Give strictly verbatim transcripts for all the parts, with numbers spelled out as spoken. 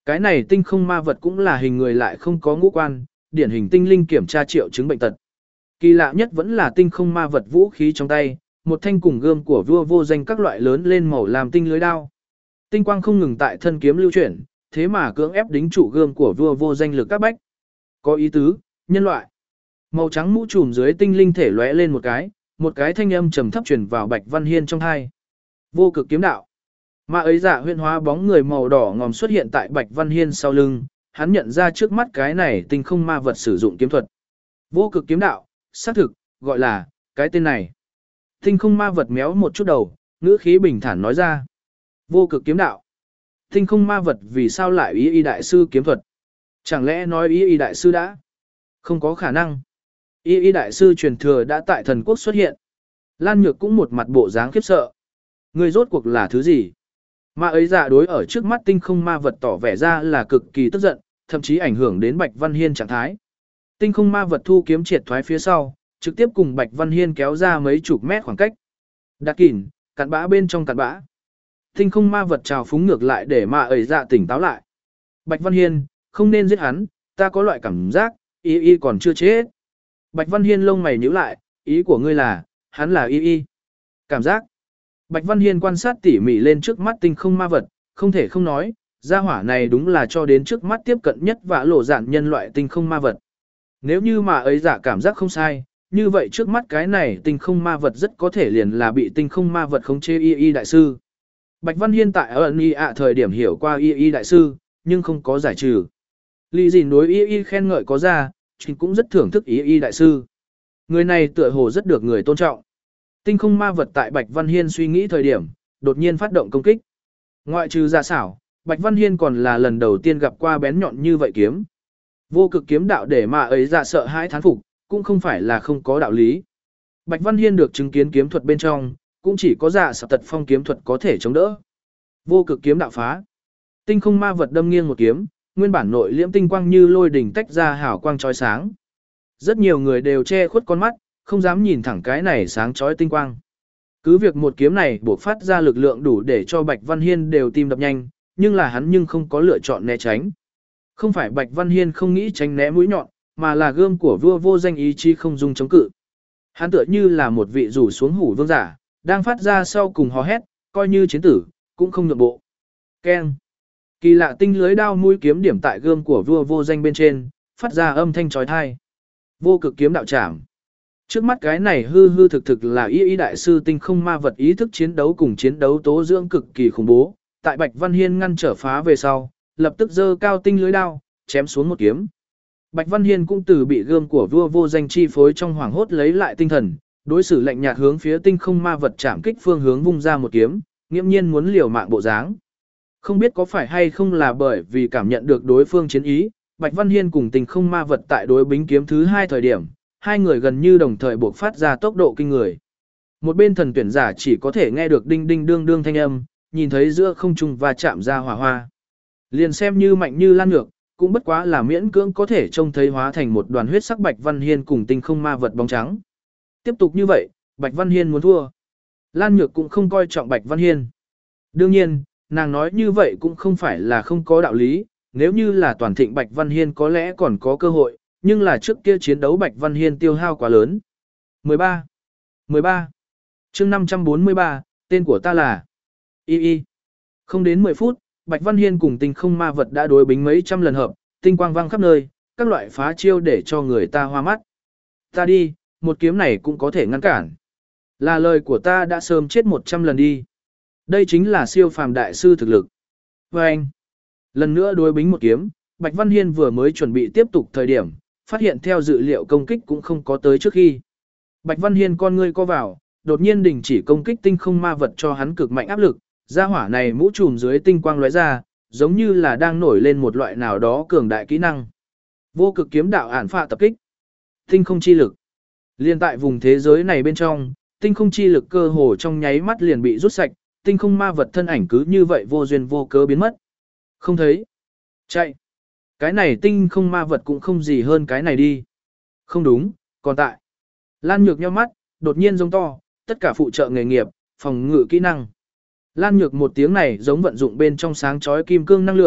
Cái này tinh không ma vật cũng là hình người lại không có ngũ quan, điển hình tinh linh kiểm tra triệu chứng bệnh tật. Kỳ lạ nhất vẫn là tinh không ma vật vũ khí trong tay, một thanh cùng gươm của vua vô danh các loại lớn lên màu làm tinh lưới đao. Tinh quang không ngừng tại thân kiếm lưu chuyển, thế mà cưỡng ép đính trụ gươm của vua vô danh lực các bách. Có ý tứ, nhân loại. Màu trắng mũ trùm dưới tinh linh thể lóe lên một cái, một cái thanh âm trầm thấp truyền vào Bạch Văn Hiên trong tai. Vô cực kiếm đạo. Mà ấy dạ huyễn hóa bóng người màu đỏ ngòm xuất hiện tại Bạch Văn Hiên sau lưng, hắn nhận ra trước mắt cái này tinh không ma vật sử dụng kiếm thuật. Vô cực kiếm đạo, xác thực, gọi là, cái tên này. Tinh không ma vật méo một chút đầu, ngữ khí bình thản nói ra. Vô cực kiếm đạo. Tinh không ma vật vì sao lại ý y đại sư kiếm thuật? Chẳng lẽ nói ý y đại sư đã? Không có khả năng. Y y đại sư truyền thừa đã tại thần quốc xuất hiện. Lan Nhược cũng một mặt bộ dáng khiếp sợ. Người rốt cuộc là thứ gì? Mà ấy dạ đối ở trước mắt tinh không ma vật tỏ vẻ ra là cực kỳ tức giận, thậm chí ảnh hưởng đến Bạch Văn Hiên trạng thái. Tinh không ma vật thu kiếm triệt thoái phía sau, trực tiếp cùng Bạch Văn Hiên kéo ra mấy chục mét khoảng cách. Đặc kỉn, cặn bã bên trong cặn bã. Tinh không ma vật trào phúng ngược lại để mà ấy dạ tỉnh táo lại. Bạch Văn Hiên, không nên giết hắn, ta có loại cảm giác, y y còn chưa chết. Bạch Văn Hiên lông mày nhíu lại, ý của ngươi là, hắn là y y. Cảm giác. Bạch Văn Hiên quan sát tỉ mỉ lên trước mắt tinh không ma vật, không thể không nói, gia hỏa này đúng là cho đến trước mắt tiếp cận nhất và lộ dạn nhân loại tinh không ma vật. Nếu như mà ấy giả cảm giác không sai, như vậy trước mắt cái này tinh không ma vật rất có thể liền là bị tinh không ma vật khống chế y y đại sư. Bạch Văn Hiên tại ẩn y ạ thời điểm hiểu qua y y đại sư, nhưng không có giải trừ. Lý Dìn đối y y khen ngợi có ra, chính cũng rất thưởng thức y y đại sư. Người này tựa hồ rất được người tôn trọng. Tinh không ma vật tại Bạch Văn Hiên suy nghĩ thời điểm, đột nhiên phát động công kích. Ngoại trừ dạ xảo, Bạch Văn Hiên còn là lần đầu tiên gặp qua bén nhọn như vậy kiếm. Vô cực kiếm đạo để mà ấy dạ sợ hãi thán phục, cũng không phải là không có đạo lý. Bạch Văn Hiên được chứng kiến kiếm thuật bên trong, cũng chỉ có dạ xảo tật phong kiếm thuật có thể chống đỡ. Vô cực kiếm đạo phá. Tinh không ma vật đâm nghiêng một kiếm, nguyên bản nội liễm tinh quang như lôi đỉnh tách ra hào quang chói sáng. Rất nhiều người đều che khuất con mắt, không dám nhìn thẳng cái này sáng chói tinh quang. Cứ việc một kiếm này buộc phát ra lực lượng đủ để cho Bạch Văn Hiên đều tim đập nhanh, nhưng là hắn nhưng không có lựa chọn né tránh. Không phải Bạch Văn Hiên không nghĩ tránh né mũi nhọn, mà là gươm của vua vô danh ý chí không dung chống cự. Hắn tựa như là một vị rủ xuống hủ vương giả, đang phát ra sau cùng hò hét, coi như chiến tử, cũng không nhượng bộ. Keng. Kỳ lạ tinh lưới đao mũi kiếm điểm tại gươm của vua vô danh bên trên, phát ra âm thanh chói tai. Vô cực kiếm đạo trảm. Trước mắt cái này hư hư thực thực là y y đại sư tinh không ma vật ý thức chiến đấu cùng chiến đấu tố dưỡng cực kỳ khủng bố. Tại Bạch Văn Hiên ngăn trở phá về sau, lập tức giơ cao tinh lưới đao, chém xuống một kiếm. Bạch Văn Hiên cũng từ bị gươm của vua vô danh chi phối trong hoảng hốt lấy lại tinh thần, đối xử lạnh nhạt hướng phía tinh không ma vật chạm kích phương hướng vung ra một kiếm, nghiễm nhiên muốn liều mạng bộ dáng. Không biết có phải hay không là bởi vì cảm nhận được đối phương chiến ý, Bạch Văn Hiên cùng tinh không ma vật tại đối bính kiếm thứ hai thời điểm, hai người gần như đồng thời buộc phát ra tốc độ kinh người. Một bên thần tuyển giả chỉ có thể nghe được đinh đinh đương đương thanh âm, nhìn thấy giữa không trung và chạm ra hỏa hoa. Liền xem như mạnh như lan ngược, cũng bất quá là miễn cưỡng có thể trông thấy hóa thành một đoàn huyết sắc Bạch Văn Hiên cùng tinh không ma vật bóng trắng. Tiếp tục như vậy, Bạch Văn Hiên muốn thua. Lan Nhược cũng không coi trọng Bạch Văn Hiên. Đương nhiên, nàng nói như vậy cũng không phải là không có đạo lý, nếu như là toàn thịnh Bạch Văn Hiên có lẽ còn có cơ hội, nhưng là trước kia chiến đấu Bạch Văn Hiên tiêu hao quá lớn. mười ba. mười ba. Chương năm trăm bốn mươi ba, tên của ta là Y Y. Không đến mười phút, Bạch Văn Hiên cùng tinh không ma vật đã đối bính mấy trăm lần hợp, tinh quang vang khắp nơi, các loại phá chiêu để cho người ta hoa mắt. Ta đi, một kiếm này cũng có thể ngăn cản. Là lời của ta đã sớm chết một trăm lần đi. Đây chính là siêu phàm đại sư thực lực. Và anh, lần nữa đối bính một kiếm, Bạch Văn Hiên vừa mới chuẩn bị tiếp tục thời điểm, phát hiện theo dự liệu công kích cũng không có tới trước khi. Bạch Văn Hiên con ngươi co vào, đột nhiên đình chỉ công kích tinh không ma vật cho hắn cực mạnh áp lực, gia hỏa này mũ trùm dưới tinh quang lóe ra, giống như là đang nổi lên một loại nào đó cường đại kỹ năng. Vô cực kiếm đạo ản phạ tập kích. Tinh không chi lực. Liên tại vùng thế giới này bên trong, tinh không chi lực cơ hồ trong nháy mắt liền bị rút sạch, tinh không ma vật thân ảnh cứ như vậy vô duyên vô cớ biến mất. Không thấy. Chạy. Cái này tinh không ma vật cũng không gì hơn cái này đi. Không đúng, còn tại. Lan Nhược nhíu mắt, đột nhiên giống to, tất cả phụ trợ nghề nghiệp, phòng ngự kỹ năng. Lan Nhược một tiếng này giống vận dụng bên trong sáng chói kim cương năng lượng,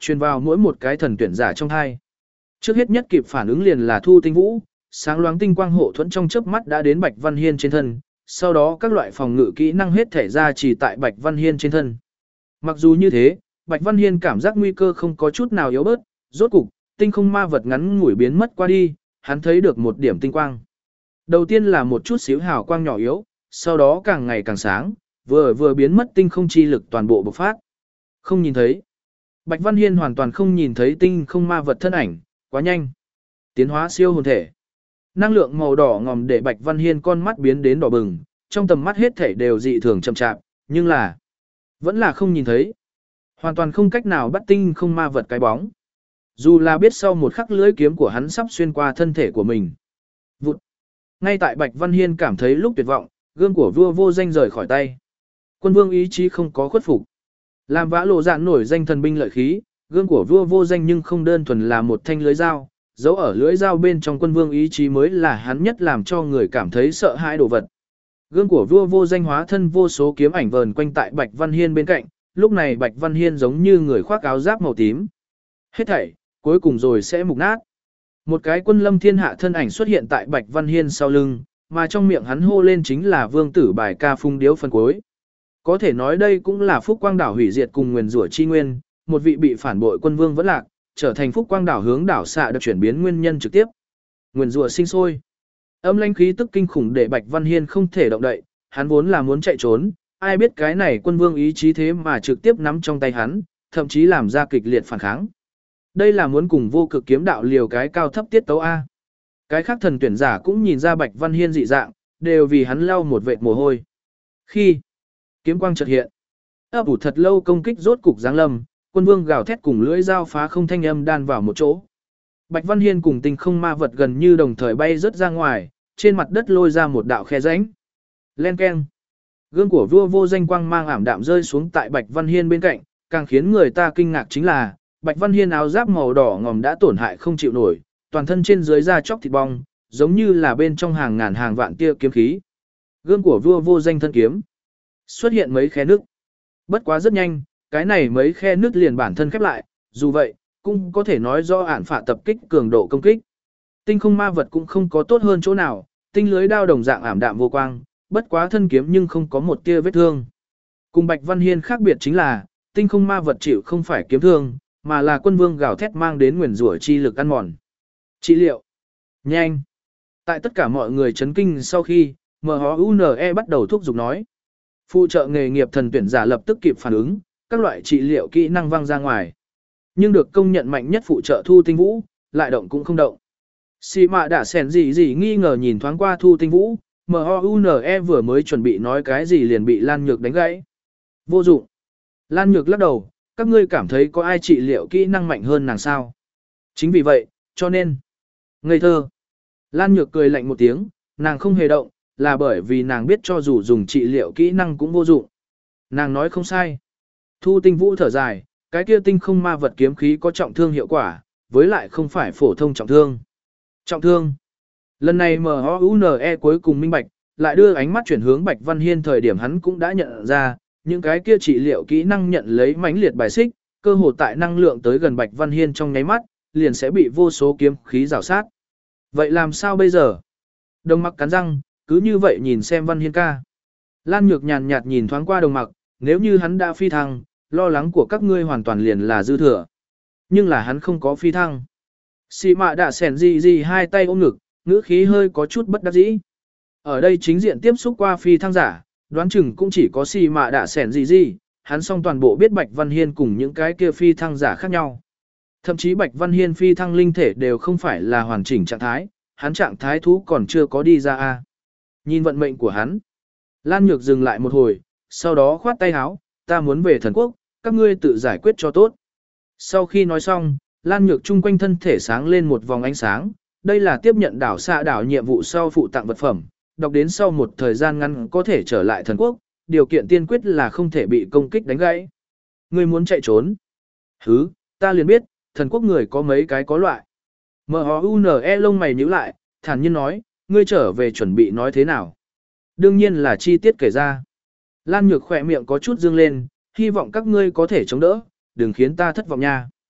truyền vào mỗi một cái thần tuyển giả trong hai. Trước hết nhất kịp phản ứng liền là Thu Tinh Vũ, sáng loáng tinh quang hộ thuẫn trong chớp mắt đã đến Bạch Văn Hiên trên thân, sau đó các loại phòng ngự kỹ năng hết thể ra chỉ tại Bạch Văn Hiên trên thân. Mặc dù như thế, Bạch Văn Hiên cảm giác nguy cơ không có chút nào yếu bớt, rốt cục, tinh không ma vật ngắn ngủi biến mất qua đi, hắn thấy được một điểm tinh quang. Đầu tiên là một chút xíu hào quang nhỏ yếu, sau đó càng ngày càng sáng, vừa vừa biến mất tinh không chi lực toàn bộ bộc phát. Không nhìn thấy. Bạch Văn Hiên hoàn toàn không nhìn thấy tinh không ma vật thân ảnh, quá nhanh. Tiến hóa siêu hồn thể. Năng lượng màu đỏ ngòm để Bạch Văn Hiên con mắt biến đến đỏ bừng, trong tầm mắt hết thể đều dị thường chậm chạp, nhưng là vẫn là không nhìn thấy. Hoàn toàn không cách nào bắt tinh không ma vật cái bóng. Dù là biết sau một khắc lưỡi kiếm của hắn sắp xuyên qua thân thể của mình. Vụt. Ngay tại Bạch Văn Hiên cảm thấy lúc tuyệt vọng, gươm của vua vô danh rời khỏi tay. Quân vương ý chí không có khuất phục. Làm vã lộ dạn nổi danh thần binh lợi khí, gươm của vua vô danh nhưng không đơn thuần là một thanh lưới dao, dấu ở lưỡi dao bên trong quân vương ý chí mới là hắn nhất làm cho người cảm thấy sợ hãi đồ vật. Gươm của vua vô danh hóa thân vô số kiếm ảnh vờn quanh tại Bạch Văn Hiên bên cạnh, lúc này Bạch Văn Hiên giống như người khoác áo giáp màu tím. Hết thảy, cuối cùng rồi sẽ mục nát. Một cái quân lâm thiên hạ thân ảnh xuất hiện tại Bạch Văn Hiên sau lưng, mà trong miệng hắn hô lên chính là vương tử bài ca phung điếu phân cuối. Có thể nói đây cũng là Phúc Quang đảo hủy diệt cùng nguyền rủa chi nguyên, một vị bị phản bội quân vương vẫn lạc, trở thành Phúc Quang đảo hướng đảo xạ được chuyển biến nguyên nhân trực tiếp. Nguyền rủa sinh sôi. Âm lãnh khí tức kinh khủng để Bạch Văn Hiên không thể động đậy, hắn vốn là muốn chạy trốn, ai biết cái này quân vương ý chí thế mà trực tiếp nắm trong tay hắn, thậm chí làm ra kịch liệt phản kháng. Đây là muốn cùng vô cực kiếm đạo liều cái cao thấp tiết tấu A. Cái khác thần tuyển giả cũng nhìn ra Bạch Văn Hiên dị dạng, đều vì hắn lau một vệt mồ hôi. Khi kiếm quang chợt hiện, ấp ủ thật lâu công kích rốt cục giáng lâm, quân vương gào thét cùng lưỡi dao phá không thanh âm đan vào một chỗ. Bạch Văn Hiên cùng tinh không ma vật gần như đồng thời bay rớt ra ngoài, trên mặt đất lôi ra một đạo khe rãnh. Len keng. Gương của vua vô danh quang mang ảm đạm rơi xuống tại Bạch Văn Hiên bên cạnh, càng khiến người ta kinh ngạc chính là, Bạch Văn Hiên áo giáp màu đỏ ngòm đã tổn hại không chịu nổi, toàn thân trên dưới da chóc thịt bong, giống như là bên trong hàng ngàn hàng vạn tia kiếm khí. Gương của vua vô danh thân kiếm xuất hiện mấy khe nước. Bất quá rất nhanh, cái này mấy khe nước liền bản thân khép lại, dù vậy, cũng có thể nói do ản phạ tập kích cường độ công kích. Tinh không ma vật cũng không có tốt hơn chỗ nào, tinh lưới đao đồng dạng ảm đạm vô quang, bất quá thân kiếm nhưng không có một tia vết thương. Cùng Bạch Văn Hiên khác biệt chính là, tinh không ma vật chịu không phải kiếm thương, mà là quân vương gào thét mang đến nguyền rủa chi lực ăn mòn. Trị liệu. Nhanh. Tại tất cả mọi người chấn kinh sau khi, em hát u en e bắt đầu thúc giục nói. Phụ trợ nghề nghiệp thần tuyển giả lập tức kịp phản ứng, các loại trị liệu kỹ năng văng ra ngoài. Nhưng được công nhận mạnh nhất phụ trợ Thu Tinh Vũ, lại động cũng không động. Xì mạ đã sèn gì gì nghi ngờ nhìn thoáng qua Thu Tinh Vũ, em hát u en e vừa mới chuẩn bị nói cái gì liền bị Lan Nhược đánh gãy. Vô dụng. Lan Nhược lắc đầu, các ngươi cảm thấy có ai trị liệu kỹ năng mạnh hơn nàng sao? Chính vì vậy, cho nên. Ngây thơ. Lan Nhược cười lạnh một tiếng, nàng không hề động, là bởi vì nàng biết cho dù dùng trị liệu kỹ năng cũng vô dụng. Nàng nói không sai. Thu Tinh Vũ thở dài, cái kia tinh không ma vật kiếm khí có trọng thương hiệu quả, với lại không phải phổ thông trọng thương. Trọng thương. Lần này em hát u en e cuối cùng minh bạch, lại đưa ánh mắt chuyển hướng Bạch Văn Hiên thời điểm hắn cũng đã nhận ra, những cái kia trị liệu kỹ năng nhận lấy mãnh liệt bài xích, cơ hồ tại năng lượng tới gần Bạch Văn Hiên trong nháy mắt, liền sẽ bị vô số kiếm khí rào sát. Vậy làm sao bây giờ? Đồng Mặc cắn răng, cứ như vậy nhìn xem Văn Hiên ca. Lan Nhược nhàn nhạt nhìn thoáng qua Đồng Mặc, nếu như hắn đã phi thăng, lo lắng của các ngươi hoàn toàn liền là dư thừa. Nhưng là hắn không có phi thăng. Xì mạ đã sèn gì gì hai tay ôm ngực, ngữ khí hơi có chút bất đắc dĩ. Ở đây chính diện tiếp xúc qua phi thăng giả, đoán chừng cũng chỉ có xì mạ đã sèn gì gì, hắn xong toàn bộ biết Bạch Văn Hiên cùng những cái kia phi thăng giả khác nhau. Thậm chí Bạch Văn Hiên phi thăng linh thể đều không phải là hoàn chỉnh trạng thái, hắn trạng thái thú còn chưa có đi ra a. Nhìn vận mệnh của hắn. Lan Nhược dừng lại một hồi, sau đó khoát tay áo, ta muốn về thần quốc, các ngươi tự giải quyết cho tốt. Sau khi nói xong, Lan Nhược chung quanh thân thể sáng lên một vòng ánh sáng, đây là tiếp nhận đảo xạ đảo nhiệm vụ sau phụ tặng vật phẩm, đọc đến sau một thời gian ngắn có thể trở lại thần quốc, điều kiện tiên quyết là không thể bị công kích đánh gãy. Ngươi muốn chạy trốn? Hứ, ta liền biết, thần quốc người có mấy cái có loại. em hát u en e lông mày nhíu lại, thản nhiên nói, ngươi trở về chuẩn bị nói thế nào? Đương nhiên là chi tiết kể ra. Lan Nhược khỏe miệng có chút dương lên, hy vọng các ngươi có thể chống đỡ, đừng khiến ta thất vọng nha.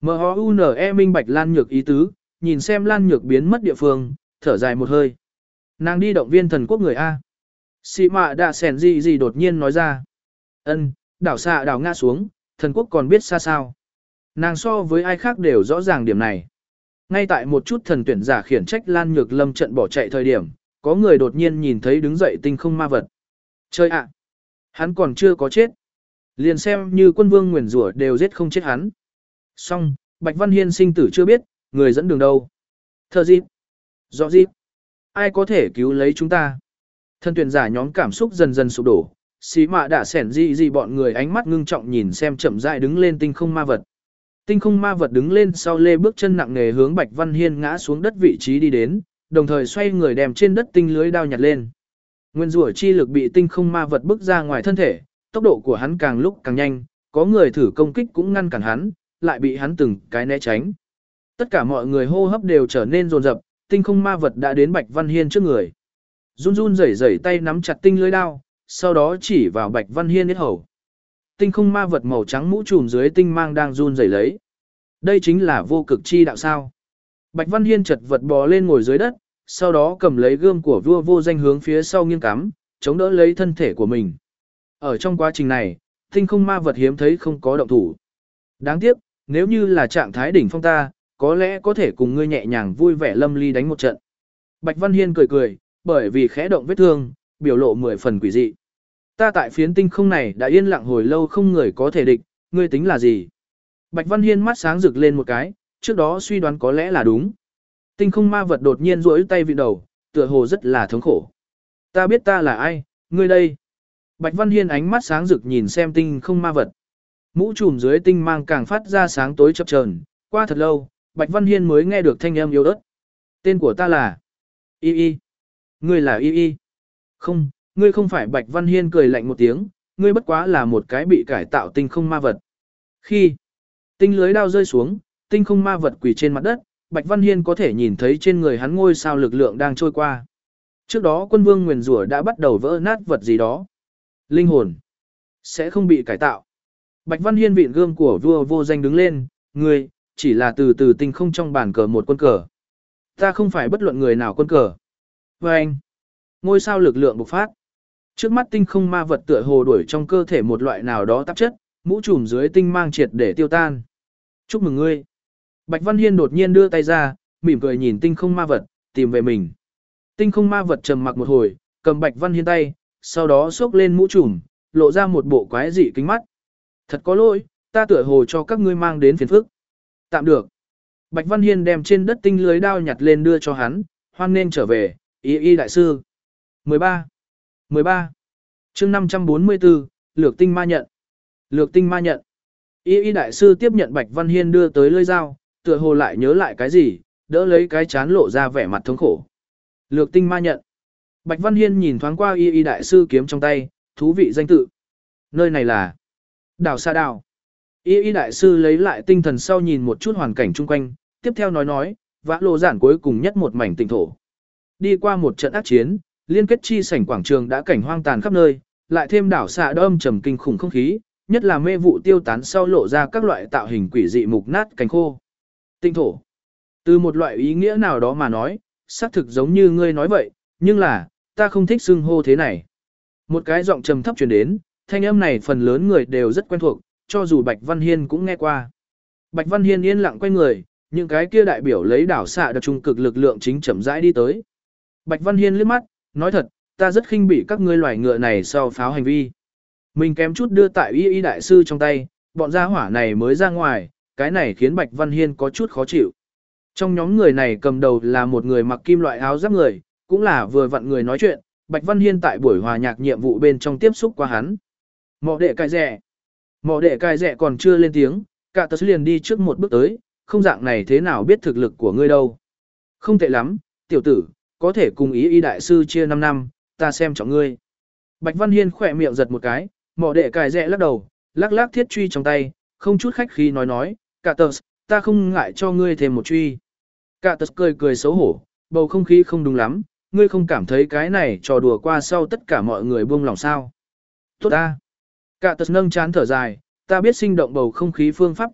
M-O-U-N-E minh bạch Lan Nhược ý tứ, nhìn xem Lan Nhược biến mất địa phương, thở dài một hơi. Nàng đi động viên thần quốc người A. Sĩ mạ đã sẻn gì gì đột nhiên nói ra. Ân, đảo xạ đảo ngã xuống, thần quốc còn biết xa sao. Nàng so với ai khác đều rõ ràng điểm này. Ngay tại một chút thần tuyển giả khiển trách Lan Nhược lâm trận bỏ chạy thời điểm, có người đột nhiên nhìn thấy đứng dậy tinh không ma vật. Chơi ạ! Hắn còn chưa có chết. Liền xem như quân vương nguyền rủa đều giết không chết hắn. Xong, Bạch Văn Hiên sinh tử chưa biết, người dẫn đường đâu. Thờ dịp! Rõ dịp! Ai có thể cứu lấy chúng ta? Thần tuyển giả nhóm cảm xúc dần dần sụp đổ. Xí mạ đã sẻn gì gì bọn người ánh mắt ngưng trọng nhìn xem chậm rãi đứng lên tinh không ma vật. Tinh không ma vật đứng lên sau lê bước chân nặng nề hướng Bạch Văn Hiên ngã xuống đất vị trí đi đến, đồng thời xoay người đem trên đất tinh lưới đao nhặt lên. Nguyên rủa chi lực bị tinh không ma vật bức ra ngoài thân thể, tốc độ của hắn càng lúc càng nhanh, có người thử công kích cũng ngăn cản hắn, lại bị hắn từng cái né tránh. Tất cả mọi người hô hấp đều trở nên dồn dập, tinh không ma vật đã đến Bạch Văn Hiên trước người. Run run rẩy rẩy tay nắm chặt tinh lưới đao, sau đó chỉ vào Bạch Văn Hiên yết hầu. Tinh không ma vật màu trắng mũ trùm dưới tinh mang đang run rẩy lấy. Đây chính là vô cực chi đạo sao? Bạch Văn Hiên chật vật bò lên ngồi dưới đất, sau đó cầm lấy gươm của vua vô danh hướng phía sau nghiêng cắm, chống đỡ lấy thân thể của mình. Ở trong quá trình này, tinh không ma vật hiếm thấy không có động thủ. Đáng tiếc, nếu như là trạng thái đỉnh phong ta, có lẽ có thể cùng ngươi nhẹ nhàng vui vẻ lâm ly đánh một trận. Bạch Văn Hiên cười cười, bởi vì khẽ động vết thương, biểu lộ mười phần quỷ dị. Ta tại phiến tinh không này đã yên lặng hồi lâu không người có thể địch, ngươi tính là gì? Bạch Văn Hiên mắt sáng rực lên một cái, trước đó suy đoán có lẽ là đúng. Tinh không ma vật đột nhiên duỗi tay vịn đầu, tựa hồ rất là thống khổ. Ta biết ta là ai, ngươi đây. Bạch Văn Hiên ánh mắt sáng rực nhìn xem tinh không ma vật. Mũ trùm dưới tinh mang càng phát ra sáng tối chập chờn, qua thật lâu, Bạch Văn Hiên mới nghe được thanh âm yếu ớt. Tên của ta là Y Y. Ngươi là Y Y. Không, ngươi không phải. Bạch Văn Hiên cười lạnh một tiếng, ngươi bất quá là một cái bị cải tạo tinh không ma vật. Khi tinh lưới đao rơi xuống, tinh không ma vật quỳ trên mặt đất, Bạch Văn Hiên có thể nhìn thấy trên người hắn ngôi sao lực lượng đang trôi qua. Trước đó quân vương nguyền rủa đã bắt đầu vỡ nát vật gì đó. Linh hồn sẽ không bị cải tạo. Bạch Văn Hiên vịn gươm của vua vô danh đứng lên, ngươi chỉ là từ từ tinh không trong bàn cờ một quân cờ. Ta không phải bất luận người nào quân cờ. Và anh, ngôi sao lực lượng bộc phát. Trước mắt tinh không ma vật tựa hồ đuổi trong cơ thể một loại nào đó tạp chất, mũ trùm dưới tinh mang triệt để tiêu tan. Chúc mừng ngươi. Bạch Văn Hiên đột nhiên đưa tay ra, mỉm cười nhìn tinh không ma vật, tìm về mình. Tinh không ma vật trầm mặc một hồi, cầm Bạch Văn Hiên tay, sau đó xốc lên mũ trùm, lộ ra một bộ quái dị kính mắt. Thật có lỗi, ta tựa hồ cho các ngươi mang đến phiền phức. Tạm được. Bạch Văn Hiên đem trên đất tinh lưới đao nhặt lên đưa cho hắn, hoan nên trở về, Y Y đại sư. mười ba. mười ba. Chương năm trăm bốn mươi tư, Lược tinh ma nhận. Lược tinh ma nhận. Y Y đại sư tiếp nhận Bạch Văn Hiên đưa tới lưỡi dao, tựa hồ lại nhớ lại cái gì, đỡ lấy cái chán lộ ra vẻ mặt thống khổ. Lược tinh ma nhận. Bạch Văn Hiên nhìn thoáng qua Y Y đại sư kiếm trong tay, thú vị danh tự. Nơi này là đảo Sa Đảo. Y Y đại sư lấy lại tinh thần sau nhìn một chút hoàn cảnh chung quanh, tiếp theo nói nói, vã lộ giản cuối cùng nhất một mảnh tinh thổ. Đi qua một trận ác chiến, liên kết chi sảnh quảng trường đã cảnh hoang tàn khắp nơi, lại thêm đảo Sa Đảo âm trầm kinh khủng không khí, nhất là mê vụ tiêu tán sau lộ ra các loại tạo hình quỷ dị mục nát cánh khô. Tinh thổ. Từ một loại ý nghĩa nào đó mà nói, xác thực giống như ngươi nói vậy, nhưng là, ta không thích xưng hô thế này. Một cái giọng trầm thấp truyền đến, thanh âm này phần lớn người đều rất quen thuộc, cho dù Bạch Văn Hiên cũng nghe qua. Bạch Văn Hiên yên lặng quay người, những cái kia đại biểu lấy đảo xạ đặc trung cực lực lượng chính chậm rãi đi tới. Bạch Văn Hiên liếc mắt, nói thật, ta rất khinh bỉ các ngươi loài ngựa này sau pháo hành vi. Mình kém chút đưa tại Y Y đại sư trong tay, bọn gia hỏa này mới ra ngoài, cái này khiến Bạch Văn Hiên có chút khó chịu. Trong nhóm người này cầm đầu là một người mặc kim loại áo giáp người, cũng là vừa vặn người nói chuyện, Bạch Văn Hiên tại buổi hòa nhạc nhiệm vụ bên trong tiếp xúc qua hắn. Mọ đệ cai rẻ. Mọ đệ cai rẻ còn chưa lên tiếng, cả tớ liền đi trước một bước tới, không dạng này thế nào biết thực lực của ngươi đâu. Không tệ lắm, tiểu tử, có thể cùng Y Y đại sư chia năm năm, ta xem trọng ngươi. Bạch Văn Hiên khỏe miệng giật một cái, mọ đệ cài rẽ lắc đầu, lắc lắc thiết truy trong tay, không chút khách khí nói nói, cả tớ, ta không ngại cho ngươi thêm một truy. Cả tớ cười cười xấu hổ, bầu không khí không đúng lắm, ngươi không cảm thấy cái này trò đùa qua sau tất cả mọi người buông lòng sao. Tốt ta. Cả tớ nâng chán thở dài, ta biết sinh động bầu không khí phương pháp tốt nhất,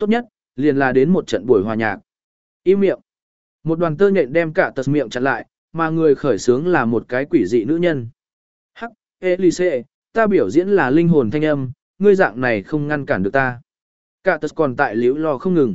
liền là đến một trận buổi hòa nhạc. Im miệng. Một đoàn tơ nhện đem cả tật miệng chặn lại, mà người khởi sướng là một cái quỷ dị nữ nhân. Hắc, Elise, ta biểu diễn là linh hồn thanh âm, ngươi dạng này không ngăn cản được ta. Cả tật còn tại liễu lo không ngừng.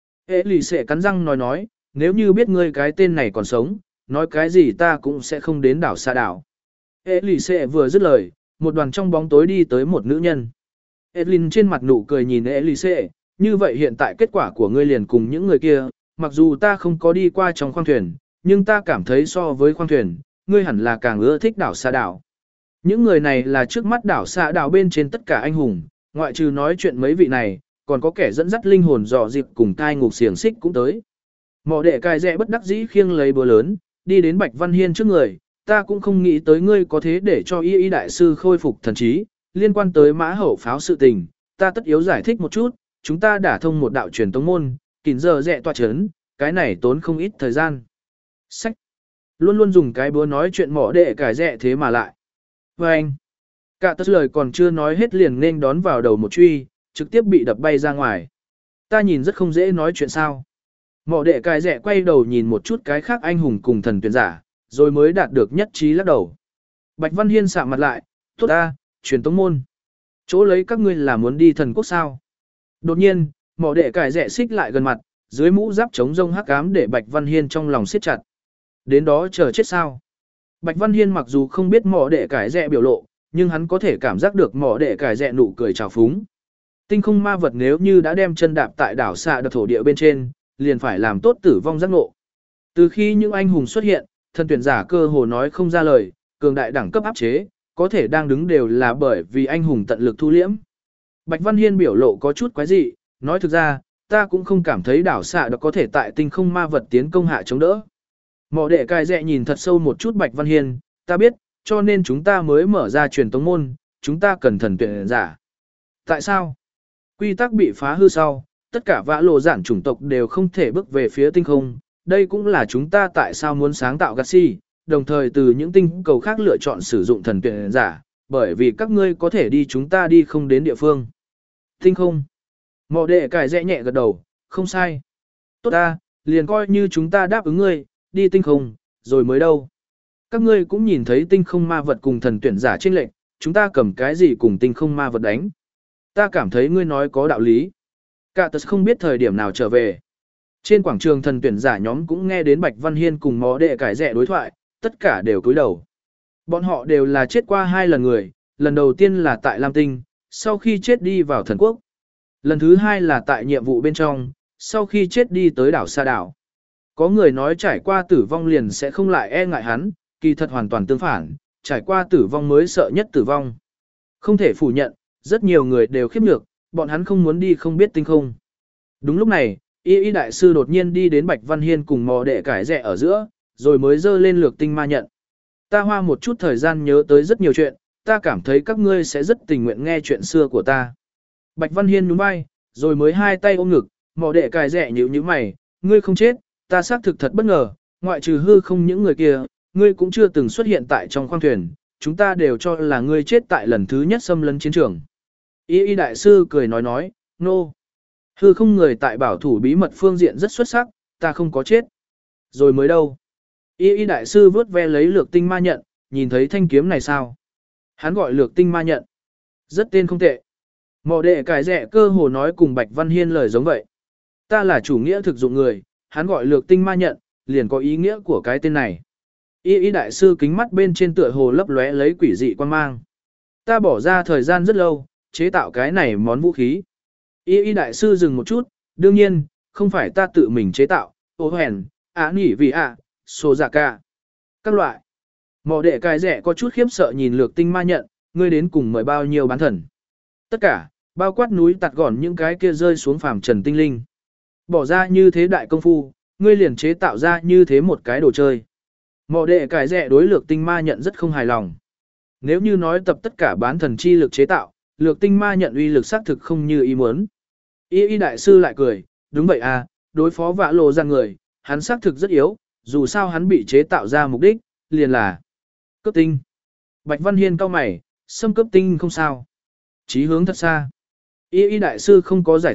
Elise cắn răng nói nói, nếu như biết ngươi cái tên này còn sống, nói cái gì ta cũng sẽ không đến đảo xa đảo. Elise vừa dứt lời, một đoàn trong bóng tối đi tới một nữ nhân. Edlin trên mặt nụ cười nhìn Elise, như vậy hiện tại kết quả của ngươi liền cùng những người kia, mặc dù ta không có đi qua trong khoang thuyền, nhưng ta cảm thấy so với khoang thuyền, ngươi hẳn là càng ưa thích đảo xa đảo. Những người này là trước mắt đảo xa đảo bên trên tất cả anh hùng, ngoại trừ nói chuyện mấy vị này, còn có kẻ dẫn dắt linh hồn dò dịp cùng cai ngục xiềng xích cũng tới. Mỏ đệ cài rẽ bất đắc dĩ khiêng lấy búa lớn, đi đến Bạch Văn Hiên trước người, ta cũng không nghĩ tới ngươi có thế để cho y y đại sư khôi phục thần trí, liên quan tới mã hậu pháo sự tình, ta tất yếu giải thích một chút, chúng ta đã thông một đạo truyền tống môn, kín giờ rẽ tọa chấn, cái này tốn không ít thời gian. Sách! Luôn luôn dùng cái búa nói chuyện mỏ đệ cài rẽ thế mà lại. Và anh! Cả tất lời còn chưa nói hết liền nên đón vào đầu một truy, trực tiếp bị đập bay ra ngoài. Ta nhìn rất không dễ nói chuyện sao. Mỏ đệ cài rẽ quay đầu nhìn một chút cái khác anh hùng cùng thần tuyển giả, rồi mới đạt được nhất trí lắc đầu. Bạch Văn Hiên sạm mặt lại, tốt ta, truyền tống môn. Chỗ lấy các ngươi là muốn đi thần quốc sao. Đột nhiên, mỏ đệ cài rẽ xích lại gần mặt, dưới mũ giáp chống rông hắc ám để Bạch Văn Hiên trong lòng siết chặt. Đến đó chờ chết sao. Bạch Văn Hiên mặc dù không biết mỏ đệ cài rẽ biểu lộ, nhưng hắn có thể cảm giác được mỏ đệ cài rẽ nụ cười trào phúng. Tinh không ma vật nếu như đã đem chân đạp tại đảo xạ đập thổ địa bên trên, liền phải làm tốt tử vong giác ngộ. Từ khi những anh hùng xuất hiện, thần tuyển giả cơ hồ nói không ra lời, cường đại đẳng cấp áp chế, có thể đang đứng đều là bởi vì anh hùng tận lực thu liễm. Bạch Văn Hiên biểu lộ có chút quái dị, nói thực ra, ta cũng không cảm thấy đảo xạ đã có thể tại tinh không ma vật tiến công hạ chống đỡ. Mỏ đệ cài rẽ nhìn thật sâu một chút Bạch Văn Hiên, ta biết, cho nên chúng ta mới mở ra truyền tống môn, chúng ta cần thần tuyển giả. Tại sao? Quy tắc bị phá hư sau, tất cả vã lộ giản chủng tộc đều không thể bước về phía tinh không, đây cũng là chúng ta tại sao muốn sáng tạo Galaxy, đồng thời từ những tinh cầu khác lựa chọn sử dụng thần tuyển giả, bởi vì các ngươi có thể đi chúng ta đi không đến địa phương. Tinh không. Mỏ đệ cài rẽ nhẹ gật đầu, không sai. Tốt ta, liền coi như chúng ta đáp ứng ngươi, đi tinh không, rồi mới đâu. Các ngươi cũng nhìn thấy tinh không ma vật cùng thần tuyển giả chênh lệnh, chúng ta cầm cái gì cùng tinh không ma vật đánh. Ta cảm thấy ngươi nói có đạo lý. Cả tật không biết thời điểm nào trở về. Trên quảng trường thần tuyển giả nhóm cũng nghe đến Bạch Văn Hiên cùng mó đệ cải rẻ đối thoại, tất cả đều cúi đầu. Bọn họ đều là chết qua hai lần người, lần đầu tiên là tại Lam Tinh, sau khi chết đi vào thần quốc. Lần thứ hai là tại nhiệm vụ bên trong, sau khi chết đi tới đảo Sa đảo. Có người nói trải qua tử vong liền sẽ không lại e ngại hắn, kỳ thật hoàn toàn tương phản, trải qua tử vong mới sợ nhất tử vong. Không thể phủ nhận, rất nhiều người đều khiếp nhược, bọn hắn không muốn đi không biết tinh không. Đúng lúc này, y y đại sư đột nhiên đi đến Bạch Văn Hiên cùng mò đệ cải rẻ ở giữa, rồi mới dơ lên lược tinh ma nhận. Ta hoa một chút thời gian nhớ tới rất nhiều chuyện, ta cảm thấy các ngươi sẽ rất tình nguyện nghe chuyện xưa của ta. Bạch Văn Hiên nhún vai, rồi mới hai tay ôm ngực, mò đệ cải rẻ nhíu nhíu mày, ngươi không chết, ta xác thực thật bất ngờ, ngoại trừ hư không những người kia, ngươi cũng chưa từng xuất hiện tại trong khoang thuyền, chúng ta đều cho là ngươi chết tại lần thứ nhất xâm lấn chiến trường. Y y đại sư cười nói nói, nô. No. Hư không người tại bảo thủ bí mật phương diện rất xuất sắc, ta không có chết. Rồi mới đâu. Y y đại sư vớt ve lấy lược tinh ma nhận, nhìn thấy thanh kiếm này sao? Hắn gọi lược tinh ma nhận. Rất tên không tệ. Mò đệ cải rẻ cơ hồ nói cùng Bạch Văn Hiên lời giống vậy. Ta là chủ nghĩa thực dụng người, hắn gọi lược tinh ma nhận, liền có ý nghĩa của cái tên này. Y y đại sư kính mắt bên trên tựa hồ lấp lóe lấy quỷ dị quan mang. Ta bỏ ra thời gian rất lâu, chế tạo cái này món vũ khí. Y y đại sư dừng một chút, đương nhiên, không phải ta tự mình chế tạo, ô hèn, á nỉ vì ạ, sô giả ca. Các loại. Mò đệ cài rẻ có chút khiếp sợ nhìn lược tinh ma nhận, ngươi đến cùng mời bao nhiêu bán thần. Tất cả, bao quát núi tạt gọn những cái kia rơi xuống phàm trần tinh linh. Bỏ ra như thế đại công phu, ngươi liền chế tạo ra như thế một cái đồ chơi. Mò đệ cài rẻ đối lược tinh ma nhận rất không hài lòng. Nếu như nói tập tất cả bán thần chi lực chế tạo, lược tinh ma nhận uy lực xác thực không như ý muốn. Y y đại sư lại cười, đúng vậy à, đối phó vã lộ ra người, hắn xác thực rất yếu, dù sao hắn bị chế tạo ra mục đích, liền là cướp tinh. Bạch Văn Hiên cau mày, xâm cướp tinh không sao. Chí hướng thật xa. Y y đại sư không có giải thích,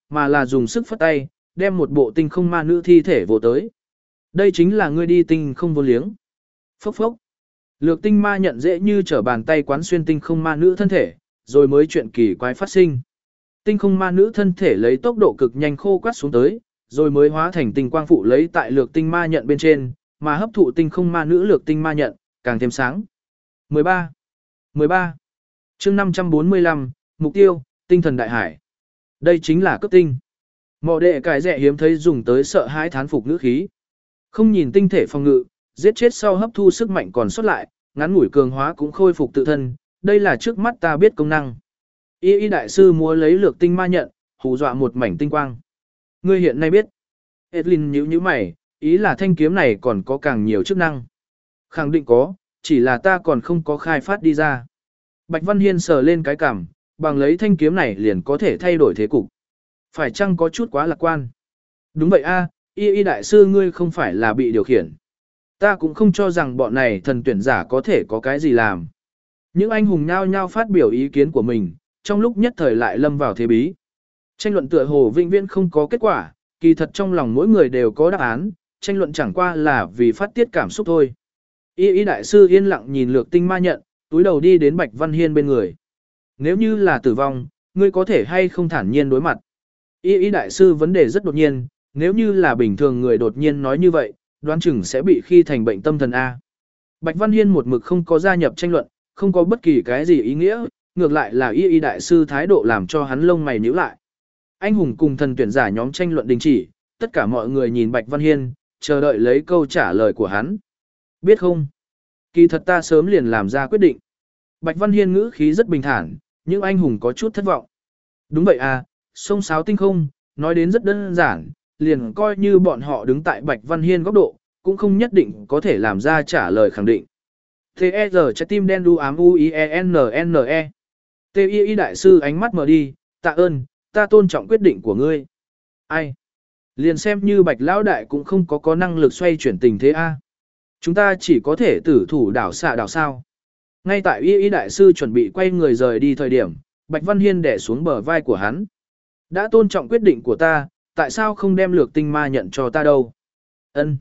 mà là dùng sức phất tay, đem một bộ tinh không ma nữ thi thể vồ tới. Đây chính là ngươi đi tinh không vô liếng. Phốc phốc. Lược tinh ma nhận dễ như trở bàn tay quán xuyên tinh không ma nữ thân thể, rồi mới chuyện kỳ quái phát sinh. Tinh không ma nữ thân thể lấy tốc độ cực nhanh khô quắt xuống tới, rồi mới hóa thành tinh quang phụ lấy tại lược tinh ma nhận bên trên, mà hấp thụ tinh không ma nữ lược tinh ma nhận, càng thêm sáng. mười ba. mười ba. Chương năm trăm bốn mươi lăm, mục tiêu, tinh thần đại hải. Đây chính là cấp tinh. Mọ đệ cải rẻ hiếm thấy dùng tới sợ hãi thán phục ngữ khí. Không nhìn tinh thể phòng ngự, giết chết sau hấp thu sức mạnh còn sót lại, ngắn ngủi cường hóa cũng khôi phục tự thân, đây là trước mắt ta biết công năng. Y y đại sư múa lấy lược tinh ma nhận, hù dọa một mảnh tinh quang. Ngươi hiện nay biết. Edlin nhíu nhíu mày, ý là thanh kiếm này còn có càng nhiều chức năng. Khẳng định có, chỉ là ta còn không có khai phát đi ra. Bạch Văn Hiên sờ lên cái cằm, bằng lấy thanh kiếm này liền có thể thay đổi thế cục. Phải chăng có chút quá lạc quan? Đúng vậy a, y y đại sư ngươi không phải là bị điều khiển. Ta cũng không cho rằng bọn này thần tuyển giả có thể có cái gì làm. Những anh hùng nhao nhao phát biểu ý kiến của mình, trong lúc nhất thời lại lâm vào thế bí. Tranh luận tựa hồ vĩnh viễn không có kết quả, kỳ thật trong lòng mỗi người đều có đáp án, tranh luận chẳng qua là vì phát tiết cảm xúc thôi. Y y đại sư yên lặng nhìn lược tinh ma nhận, túi đầu đi đến Bạch Văn Hiên bên người. Nếu như là tử vong, ngươi có thể hay không thản nhiên đối mặt. Y y đại sư vấn đề rất đột nhiên, nếu như là bình thường người đột nhiên nói như vậy, đoán chừng sẽ bị khi thành bệnh tâm thần A. Bạch Văn Hiên một mực không có gia nhập tranh luận, không có bất kỳ cái gì ý nghĩa, ngược lại là y y đại sư thái độ làm cho hắn lông mày nhíu lại. Anh hùng cùng thần tuyển giả nhóm tranh luận đình chỉ, tất cả mọi người nhìn Bạch Văn Hiên, chờ đợi lấy câu trả lời của hắn. Biết không? Kỳ thật ta sớm liền làm ra quyết định. Bạch Văn Hiên ngữ khí rất bình thản, nhưng anh hùng có chút thất vọng. Đúng vậy à, sông sáo tinh không, nói đến rất đơn giản, liền coi như bọn họ đứng tại Bạch Văn Hiên góc độ, cũng không nhất định có thể làm ra trả lời khẳng định. T-E-R trái tim đen đu ám U-I-E-N-N-E. T-I-I đại sư ánh mắt mở đi, tạ ơn, ta tôn trọng quyết định của ngươi. Ai? Liền xem như Bạch Lão Đại cũng không có có năng lực xoay chuyển tình thế A. Chúng ta chỉ có thể tử thủ đảo xạ đảo sao. Ngay tại Y Y đại sư chuẩn bị quay người rời đi thời điểm, Bạch Văn Hiên đè xuống bờ vai của hắn. Đã tôn trọng quyết định của ta, tại sao không đem lược tinh ma nhận cho ta đâu? Ân.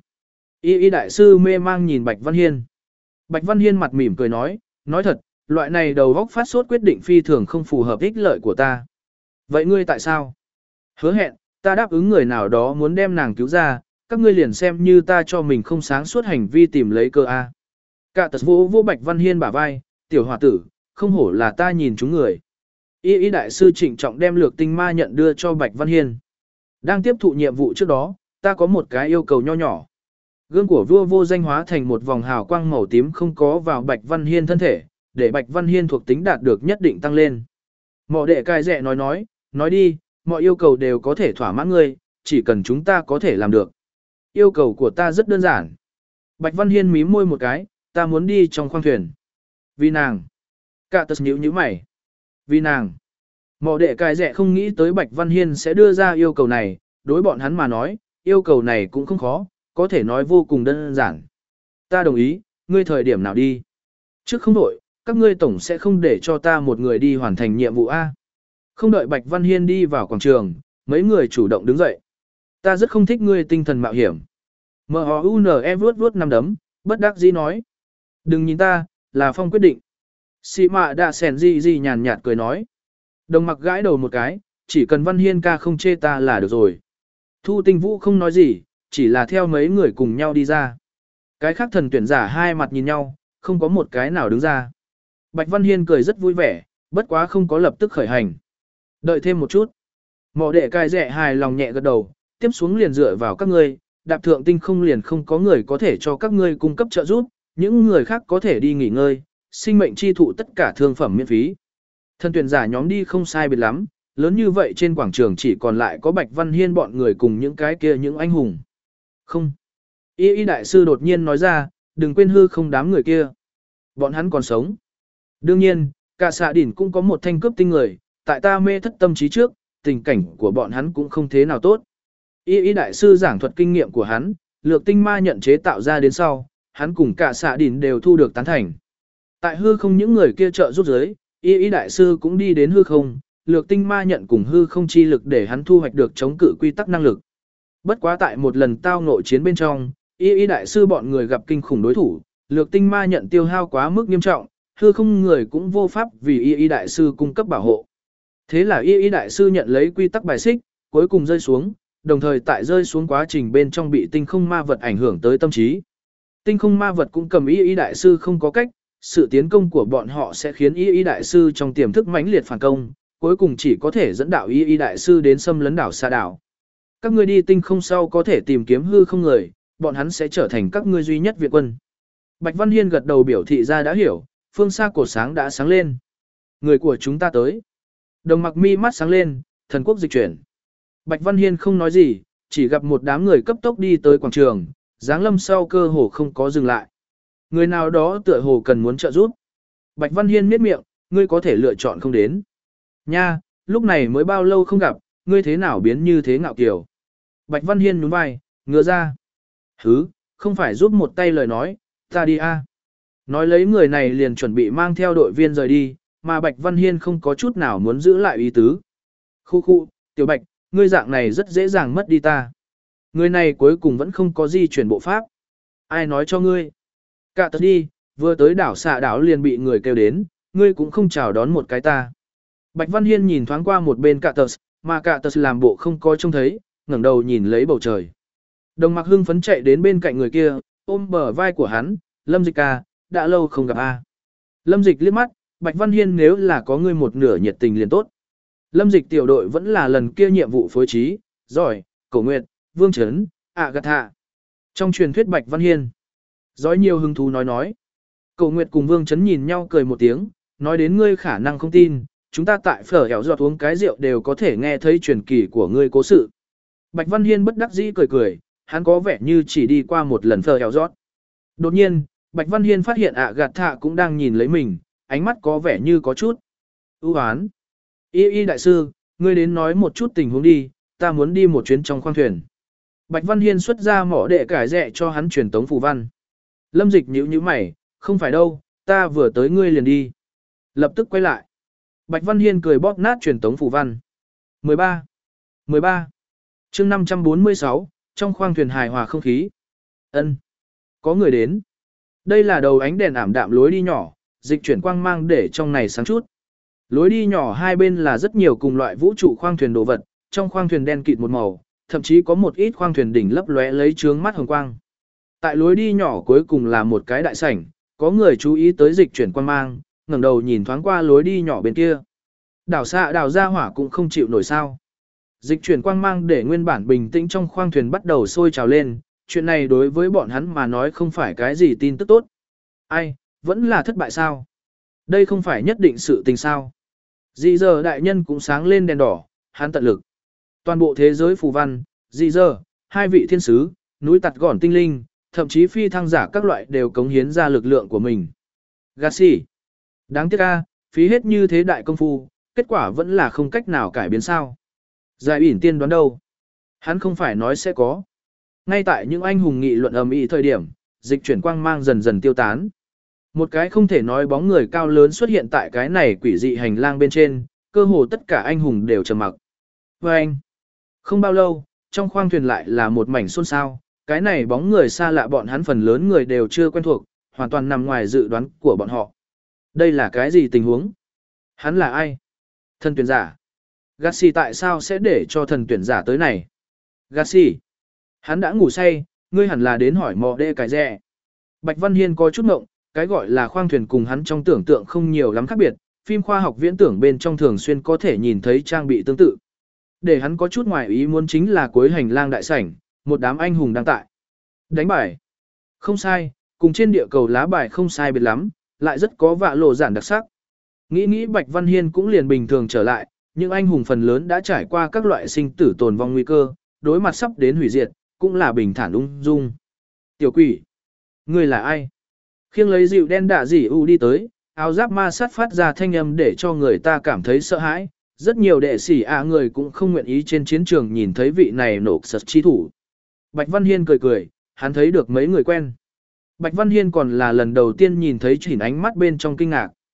Y Y đại sư mê mang nhìn Bạch Văn Hiên. Bạch Văn Hiên mặt mỉm cười nói, nói thật, loại này đầu góc phát sốt quyết định phi thường không phù hợp ích lợi của ta. Vậy ngươi tại sao? Hứa hẹn, ta đáp ứng người nào đó muốn đem nàng cứu ra, các ngươi liền xem như ta cho mình không sáng suốt hành vi tìm lấy cơ A. Cả tật vô vô Bạch Văn Hiên bả vai, tiểu hòa tử, không hổ là ta nhìn chúng người. Y Y đại sư trịnh trọng đem lược tinh ma nhận đưa cho Bạch Văn Hiên. Đang tiếp thụ nhiệm vụ trước đó, ta có một cái yêu cầu nho nhỏ. Gương của vua vô danh hóa thành một vòng hào quang màu tím không có vào Bạch Văn Hiên thân thể, để Bạch Văn Hiên thuộc tính đạt được nhất định tăng lên. Mọ đệ cai rẻ nói nói, nói đi, mọi yêu cầu đều có thể thỏa mãn ngươi, chỉ cần chúng ta có thể làm được. Yêu cầu của ta rất đơn giản. Bạch Văn Hiên mím môi một cái, ta muốn đi trong khoang thuyền. Vì nàng. Cả tật nhíu nhíu mày. Vì nàng. Mọ đệ cai rẻ không nghĩ tới Bạch Văn Hiên sẽ đưa ra yêu cầu này, đối bọn hắn mà nói, yêu cầu này cũng không khó, có thể nói vô cùng đơn giản. Ta đồng ý, ngươi thời điểm nào đi. Trước không đổi, các ngươi tổng sẽ không để cho ta một người đi hoàn thành nhiệm vụ A. Không đợi Bạch Văn Hiên đi vào quảng trường, mấy người chủ động đứng dậy. Ta rất không thích ngươi tinh thần mạo hiểm. M-O-U-N-E vuốt vuốt năm đấm, bất đắc dĩ nói. Đừng nhìn ta, là Phong quyết định. Sĩ mạ đã sèn gì gì nhàn nhạt cười nói. Đồng mặc gãi đầu một cái, chỉ cần Văn Hiên ca không chê ta là được rồi. Thu Tinh Vũ không nói gì, chỉ là theo mấy người cùng nhau đi ra. Cái khác thần tuyển giả hai mặt nhìn nhau, không có một cái nào đứng ra. Bạch Văn Hiên cười rất vui vẻ, bất quá không có lập tức khởi hành. Đợi thêm một chút. Mọ đệ cai rẻ hài lòng nhẹ gật đầu, tiếp xuống liền dựa vào các ngươi, đạp thượng tinh không liền không có người có thể cho các ngươi cung cấp trợ giúp, những người khác có thể đi nghỉ ngơi, sinh mệnh chi thụ tất cả thương phẩm miễn phí. Thần tuyển giả nhóm đi không sai biệt lắm, lớn như vậy trên quảng trường chỉ còn lại có Bạch Văn Hiên bọn người cùng những cái kia những anh hùng. Không. Y Y đại sư đột nhiên nói ra, đừng quên hư không đám người kia. Bọn hắn còn sống. Đương nhiên, cả xạ đỉnh cũng có một thanh cướp tinh người, tại ta mê thất tâm trí trước, tình cảnh của bọn hắn cũng không thế nào tốt. Y Y đại sư giảng thuật kinh nghiệm của hắn, lược tinh ma nhận chế tạo ra đến sau, hắn cùng cả xạ đỉnh đều thu được tán thành. Tại hư không những người kia trợ giúp giới, Y Y đại sư cũng đi đến hư không, lược tinh ma nhận cùng hư không chi lực để hắn thu hoạch được chống cự quy tắc năng lực. Bất quá tại một lần tao ngộ chiến bên trong, y y đại sư bọn người gặp kinh khủng đối thủ, lược tinh ma nhận tiêu hao quá mức nghiêm trọng, hư không người cũng vô pháp vì y y đại sư cung cấp bảo hộ. Thế là y y đại sư nhận lấy quy tắc bài xích, cuối cùng rơi xuống, đồng thời tại rơi xuống quá trình bên trong bị tinh không ma vật ảnh hưởng tới tâm trí. Tinh không ma vật cũng cầm y y đại sư không có cách, sự tiến công của bọn họ sẽ khiến y y đại sư trong tiềm thức mãnh liệt phản công, cuối cùng chỉ có thể dẫn đạo y y đại sư đến xâm lấn đảo xa đảo. Các ngươi đi tinh không sau có thể tìm kiếm hư không người, bọn hắn sẽ trở thành các ngươi duy nhất viện quân. Bạch Văn Hiên gật đầu biểu thị ra đã hiểu, phương xa cột sáng đã sáng lên. Người của chúng ta tới. Đồng Mặc mi mắt sáng lên, thần quốc dịch chuyển. Bạch Văn Hiên không nói gì, chỉ gặp một đám người cấp tốc đi tới quảng trường, giáng lâm sau cơ hồ không có dừng lại. Người nào đó tựa hồ cần muốn trợ giúp. Bạch Văn Hiên miết miệng, ngươi có thể lựa chọn không đến. Nha, lúc này mới bao lâu không gặp, ngươi thế nào biến như thế ngạo kiều. Bạch Văn Hiên nhún vai, ngửa ra. Hứ, không phải giúp một tay lời nói, ta đi a. Nói lấy người này liền chuẩn bị mang theo đội viên rời đi, mà Bạch Văn Hiên không có chút nào muốn giữ lại ý tứ. Khu khu, Tiểu Bạch, ngươi dạng này rất dễ dàng mất đi ta. Người này cuối cùng vẫn không có di chuyển bộ pháp. Ai nói cho ngươi? Cả tật đi, vừa tới đảo xạ đảo liền bị người kêu đến, ngươi cũng không chào đón một cái ta. Bạch Văn Hiên nhìn thoáng qua một bên cả tật, mà cả tật làm bộ không có trông thấy, ngẩng đầu nhìn lấy bầu trời. Đồng Mặc hưng phấn chạy đến bên cạnh người kia, ôm bờ vai của hắn, Lâm Dịch ca, đã lâu không gặp a. Lâm Dịch liếc mắt, Bạch Văn Hiên nếu là có ngươi một nửa nhiệt tình liền tốt. Lâm Dịch tiểu đội vẫn là lần kia nhiệm vụ phối trí, giỏi, Cổ Nguyệt, Vương Trấn, ạ gạt hạ. Trong truyền thuyết Bạch Văn Hiên, giỏi nhiều hứng thú nói nói. Cổ Nguyệt cùng Vương Trấn nhìn nhau cười một tiếng, nói đến ngươi khả năng không tin, chúng ta tại phở hẻo giọt uống cái rượu đều có thể nghe thấy truyền kỳ của ngươi cố sự. Bạch Văn Hiên bất đắc dĩ cười cười, hắn có vẻ như chỉ đi qua một lần phở hẻo giọt. Đột nhiên, Bạch Văn Hiên phát hiện ạ gạt thạ cũng đang nhìn lấy mình, ánh mắt có vẻ như có chút ưu hoán. Y y đại sư, ngươi đến nói một chút tình huống đi, ta muốn đi một chuyến trong khoang thuyền. Bạch Văn Hiên xuất ra mỏ đệ cải rẹ cho hắn truyền tống phù văn. Lâm Dịch nhíu nhíu mày, không phải đâu, ta vừa tới ngươi liền đi. Lập tức quay lại. Bạch Văn Hiên cười bóp nát truyền tống phù văn. mười ba. mười ba. Chương năm trăm bốn mươi sáu, trong khoang thuyền hài hòa không khí. Ân, có người đến. Đây là đầu ánh đèn ảm đạm lối đi nhỏ, dịch chuyển quang mang để trong này sáng chút. Lối đi nhỏ hai bên là rất nhiều cùng loại vũ trụ khoang thuyền đồ vật, trong khoang thuyền đen kịt một màu, thậm chí có một ít khoang thuyền đỉnh lấp lóe lấy chướng mắt hồng quang. Tại lối đi nhỏ cuối cùng là một cái đại sảnh, có người chú ý tới dịch chuyển quang mang, ngẩng đầu nhìn thoáng qua lối đi nhỏ bên kia. Đảo xạ đảo ra hỏa cũng không chịu nổi sao. Dịch chuyển quang mang để nguyên bản bình tĩnh trong khoang thuyền bắt đầu sôi trào lên, chuyện này đối với bọn hắn mà nói không phải cái gì tin tức tốt. Ai, vẫn là thất bại sao? Đây không phải nhất định sự tình sao? Dị giờ đại nhân cũng sáng lên đèn đỏ, hắn tận lực. Toàn bộ thế giới phù văn, dị giờ, hai vị thiên sứ, núi tạt gòn tinh linh, thậm chí phi thăng giả các loại đều cống hiến ra lực lượng của mình. Gassi. Đáng tiếc a, phí hết như thế đại công phu, kết quả vẫn là không cách nào cải biến sao. Giải ỉn tiên đoán đâu? Hắn không phải nói sẽ có. Ngay tại những anh hùng nghị luận ầm ĩ thời điểm, dịch chuyển quang mang dần dần tiêu tán. Một cái không thể nói bóng người cao lớn xuất hiện tại cái này quỷ dị hành lang bên trên, cơ hồ tất cả anh hùng đều trầm mặc. Và anh, không bao lâu, trong khoang thuyền lại là một mảnh xôn xao, cái này bóng người xa lạ bọn hắn phần lớn người đều chưa quen thuộc, hoàn toàn nằm ngoài dự đoán của bọn họ. Đây là cái gì tình huống? Hắn là ai? Thần tuyển giả. Gassi tại sao sẽ để cho thần tuyển giả tới này? Gassi. Hắn đã ngủ say, ngươi hẳn là đến hỏi mò đê cái rẻ. Bạch Văn Hiên có chút ngộng, cái gọi là khoang thuyền cùng hắn trong tưởng tượng không nhiều lắm khác biệt, phim khoa học viễn tưởng bên trong thường xuyên có thể nhìn thấy trang bị tương tự. Để hắn có chút ngoài ý muốn chính là cuối hành lang đại sảnh, một đám anh hùng đang tại đánh bài. Không sai, cùng trên địa cầu lá bài không sai biệt lắm, lại rất có vạ lộ giản đặc sắc. Nghĩ nghĩ Bạch Văn Hiên cũng liền bình thường trở lại, những anh hùng phần lớn đã trải qua các loại sinh tử tồn vong nguy cơ, đối mặt sắp đến hủy diệt, cũng là bình thản ung dung. Tiểu quỷ, ngươi là ai? Khiêng lấy dịu đen đạ dỉ u đi tới, áo giáp ma sát phát ra thanh âm để cho người ta cảm thấy sợ hãi. Rất nhiều đệ sĩ ạ người cũng không nguyện ý trên chiến trường nhìn thấy vị này nổ sật chi thủ. Bạch Văn Hiên cười cười, hắn thấy được mấy người quen. Bạch Văn Hiên còn là lần đầu tiên nhìn thấy chỉnh ánh mắt bên trong kinh ngạc.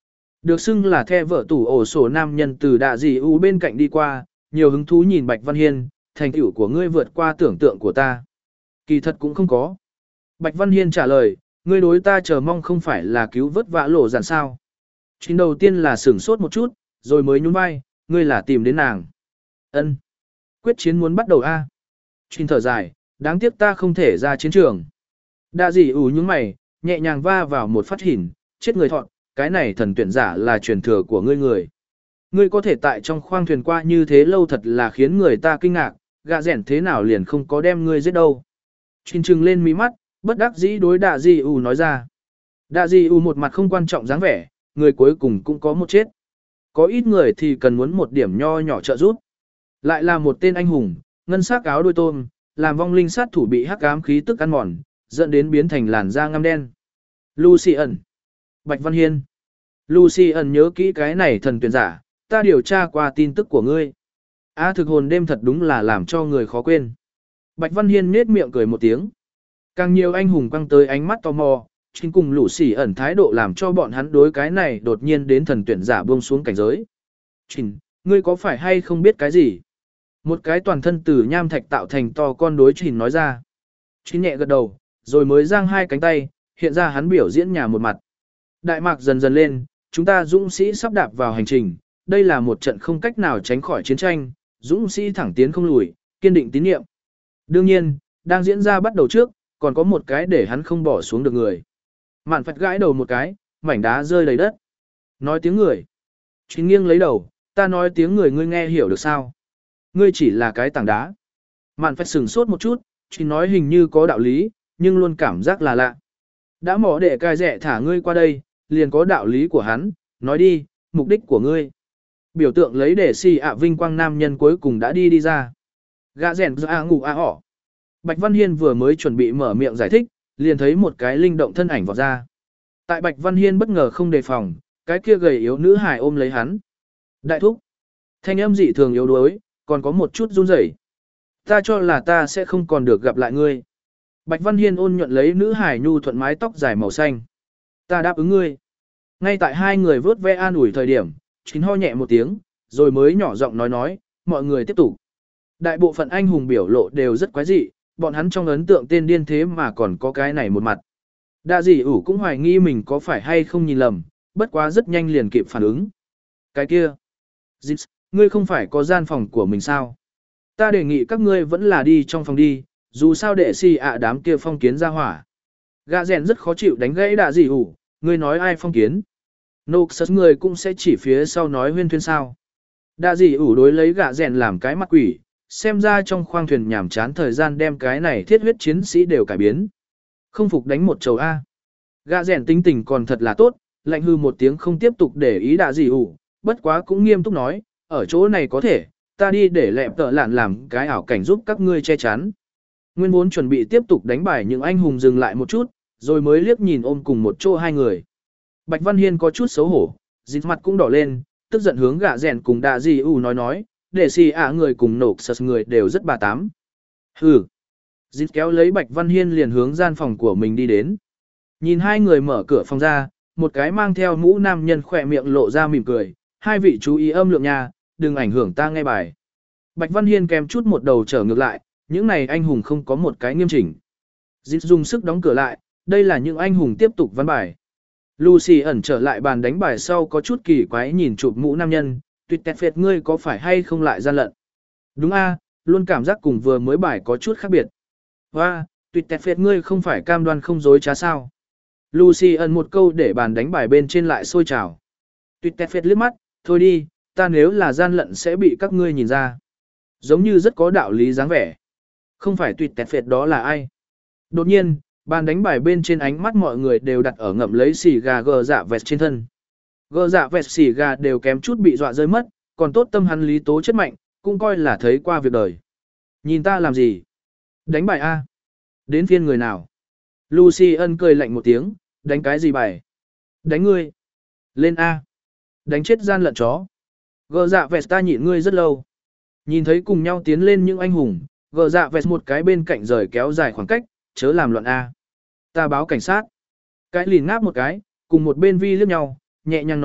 Được xưng là the vợ tủ ổ sổ nam nhân từ đạ dị u bên cạnh đi qua, nhiều hứng thú nhìn Bạch Văn Hiên, thành tựu của ngươi vượt qua tưởng tượng của ta. Kỳ thật cũng không có. Bạch Văn Hiên trả lời, ngươi đối ta chờ mong không phải là cứu vớt vã lộ giản sao. Chính đầu tiên là sửng sốt một chút, rồi mới nhún vai, ngươi là tìm đến nàng. Ân. Quyết chiến muốn bắt đầu a. À? Chính thở dài, đáng tiếc ta không thể ra chiến trường. Đạ dị ủ những mày, nhẹ nhàng va vào một phát hỉn, chết người thọn, cái này thần tuyển giả là truyền thừa của ngươi người. Ngươi có thể tại trong khoang thuyền qua như thế lâu thật là khiến người ta kinh ngạc, gạ rẻn thế nào liền không có đem ngươi giết đâu. Trình trừng lên mí mắt, bất đắc dĩ đối đạ dị ủ nói ra. Đạ dị ủ một mặt không quan trọng dáng vẻ, người cuối cùng cũng có một chết. Có ít người thì cần muốn một điểm nho nhỏ trợ giúp. Lại là một tên anh hùng, ngân sắc áo đôi tôm, làm vong linh sát thủ bị hắc ám khí tức ăn mòn, dẫn đến biến thành làn da ngăm đen. Lucy ẩn. Bạch Văn Hiên. Lucy ẩn nhớ kỹ cái này thần tuyển giả, ta điều tra qua tin tức của ngươi. A thực hồn đêm thật đúng là làm cho người khó quên. Bạch Văn Hiên nết miệng cười một tiếng. Càng nhiều anh hùng quăng tới ánh mắt tò mò, chính cùng Lucy ẩn thái độ làm cho bọn hắn đối cái này đột nhiên đến thần tuyển giả buông xuống cảnh giới. Trình, ngươi có phải hay không biết cái gì? Một cái toàn thân từ nham thạch tạo thành to con đối Trình nói ra. Trình nhẹ gật đầu, rồi mới giang hai cánh tay, hiện ra hắn biểu diễn nhà một mặt. Đại mạc dần dần lên, chúng ta dũng sĩ sắp đạp vào hành trình, đây là một trận không cách nào tránh khỏi chiến tranh, dũng sĩ thẳng tiến không lùi, kiên định tín nhiệm. Đương nhiên, đang diễn ra bắt đầu trước, còn có một cái để hắn không bỏ xuống được người. Mạn phật gãi đầu một cái, mảnh đá rơi đầy đất. Nói tiếng người. Chính nghiêng lấy đầu, ta nói tiếng người ngươi nghe hiểu được sao? Ngươi chỉ là cái tảng đá. Mạn phật sửng sốt một chút, chính nói hình như có đạo lý, nhưng luôn cảm giác là lạ. Đã mỏ để cai rẻ thả ngươi qua đây, liền có đạo lý của hắn, nói đi, mục đích của ngươi. Biểu tượng lấy để xì ạ vinh quang nam nhân cuối cùng đã đi đi ra. Gã rèn ra ngủ a họ. Bạch Văn Hiên vừa mới chuẩn bị mở miệng giải thích, liền thấy một cái linh động thân ảnh vọt ra. Tại Bạch Văn Hiên bất ngờ không đề phòng, cái kia gầy yếu nữ hài ôm lấy hắn. Đại thúc. Thanh âm dị thường yếu đuối, còn có một chút run rẩy. Ta cho là ta sẽ không còn được gặp lại ngươi. Bạch Văn Hiên ôn nhuận lấy nữ hài nhu thuận mái tóc dài màu xanh. Ta đáp ứng ngươi. Ngay tại hai người vớt ve an ủi thời điểm, chính ho nhẹ một tiếng, rồi mới nhỏ giọng nói nói, mọi người tiếp tục. Đại bộ phận anh hùng biểu lộ đều rất quái dị, bọn hắn trong ấn tượng tên điên thế mà còn có cái này một mặt. Đạ dị ủ cũng hoài nghi mình có phải hay không nhìn lầm, bất quá rất nhanh liền kịp phản ứng. Cái kia. Dịp, ngươi không phải có gian phòng của mình sao? Ta đề nghị các ngươi vẫn là đi trong phòng đi, dù sao đệ si ạ đám kia phong kiến ra hỏa. Gã rèn rất khó chịu đánh gãy đạ dị ủ, ngươi nói ai phong kiến? Noxus người cũng sẽ chỉ phía sau nói huyên thuyên sao. Đạ dị ủ đối lấy gã rèn làm cái mặt quỷ, xem ra trong khoang thuyền nhảm chán thời gian đem cái này thiết huyết chiến sĩ đều cải biến. Không phục đánh một chầu A. Gã rèn tính tình còn thật là tốt, lạnh hư một tiếng không tiếp tục để ý đạ dị ủ, bất quá cũng nghiêm túc nói, ở chỗ này có thể, ta đi để lẹp tợ lạn làm cái ảo cảnh giúp các ngươi che chắn. Nguyên vốn chuẩn bị tiếp tục đánh bài những anh hùng dừng lại một chút, rồi mới liếc nhìn ôm cùng một chỗ hai người. Bạch Văn Hiên có chút xấu hổ, dịch mặt cũng đỏ lên, tức giận hướng gã rèn cùng đạ dị ủ nói nói, để xì ạ người cùng nổ sật người đều rất bà tám. Hừ. Dịch kéo lấy Bạch Văn Hiên liền hướng gian phòng của mình đi đến. Nhìn hai người mở cửa phòng ra, một cái mang theo mũ nam nhân khỏe miệng lộ ra mỉm cười, hai vị chú ý âm lượng nha, đừng ảnh hưởng ta nghe bài. Bạch Văn Hiên kèm chút một đầu trở ngược lại, những này anh hùng không có một cái nghiêm chỉnh. Dịch dùng sức đóng cửa lại, đây là những anh hùng tiếp tục văn bài. Lucy ẩn trở lại bàn đánh bài sau có chút kỳ quái nhìn chụp mũ nam nhân, tuyệt tẹt phệt ngươi có phải hay không lại gian lận. Đúng a, luôn cảm giác cùng vừa mới bài có chút khác biệt. Hoa, tuyệt tẹt phệt ngươi không phải cam đoan không dối trá sao. Lucy ẩn một câu để bàn đánh bài bên trên lại sôi trào. Tuyệt tẹt phệt liếc mắt, thôi đi, ta nếu là gian lận sẽ bị các ngươi nhìn ra. Giống như rất có đạo lý dáng vẻ. Không phải tuyệt tẹt phệt đó là ai. Đột nhiên, bàn đánh bài bên trên ánh mắt mọi người đều đặt ở ngậm lấy xì gà gờ dạ vẹt trên thân. Gờ dạ vẹt xì gà đều kém chút bị dọa rơi mất, còn tốt tâm hắn lý tố chất mạnh, cũng coi là thấy qua việc đời. Nhìn ta làm gì? Đánh bài A. Đến phiên người nào? Lucy ân cười lạnh một tiếng, đánh cái gì bài? Đánh ngươi. Lên A. Đánh chết gian lận chó. Gờ dạ vẹt ta nhịn ngươi rất lâu. Nhìn thấy cùng nhau tiến lên những anh hùng, gờ dạ vẹt một cái bên cạnh rời kéo dài khoảng cách, chớ làm loạn A. Ta báo cảnh sát. Cái lìn ngáp một cái, cùng một bên vi liếc nhau, nhẹ nhàng nói,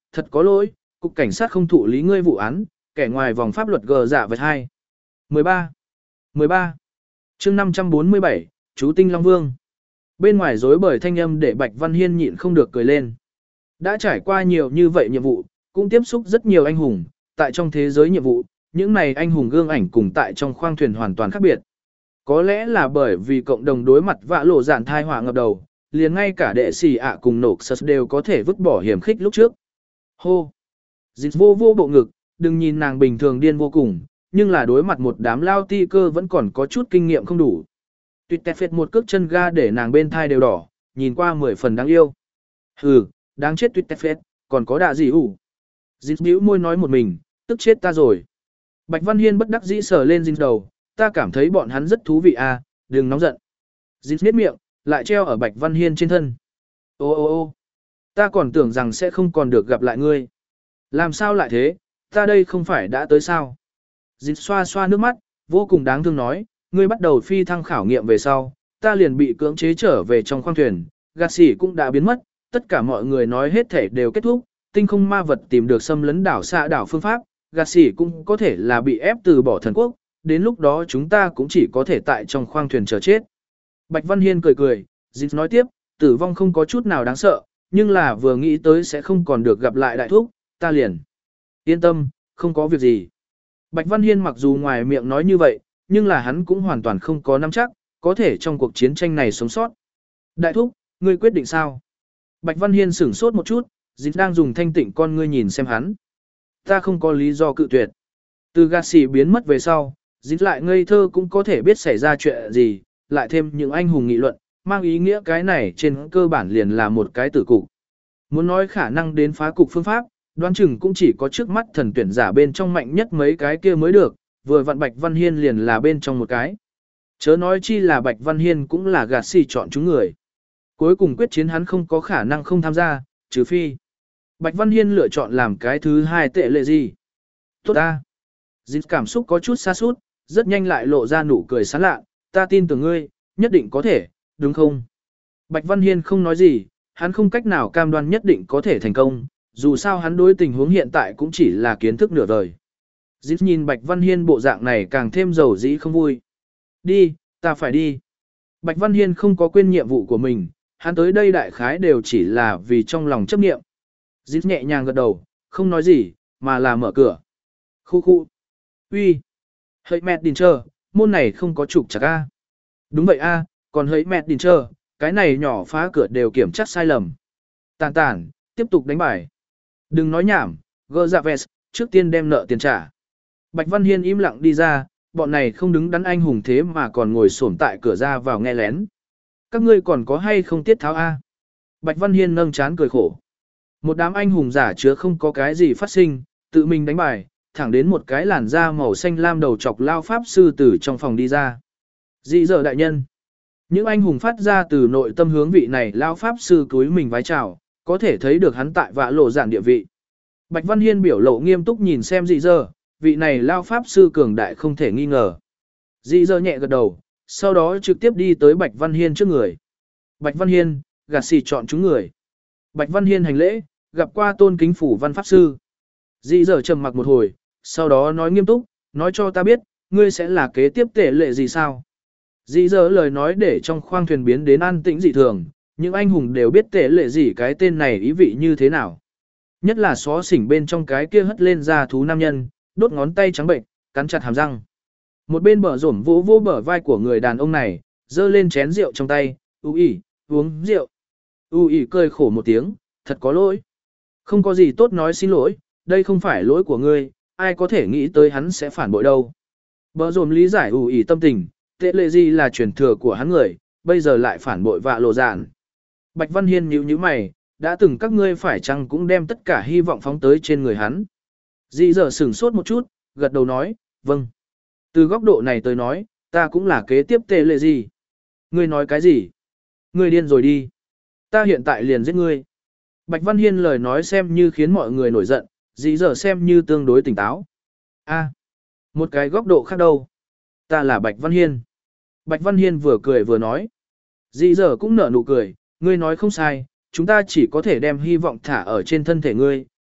thật có lỗi, cục cảnh sát không thụ lý ngươi vụ án, kẻ ngoài vòng pháp luật gờ dạ vật hai. mười ba. mười ba. chương năm trăm bốn mươi bảy, chú Tinh Long Vương. Bên ngoài rối bời thanh âm để Bạch Văn Hiên nhịn không được cười lên. Đã trải qua nhiều như vậy nhiệm vụ, cũng tiếp xúc rất nhiều anh hùng, tại trong thế giới nhiệm vụ, những này anh hùng gương ảnh cùng tại trong khoang thuyền hoàn toàn khác biệt. Có lẽ là bởi vì cộng đồng đối mặt vã lộ dạn thai họa ngập đầu, liền ngay cả đệ sĩ ạ cùng nổ sật đều có thể vứt bỏ hiểm khích lúc trước. Hô! Dịch vô vô bộ ngực, đừng nhìn nàng bình thường điên vô cùng, nhưng là đối mặt một đám lao ti cơ vẫn còn có chút kinh nghiệm không đủ. Tuyệt tẹt phết một cước chân ga để nàng bên thai đều đỏ, nhìn qua mười phần đáng yêu. Hừ, đáng chết tuyệt tẹt phết, còn có đạ gì ủ. Dịch bĩu môi nói một mình, tức chết ta rồi. Bạch Văn Hiên bất đắc dĩ sờ lên Dịch đầu, ta cảm thấy bọn hắn rất thú vị à, đừng nóng giận. Dịch nhếch miệng, lại treo ở Bạch Văn Hiên trên thân. Ô ô ô, ta còn tưởng rằng sẽ không còn được gặp lại ngươi. Làm sao lại thế, ta đây không phải đã tới sao? Dịch xoa xoa nước mắt, vô cùng đáng thương nói, ngươi bắt đầu phi thăng khảo nghiệm về sau, ta liền bị cưỡng chế trở về trong khoang thuyền, gạt xỉ cũng đã biến mất, tất cả mọi người nói hết thể đều kết thúc, tinh không ma vật tìm được xâm lấn đảo xạ đảo phương pháp, gạt xỉ cũng có thể là bị ép từ bỏ thần quốc, đến lúc đó chúng ta cũng chỉ có thể tại trong khoang thuyền chờ chết. Bạch Văn Hiên cười cười, dịch nói tiếp, tử vong không có chút nào đáng sợ, nhưng là vừa nghĩ tới sẽ không còn được gặp lại đại thúc, ta liền. Yên tâm, không có việc gì. Bạch Văn Hiên mặc dù ngoài miệng nói như vậy, nhưng là hắn cũng hoàn toàn không có nắm chắc, có thể trong cuộc chiến tranh này sống sót. Đại thúc, ngươi quyết định sao? Bạch Văn Hiên sửng sốt một chút, dịch đang dùng thanh tịnh con ngươi nhìn xem hắn. Ta không có lý do cự tuyệt. Từ gạt xỉ biến mất về sau, dịch lại ngây thơ cũng có thể biết xảy ra chuyện gì, lại thêm những anh hùng nghị luận, mang ý nghĩa cái này trên cơ bản liền là một cái tử cục. Muốn nói khả năng đến phá cục phương pháp, đoán chừng cũng chỉ có trước mắt thần tuyển giả bên trong mạnh nhất mấy cái kia mới được, vừa vặn Bạch Văn Hiên liền là bên trong một cái. Chớ nói chi là Bạch Văn Hiên cũng là gạt xỉ chọn chúng người. Cuối cùng quyết chiến hắn không có khả năng không tham gia, trừ phi. Bạch Văn Hiên lựa chọn làm cái thứ hai tệ lệ gì? Tốt ta. Dịch cảm xúc có chút xa sút, rất nhanh lại lộ ra nụ cười sán lạ, ta tin tưởng ngươi, nhất định có thể, đúng không? Bạch Văn Hiên không nói gì, hắn không cách nào cam đoan nhất định có thể thành công, dù sao hắn đối tình huống hiện tại cũng chỉ là kiến thức nửa đời. Dịch nhìn Bạch Văn Hiên bộ dạng này càng thêm dầu dĩ không vui. Đi, ta phải đi. Bạch Văn Hiên không có quên nhiệm vụ của mình, hắn tới đây đại khái đều chỉ là vì trong lòng chấp niệm. Dịch nhẹ nhàng gật đầu, không nói gì, mà là mở cửa. Khu khu. Uy. Hỡi mẹ đình chờ, môn này không có trục chặt a. Đúng vậy a, còn hỡi mẹ đình chờ, cái này nhỏ phá cửa đều kiểm chắc sai lầm. Tàn tàn, tiếp tục đánh bài. Đừng nói nhảm, gỡ dạ vest, trước tiên đem nợ tiền trả. Bạch Văn Hiên im lặng đi ra, bọn này không đứng đắn anh hùng thế mà còn ngồi xổm tại cửa ra vào nghe lén. Các ngươi còn có hay không tiết tháo a? Bạch Văn Hiên nâng chán cười khổ. Một đám anh hùng giả chứa không có cái gì phát sinh, tự mình đánh bài, thẳng đến một cái làn da màu xanh lam đầu chọc lao pháp sư từ trong phòng đi ra. Dị dở đại nhân. Những anh hùng phát ra từ nội tâm hướng vị này lao pháp sư cúi mình vái chào, có thể thấy được hắn tại vạ lộ giản địa vị. Bạch Văn Hiên biểu lộ nghiêm túc nhìn xem dị dở, vị này lao pháp sư cường đại không thể nghi ngờ. Dị dở nhẹ gật đầu, sau đó trực tiếp đi tới Bạch Văn Hiên trước người. Bạch Văn Hiên, gạt xì chọn chúng người. Bạch Văn Hiên hành lễ, gặp qua tôn kính phủ văn pháp sư. Dị dở trầm mặc một hồi, sau đó nói nghiêm túc, nói cho ta biết, ngươi sẽ là kế tiếp tệ lệ gì sao? Dị dở lời nói để trong khoang thuyền biến đến an tĩnh dị thường, những anh hùng đều biết tệ lệ gì cái tên này ý vị như thế nào. Nhất là xó xỉnh bên trong cái kia hất lên ra thú nam nhân, đốt ngón tay trắng bệnh, cắn chặt hàm răng. Một bên bờ rổm vỗ vỗ bờ vai của người đàn ông này, giơ lên chén rượu trong tay, u ỉ, uống rượu. U ỉ cười khổ một tiếng, thật có lỗi. Không có gì tốt nói xin lỗi, đây không phải lỗi của ngươi, ai có thể nghĩ tới hắn sẽ phản bội đâu. Bờ rổm lý giải u ỉ tâm tình, tệ lệ gì là truyền thừa của hắn người, bây giờ lại phản bội vạ lộ dạn. Bạch Văn Hiên nhíu nhíu mày, đã từng các ngươi phải chăng cũng đem tất cả hy vọng phóng tới trên người hắn. Dị dở sửng sốt một chút, gật đầu nói, vâng. Từ góc độ này tới nói, ta cũng là kế tiếp tệ lệ gì. Ngươi nói cái gì? Ngươi điên rồi đi. Ta hiện tại liền giết ngươi. Bạch Văn Hiên lời nói xem như khiến mọi người nổi giận, dị dở xem như tương đối tỉnh táo. A, một cái góc độ khác đâu. Ta là Bạch Văn Hiên. Bạch Văn Hiên vừa cười vừa nói. Dị dở cũng nở nụ cười, ngươi nói không sai, chúng ta chỉ có thể đem hy vọng thả ở trên thân thể ngươi,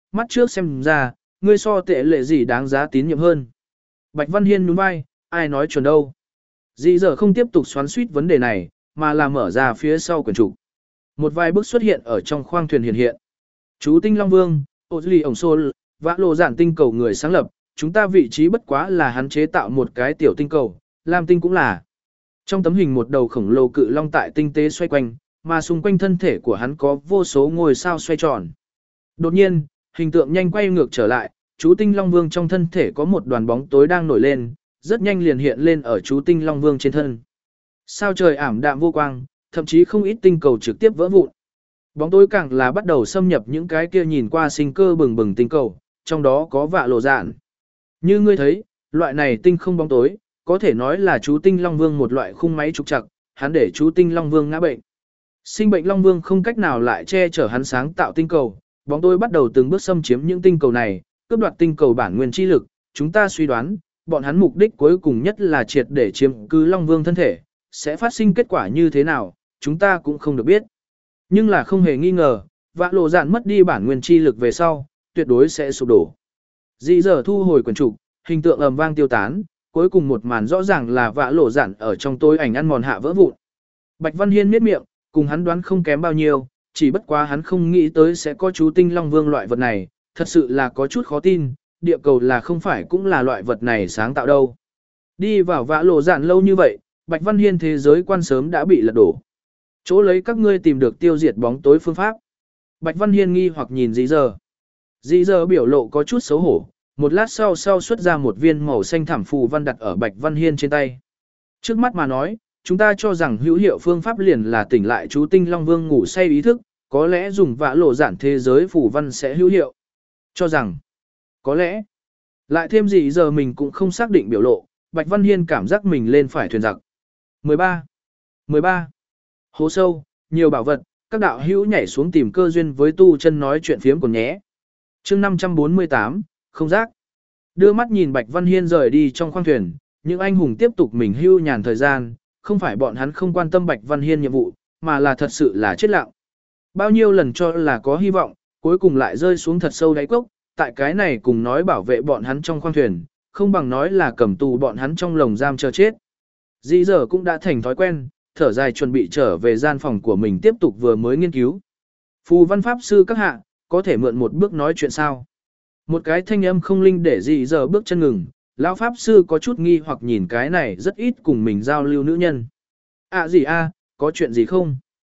mắt trước xem ra, ngươi so tệ lệ gì đáng giá tín nhiệm hơn. Bạch Văn Hiên nhún vai, ai nói chuẩn đâu. Dĩ giờ không tiếp tục xoắn suýt vấn đề này, mà là mở ra phía sau quyển trục. Một vài bước xuất hiện ở trong khoang thuyền hiện hiện. Chú Tinh Long Vương, ô lì ổng xô, vã lộ giản tinh cầu người sáng lập, chúng ta vị trí bất quá là hắn chế tạo một cái tiểu tinh cầu, Lam tinh cũng là. Trong tấm hình một đầu khổng lồ cự long tại tinh tế xoay quanh, mà xung quanh thân thể của hắn có vô số ngôi sao xoay tròn. Đột nhiên, hình tượng nhanh quay ngược trở lại, chú Tinh Long Vương trong thân thể có một đoàn bóng tối đang nổi lên, rất nhanh liền hiện lên ở chú Tinh Long Vương trên thân. Sao trời ảm đạm vô quang, thậm chí không ít tinh cầu trực tiếp vỡ vụn. Bóng tối càng là bắt đầu xâm nhập những cái kia nhìn qua sinh cơ bừng bừng tinh cầu, trong đó có vạ lộ dạn. Như ngươi thấy, loại này tinh không bóng tối, có thể nói là chú Tinh Long Vương một loại khung máy trục trặc, hắn để chú Tinh Long Vương ngã bệnh. Sinh bệnh Long Vương không cách nào lại che chở hắn sáng tạo tinh cầu, bóng tối bắt đầu từng bước xâm chiếm những tinh cầu này, cướp đoạt tinh cầu bản nguyên chi lực, chúng ta suy đoán, bọn hắn mục đích cuối cùng nhất là triệt để chiếm cứ Long Vương thân thể, sẽ phát sinh kết quả như thế nào, chúng ta cũng không được biết. Nhưng là không hề nghi ngờ, vạ lộ dạn mất đi bản nguyên chi lực về sau, tuyệt đối sẽ sụp đổ. Dị giờ thu hồi quyển trục, hình tượng ầm vang tiêu tán, cuối cùng một màn rõ ràng là vạ lộ dạn ở trong tối ảnh ăn mòn hạ vỡ vụn. Bạch Văn Hiên miết miệng, cùng hắn đoán không kém bao nhiêu, chỉ bất quá hắn không nghĩ tới sẽ có chú Tinh Long Vương loại vật này, thật sự là có chút khó tin, địa cầu là không phải cũng là loại vật này sáng tạo đâu. Đi vào vạ lộ dạn lâu như vậy, Bạch Văn Hiên thế giới quan sớm đã bị lật đổ. Chỗ lấy các ngươi tìm được tiêu diệt bóng tối phương pháp. Bạch Văn Hiên nghi hoặc nhìn Dĩ Giờ. Dĩ Giờ biểu lộ có chút xấu hổ, một lát sau sau xuất ra một viên màu xanh thảm phù văn đặt ở Bạch Văn Hiên trên tay. Trước mắt mà nói, chúng ta cho rằng hữu hiệu phương pháp liền là tỉnh lại chú Tinh Long Vương ngủ say ý thức, có lẽ dùng vạ lộ giản thế giới phù văn sẽ hữu hiệu. Cho rằng, có lẽ, lại thêm Dĩ Giờ mình cũng không xác định biểu lộ, Bạch Văn Hiên cảm giác mình lên phải thuyền giặc. mười ba. mười ba. Hố sâu, nhiều bảo vật, các đạo hữu nhảy xuống tìm cơ duyên với tu chân nói chuyện phiếm còn nhé. chương năm trăm bốn mươi tám, không giác. Đưa mắt nhìn Bạch Văn Hiên rời đi trong khoang thuyền, những anh hùng tiếp tục mình hưu nhàn thời gian, không phải bọn hắn không quan tâm Bạch Văn Hiên nhiệm vụ, mà là thật sự là chết lặng. Bao nhiêu lần cho là có hy vọng, cuối cùng lại rơi xuống thật sâu đáy cốc, tại cái này cùng nói bảo vệ bọn hắn trong khoang thuyền, không bằng nói là cầm tù bọn hắn trong lồng giam chờ chết. Dĩ giờ cũng đã thành thói quen, thở dài chuẩn bị trở về gian phòng của mình tiếp tục vừa mới nghiên cứu. Phù văn pháp sư các hạ, có thể mượn một bước nói chuyện sao? Một cái thanh âm không linh để dĩ giờ bước chân ngừng, lão pháp sư có chút nghi hoặc nhìn cái này rất ít cùng mình giao lưu nữ nhân. À gì a, có chuyện gì không?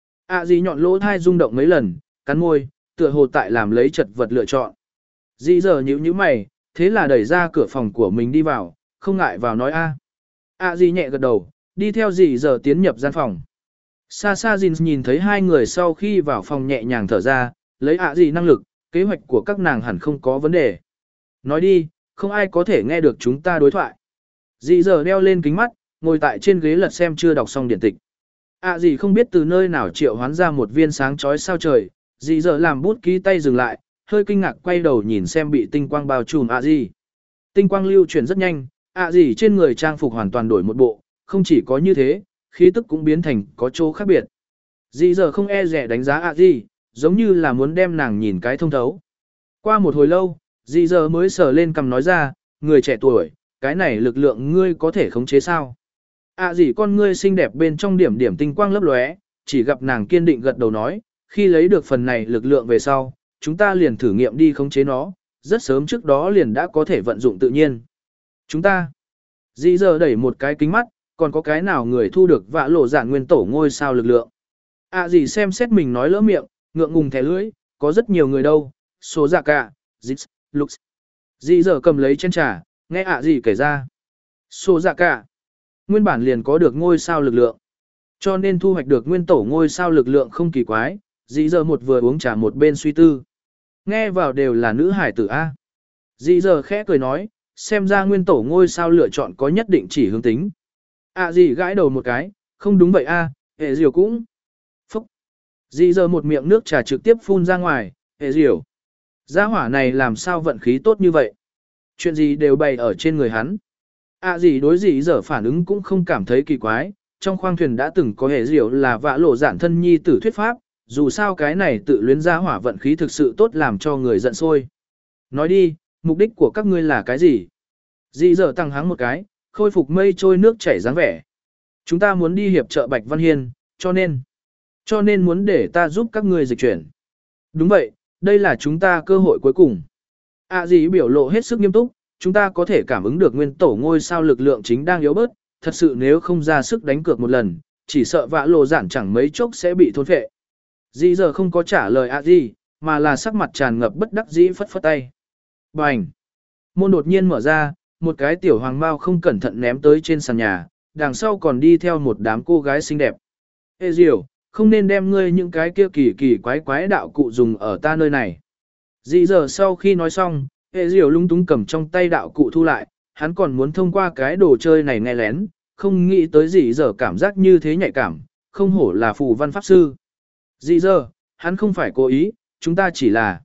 À gì nhọn lỗ thai rung động mấy lần, cắn môi, tựa hồ tại làm lấy chật vật lựa chọn. Dĩ giờ nhíu nhíu mày, thế là đẩy ra cửa phòng của mình đi vào, không ngại vào nói a. À gì nhẹ gật đầu, đi theo dì giờ tiến nhập gian phòng. Xa xa Jin nhìn thấy hai người sau khi vào phòng nhẹ nhàng thở ra, lấy ạ gì năng lực, kế hoạch của các nàng hẳn không có vấn đề. Nói đi, không ai có thể nghe được chúng ta đối thoại. Dì giờ đeo lên kính mắt, ngồi tại trên ghế lật xem chưa đọc xong điển tịch. ạ gì không biết từ nơi nào triệu hoán ra một viên sáng chói sao trời, dì giờ làm bút ký tay dừng lại, hơi kinh ngạc quay đầu nhìn xem bị tinh quang bao trùm ạ gì. Tinh quang lưu chuyển rất nhanh, ạ gì trên người trang phục hoàn toàn đổi một bộ. Không chỉ có như thế, khí tức cũng biến thành có chỗ khác biệt. Dì giờ không e rẻ đánh giá ạ gì, giống như là muốn đem nàng nhìn cái thông thấu. Qua một hồi lâu, dì giờ mới sờ lên cầm nói ra, người trẻ tuổi, cái này lực lượng ngươi có thể khống chế sao? ạ gì con ngươi xinh đẹp bên trong điểm điểm tinh quang lấp lóe, chỉ gặp nàng kiên định gật đầu nói, khi lấy được phần này lực lượng về sau, chúng ta liền thử nghiệm đi khống chế nó, rất sớm trước đó liền đã có thể vận dụng tự nhiên. Chúng ta, dì giờ đẩy một cái kính mắt, còn có cái nào người thu được vạ lộ giản nguyên tổ ngôi sao lực lượng. À gì xem xét mình nói lỡ miệng, ngượng ngùng thẻ lưỡi, có rất nhiều người đâu, số dạ cả, Zix, Lux. Dì giờ cầm lấy chén trà, nghe ạ gì kể ra. Số dạ cả, nguyên bản liền có được ngôi sao lực lượng. Cho nên thu hoạch được nguyên tổ ngôi sao lực lượng không kỳ quái, dì giờ một vừa uống trà một bên suy tư. Nghe vào đều là nữ hải tử A. Dì giờ khẽ cười nói, xem ra nguyên tổ ngôi sao lựa chọn có nhất định chỉ hướng tính. À gì gãi đầu một cái, không đúng vậy a, à, hệ diều cũng. Phúc. Dì giờ một miệng nước trà trực tiếp phun ra ngoài, hệ diều. Gia hỏa này làm sao vận khí tốt như vậy? Chuyện gì đều bày ở trên người hắn. À gì đối dì giờ phản ứng cũng không cảm thấy kỳ quái, trong khoang thuyền đã từng có hệ diều là vạ lộ giản thân nhi tử thuyết pháp, dù sao cái này tự luyến gia hỏa vận khí thực sự tốt làm cho người giận sôi. Nói đi, mục đích của các ngươi là cái gì? Dị dở tăng háng một cái, khôi phục mây trôi nước chảy dáng vẻ. Chúng ta muốn đi hiệp trợ Bạch Văn Hiên, cho nên, cho nên muốn để ta giúp các ngươi dịch chuyển. Đúng vậy, đây là chúng ta cơ hội cuối cùng. À dì biểu lộ hết sức nghiêm túc, chúng ta có thể cảm ứng được nguyên tổ ngôi sao lực lượng chính đang yếu bớt, thật sự nếu không ra sức đánh cược một lần, chỉ sợ vã lộ giản chẳng mấy chốc sẽ bị thôn phệ. Dì giờ không có trả lời à dì, mà là sắc mặt tràn ngập bất đắc dĩ phất phất tay. Bành! Môn đột nhiên mở ra, một cái tiểu hoàng mao không cẩn thận ném tới trên sàn nhà, đằng sau còn đi theo một đám cô gái xinh đẹp. Ê Diều, không nên đem ngươi những cái kia kỳ kỳ quái quái đạo cụ dùng ở ta nơi này. Dì giờ sau khi nói xong, Ê Diều lung túng cầm trong tay đạo cụ thu lại, hắn còn muốn thông qua cái đồ chơi này nghe lén, không nghĩ tới dì giờ cảm giác như thế nhạy cảm, không hổ là phù văn pháp sư. Dì giờ, hắn không phải cố ý, chúng ta chỉ là...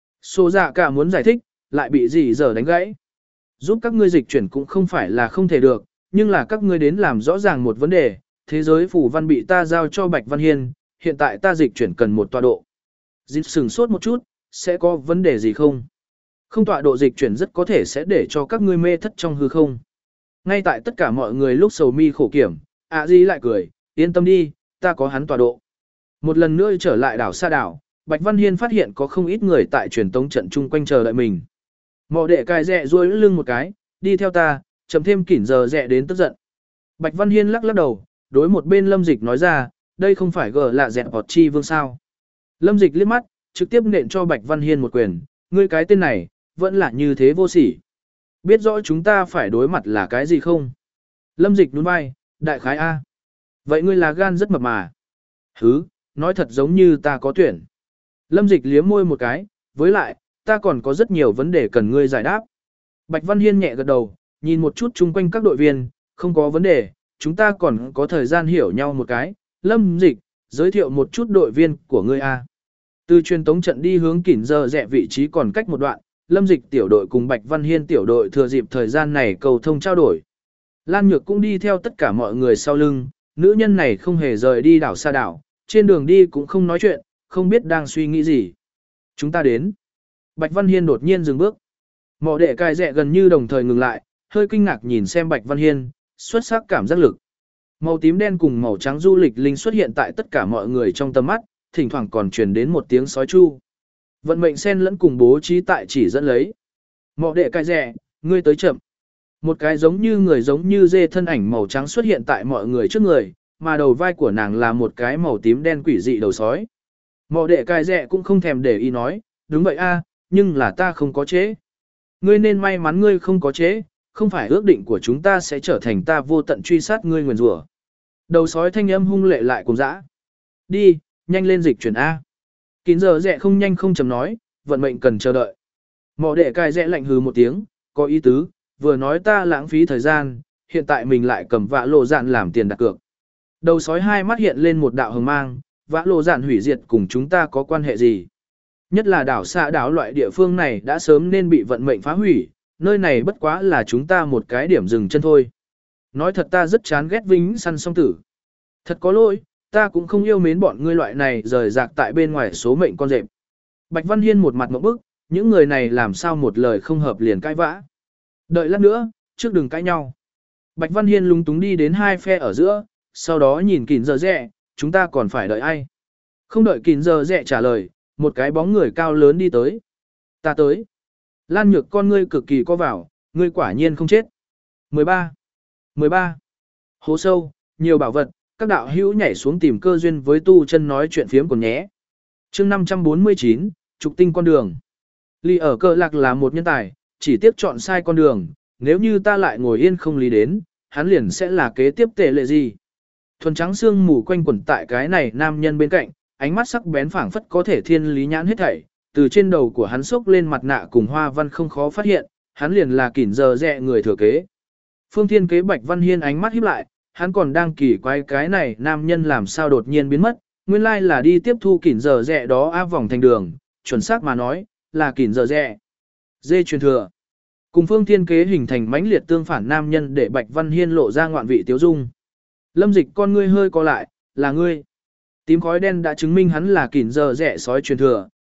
Số dạ cả muốn giải thích, lại bị dì giờ đánh gãy. Giúp các ngươi dịch chuyển cũng không phải là không thể được, nhưng là các ngươi đến làm rõ ràng một vấn đề, thế giới phù văn bị ta giao cho Bạch Văn Hiên, hiện tại ta dịch chuyển cần một tọa độ. Dịp sừng sốt một chút, sẽ có vấn đề gì không? Không, tọa độ dịch chuyển rất có thể sẽ để cho các ngươi mê thất trong hư không. Ngay tại tất cả mọi người lúc sầu mi khổ kiểm, ạ à Di lại cười, yên tâm đi, ta có hắn tọa độ. Một lần nữa trở lại đảo Sa đảo, Bạch Văn Hiên phát hiện có không ít người tại truyền tống trận chung quanh chờ đợi mình. Mọ đệ cài rẹ duỗi lưng một cái, đi theo ta, chậm thêm kỉn giờ rẹ đến tức giận. Bạch Văn Hiên lắc lắc đầu, đối một bên Lâm Dịch nói ra, đây không phải gờ là dẹt bọt chi vương sao. Lâm Dịch liếc mắt, trực tiếp nện cho Bạch Văn Hiên một quyền, ngươi cái tên này, vẫn là như thế vô sỉ. Biết rõ chúng ta phải đối mặt là cái gì không? Lâm Dịch nhún vai, đại khái A. Vậy ngươi là gan rất mập mà. Hứ, nói thật giống như ta có tuyển. Lâm Dịch liếm môi một cái, với lại, ta còn có rất nhiều vấn đề cần ngươi giải đáp. Bạch Văn Hiên nhẹ gật đầu, nhìn một chút chung quanh các đội viên, không có vấn đề, chúng ta còn có thời gian hiểu nhau một cái. Lâm Dịch, giới thiệu một chút đội viên của ngươi A. Từ truyền tống trận đi hướng kỉn giờ rẽ vị trí còn cách một đoạn, Lâm Dịch tiểu đội cùng Bạch Văn Hiên tiểu đội thừa dịp thời gian này cầu thông trao đổi. Lan Nhược cũng đi theo tất cả mọi người sau lưng, nữ nhân này không hề rời đi đảo Sa đảo, trên đường đi cũng không nói chuyện, không biết đang suy nghĩ gì. Chúng ta đến. Bạch Văn Hiên đột nhiên dừng bước. Mỏ đệ cài rẽ gần như đồng thời ngừng lại, hơi kinh ngạc nhìn xem Bạch Văn Hiên, xuất sắc cảm giác lực. Màu tím đen cùng màu trắng du lịch linh xuất hiện tại tất cả mọi người trong tầm mắt, thỉnh thoảng còn truyền đến một tiếng sói chu. Vận mệnh sen lẫn cùng bố trí tại chỉ dẫn lấy. Mọ đệ cài rẽ, ngươi tới chậm. Một cái giống như người giống như dê thân ảnh màu trắng xuất hiện tại mọi người trước người, mà đầu vai của nàng là một cái màu tím đen quỷ dị đầu sói. Mọ đệ cài rẽ cũng không thèm để ý nói, đúng vậy a, nhưng là ta không có chế. Ngươi nên may mắn ngươi không có chế, không phải ước định của chúng ta sẽ trở thành ta vô tận truy sát ngươi nguyền rủa. Đầu sói thanh âm hung lệ lại cùng dã. Đi, nhanh lên dịch chuyển A. Kín giờ rẽ không nhanh không chầm nói, vận mệnh cần chờ đợi. Mọ đệ cài rẽ lạnh hừ một tiếng, có ý tứ, vừa nói ta lãng phí thời gian, hiện tại mình lại cầm vạ lộ dạn làm tiền đặt cược. Đầu sói hai mắt hiện lên một đạo hồng mang, vạ lộ dạn hủy diệt cùng chúng ta có quan hệ gì? Nhất là đảo Sa đảo loại địa phương này đã sớm nên bị vận mệnh phá hủy, nơi này bất quá là chúng ta một cái điểm dừng chân thôi. Nói thật ta rất chán ghét Vĩnh săn song tử. Thật có lỗi, ta cũng không yêu mến bọn ngươi loại này rời rạc tại bên ngoài số mệnh con rệp. Bạch Văn Hiên một mặt ngộp bức, những người này làm sao một lời không hợp liền cãi vã. Đợi lát nữa, trước đừng cãi nhau. Bạch Văn Hiên lúng túng đi đến hai phe ở giữa, sau đó nhìn Kình giờ rẽ, chúng ta còn phải đợi ai? Không đợi Kình giờ rẽ trả lời, một cái bóng người cao lớn đi tới. Ta tới. Lan Nhược con ngươi cực kỳ co vào, ngươi quả nhiên không chết. mười ba. mười ba. Hố sâu, nhiều bảo vật, các đạo hữu nhảy xuống tìm cơ duyên với tu chân nói chuyện phiếm còn nhé. Chương năm trăm bốn mươi chín, trục tinh con đường. Ly ở cơ lạc là một nhân tài, chỉ tiếp chọn sai con đường, nếu như ta lại ngồi yên không lý đến, hắn liền sẽ là kế tiếp tệ lệ gì. Thuần trắng xương mù quanh quẩn tại cái này nam nhân bên cạnh, ánh mắt sắc bén phảng phất có thể thiên lý nhãn hết thảy, từ trên đầu của hắn xốc lên mặt nạ cùng hoa văn không khó phát hiện, hắn liền là Kình giờ rẽ người thừa kế. Phương Thiên kế Bạch Văn Hiên ánh mắt híp lại, hắn còn đang kỳ quái cái này nam nhân làm sao đột nhiên biến mất, nguyên lai là đi tiếp thu Kình giờ rẽ đó áp vòng thành đường, chuẩn xác mà nói, là Kình giờ rẽ. Dê truyền thừa. Cùng Phương Thiên kế hình thành mãnh liệt tương phản nam nhân để Bạch Văn Hiên lộ ra ngoạn vị tiếu dung. Lâm Dịch con ngươi hơi co lại, là ngươi. Tím khói đen đã chứng minh hắn là Kình giờ rẽ sói truyền thừa,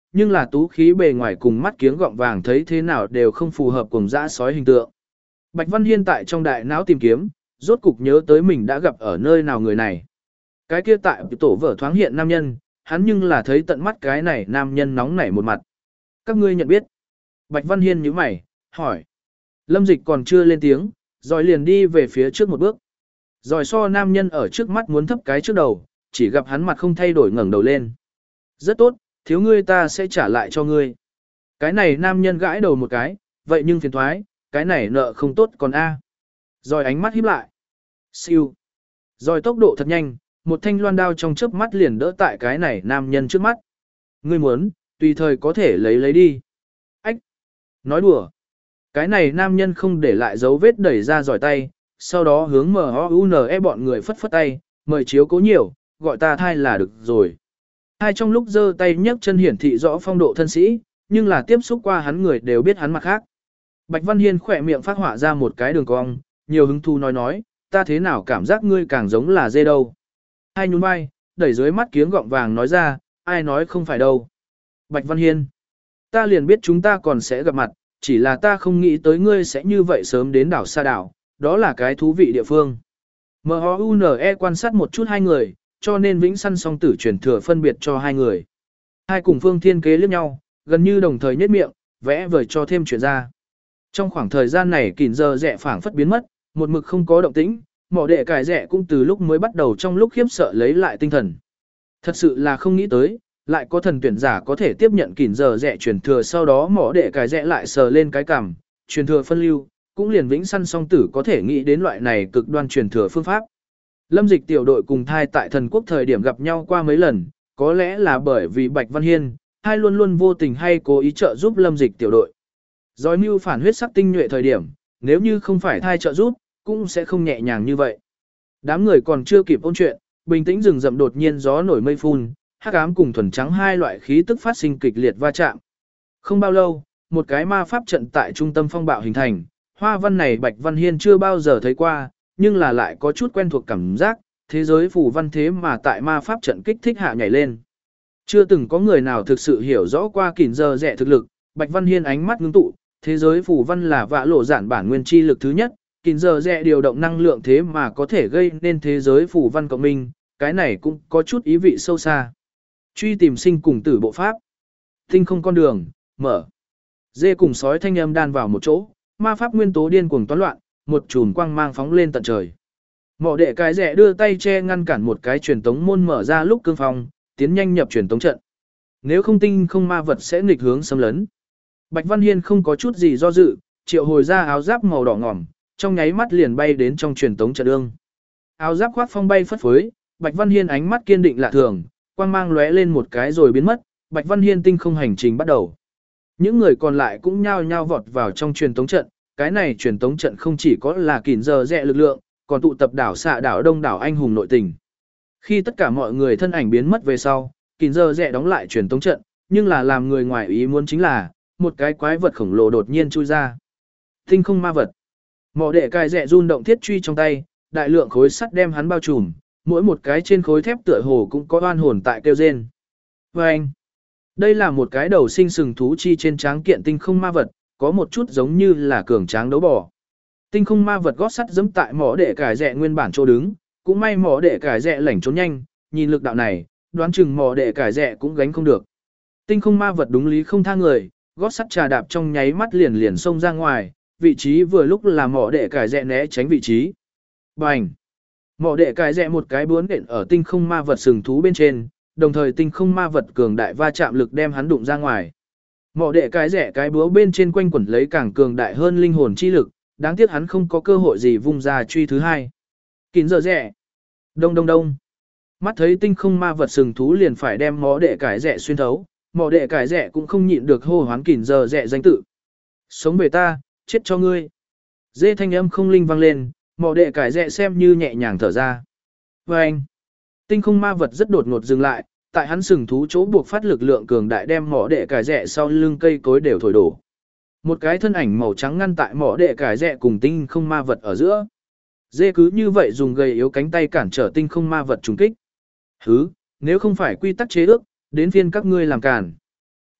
nhưng là tú khí bề ngoài cùng mắt kiếng gọng vàng thấy thế nào đều không phù hợp cùng dã sói hình tượng. Bạch Văn Hiên tại trong đại não tìm kiếm, rốt cục nhớ tới mình đã gặp ở nơi nào người này. Cái kia tại tổ vở thoáng hiện nam nhân, hắn nhưng là thấy tận mắt cái này nam nhân nóng nảy một mặt. Các ngươi nhận biết. Bạch Văn Hiên nhíu mày, hỏi. Lâm Dịch còn chưa lên tiếng, rồi liền đi về phía trước một bước. Rồi so nam nhân ở trước mắt muốn thấp cái trước đầu, chỉ gặp hắn mặt không thay đổi ngẩng đầu lên. Rất tốt, thiếu ngươi ta sẽ trả lại cho ngươi. Cái này nam nhân gãi đầu một cái, vậy nhưng phiền thoái, cái này nợ không tốt còn a. Rồi ánh mắt híp lại. Siêu. Rồi tốc độ thật nhanh, một thanh loan đao trong chớp mắt liền đỡ tại cái này nam nhân trước mắt. Ngươi muốn, tùy thời có thể lấy lấy đi. Ách. Nói đùa. Cái này nam nhân không để lại dấu vết đẩy ra giỏi tay, sau đó hướng M O U N E bọn người phất phất tay, mời chiếu cố nhiều, gọi ta thai là được rồi. Hai trong lúc giơ tay nhấc chân hiển thị rõ phong độ thân sĩ, nhưng là tiếp xúc qua hắn người đều biết hắn mặt khác. Bạch Văn Hiên khỏe miệng phát họa ra một cái đường cong, nhiều hứng thú nói nói, ta thế nào cảm giác ngươi càng giống là dê đâu. Hai nhún vai, đẩy dưới mắt kiếng gọng vàng nói ra, ai nói không phải đâu. Bạch Văn Hiên, ta liền biết chúng ta còn sẽ gặp mặt, chỉ là ta không nghĩ tới ngươi sẽ như vậy sớm đến đảo xa đảo, đó là cái thú vị địa phương. M O U N E quan sát một chút hai người, cho nên vĩnh săn song tử truyền thừa phân biệt cho hai người. Hai cùng Phương Thiên Kế liếc nhau, gần như đồng thời nhếch miệng, vẽ vời cho thêm chuyện ra. Trong khoảng thời gian này Kình Giờ Rẹ phảng phất biến mất, một mực không có động tĩnh, Mộ Đệ Cải Rẹ cũng từ lúc mới bắt đầu trong lúc khiếp sợ lấy lại tinh thần. Thật sự là không nghĩ tới, lại có thần tuyển giả có thể tiếp nhận Kình Giờ Rẹ truyền thừa, sau đó Mộ Đệ Cải Rẹ lại sờ lên cái cằm, truyền thừa phân lưu, cũng liền vĩnh săn song tử có thể nghĩ đến loại này cực đoan truyền thừa phương pháp. Lâm Dịch tiểu đội cùng thai tại thần quốc thời điểm gặp nhau qua mấy lần, có lẽ là bởi vì Bạch Văn Hiên, hai luôn luôn vô tình hay cố ý trợ giúp Lâm Dịch tiểu đội. Rồi mưu phản huyết sắc tinh nhuệ thời điểm, nếu như không phải thai trợ giúp, cũng sẽ không nhẹ nhàng như vậy. Đám người còn chưa kịp ôn chuyện, bình tĩnh rừng rậm đột nhiên gió nổi mây phun, hắc ám cùng thuần trắng hai loại khí tức phát sinh kịch liệt va chạm. Không bao lâu, một cái ma pháp trận tại trung tâm phong bạo hình thành, hoa văn này Bạch Văn Hiên chưa bao giờ thấy qua, nhưng là lại có chút quen thuộc cảm giác, thế giới phù văn thế mà tại ma pháp trận kích thích hạ nhảy lên. Chưa từng có người nào thực sự hiểu rõ qua Kình Giờ Rẹ thực lực, Bạch Văn Hiên ánh mắt ngưng tụ, thế giới phù văn là vạ lộ giản bản nguyên chi lực thứ nhất, Kình Giờ Rẹ điều động năng lượng thế mà có thể gây nên thế giới phù văn cộng minh, cái này cũng có chút ý vị sâu xa. Truy tìm sinh cùng tử bộ pháp. Tinh không con đường, mở. Dê cùng sói thanh âm đan vào một chỗ, ma pháp nguyên tố điên cuồng toán loạn, một chùm quang mang phóng lên tận trời. Mộ Đệ Cái Rẹ đưa tay che ngăn cản một cái truyền tống môn mở ra lúc cương phong, tiến nhanh nhập truyền tống trận. Nếu không tinh không ma vật sẽ nghịch hướng xâm lấn. Bạch Văn Hiên không có chút gì do dự, triệu hồi ra áo giáp màu đỏ ngòm, trong nháy mắt liền bay đến trong truyền tống trận ương. Áo giáp khoác phong bay phất phới, Bạch Văn Hiên ánh mắt kiên định lạ thường, quang mang lóe lên một cái rồi biến mất, Bạch Văn Hiên tinh không hành trình bắt đầu. Những người còn lại cũng nhao nhao vọt vào trong truyền tống trận, cái này truyền tống trận không chỉ có là Kình Giờ Rẹ lực lượng, còn tụ tập đảo xạ đảo đông đảo anh hùng nội tình. Khi tất cả mọi người thân ảnh biến mất về sau, Kình Giờ Rẹ đóng lại truyền tống trận, nhưng là làm người ngoài ý muốn chính là, một cái quái vật khổng lồ đột nhiên chui ra. Tinh không ma vật. Mộ Đệ Cái Rẹ run động thiết truy trong tay, đại lượng khối sắt đem hắn bao trùm, mỗi một cái trên khối thép tựa hồ cũng có oan hồn tại kêu rên. Và anh, đây là một cái đầu sinh sừng thú chi trên tráng kiện tinh không ma vật, có một chút giống như là cường tráng đấu bò. Tinh không ma vật gót sắt giẫm tại Mộ Đệ Cái Rẹ nguyên bản chỗ đứng, cũng may Mộ Đệ Cái Rẹ lảnh trốn nhanh, nhìn lực đạo này, đoán chừng Mộ Đệ Cái Rẹ cũng gánh không được. Tinh không ma vật đúng lý không tha người, gót sắt trà đạp trong nháy mắt liền liền xông ra ngoài, vị trí vừa lúc là Mộ Đệ Cái Rẹ né tránh vị trí. Bành! Mộ Đệ Cái Rẹ một cái búa nện ở tinh không ma vật sừng thú bên trên, đồng thời tinh không ma vật cường đại va chạm lực đem hắn đụng ra ngoài. Mộ Đệ Cái Rẹ cái búa bên trên quanh quẩn lấy càng cường đại hơn linh hồn chi lực, đáng tiếc hắn không có cơ hội gì vung ra truy thứ hai. Kình Giờ Rẹ. Đông đông đông. Mắt thấy tinh không ma vật sừng thú liền phải đem Mộ Đệ Cái Rẹ xuyên thấu, Mộ Đệ Cái Rẹ cũng không nhịn được hô hoán Kình Giờ Rẹ danh tự. Sống về ta, chết cho ngươi. Dê thanh âm không linh vang lên, Mộ Đệ Cái Rẹ xem như nhẹ nhàng thở ra. Và anh. Tinh không ma vật rất đột ngột dừng lại, tại hắn sừng thú chỗ buộc phát lực lượng cường đại đem Mộ Đệ Cái Rẹ sau lưng cây cối đều thổi đổ. Một cái thân ảnh màu trắng ngăn tại Mộ Đệ Cái Rẹ cùng tinh không ma vật ở giữa. Dê cứ như vậy dùng gầy yếu cánh tay cản trở tinh không ma vật trùng kích. Hứ, nếu không phải quy tắc chế ước, đến phiên các ngươi làm cản.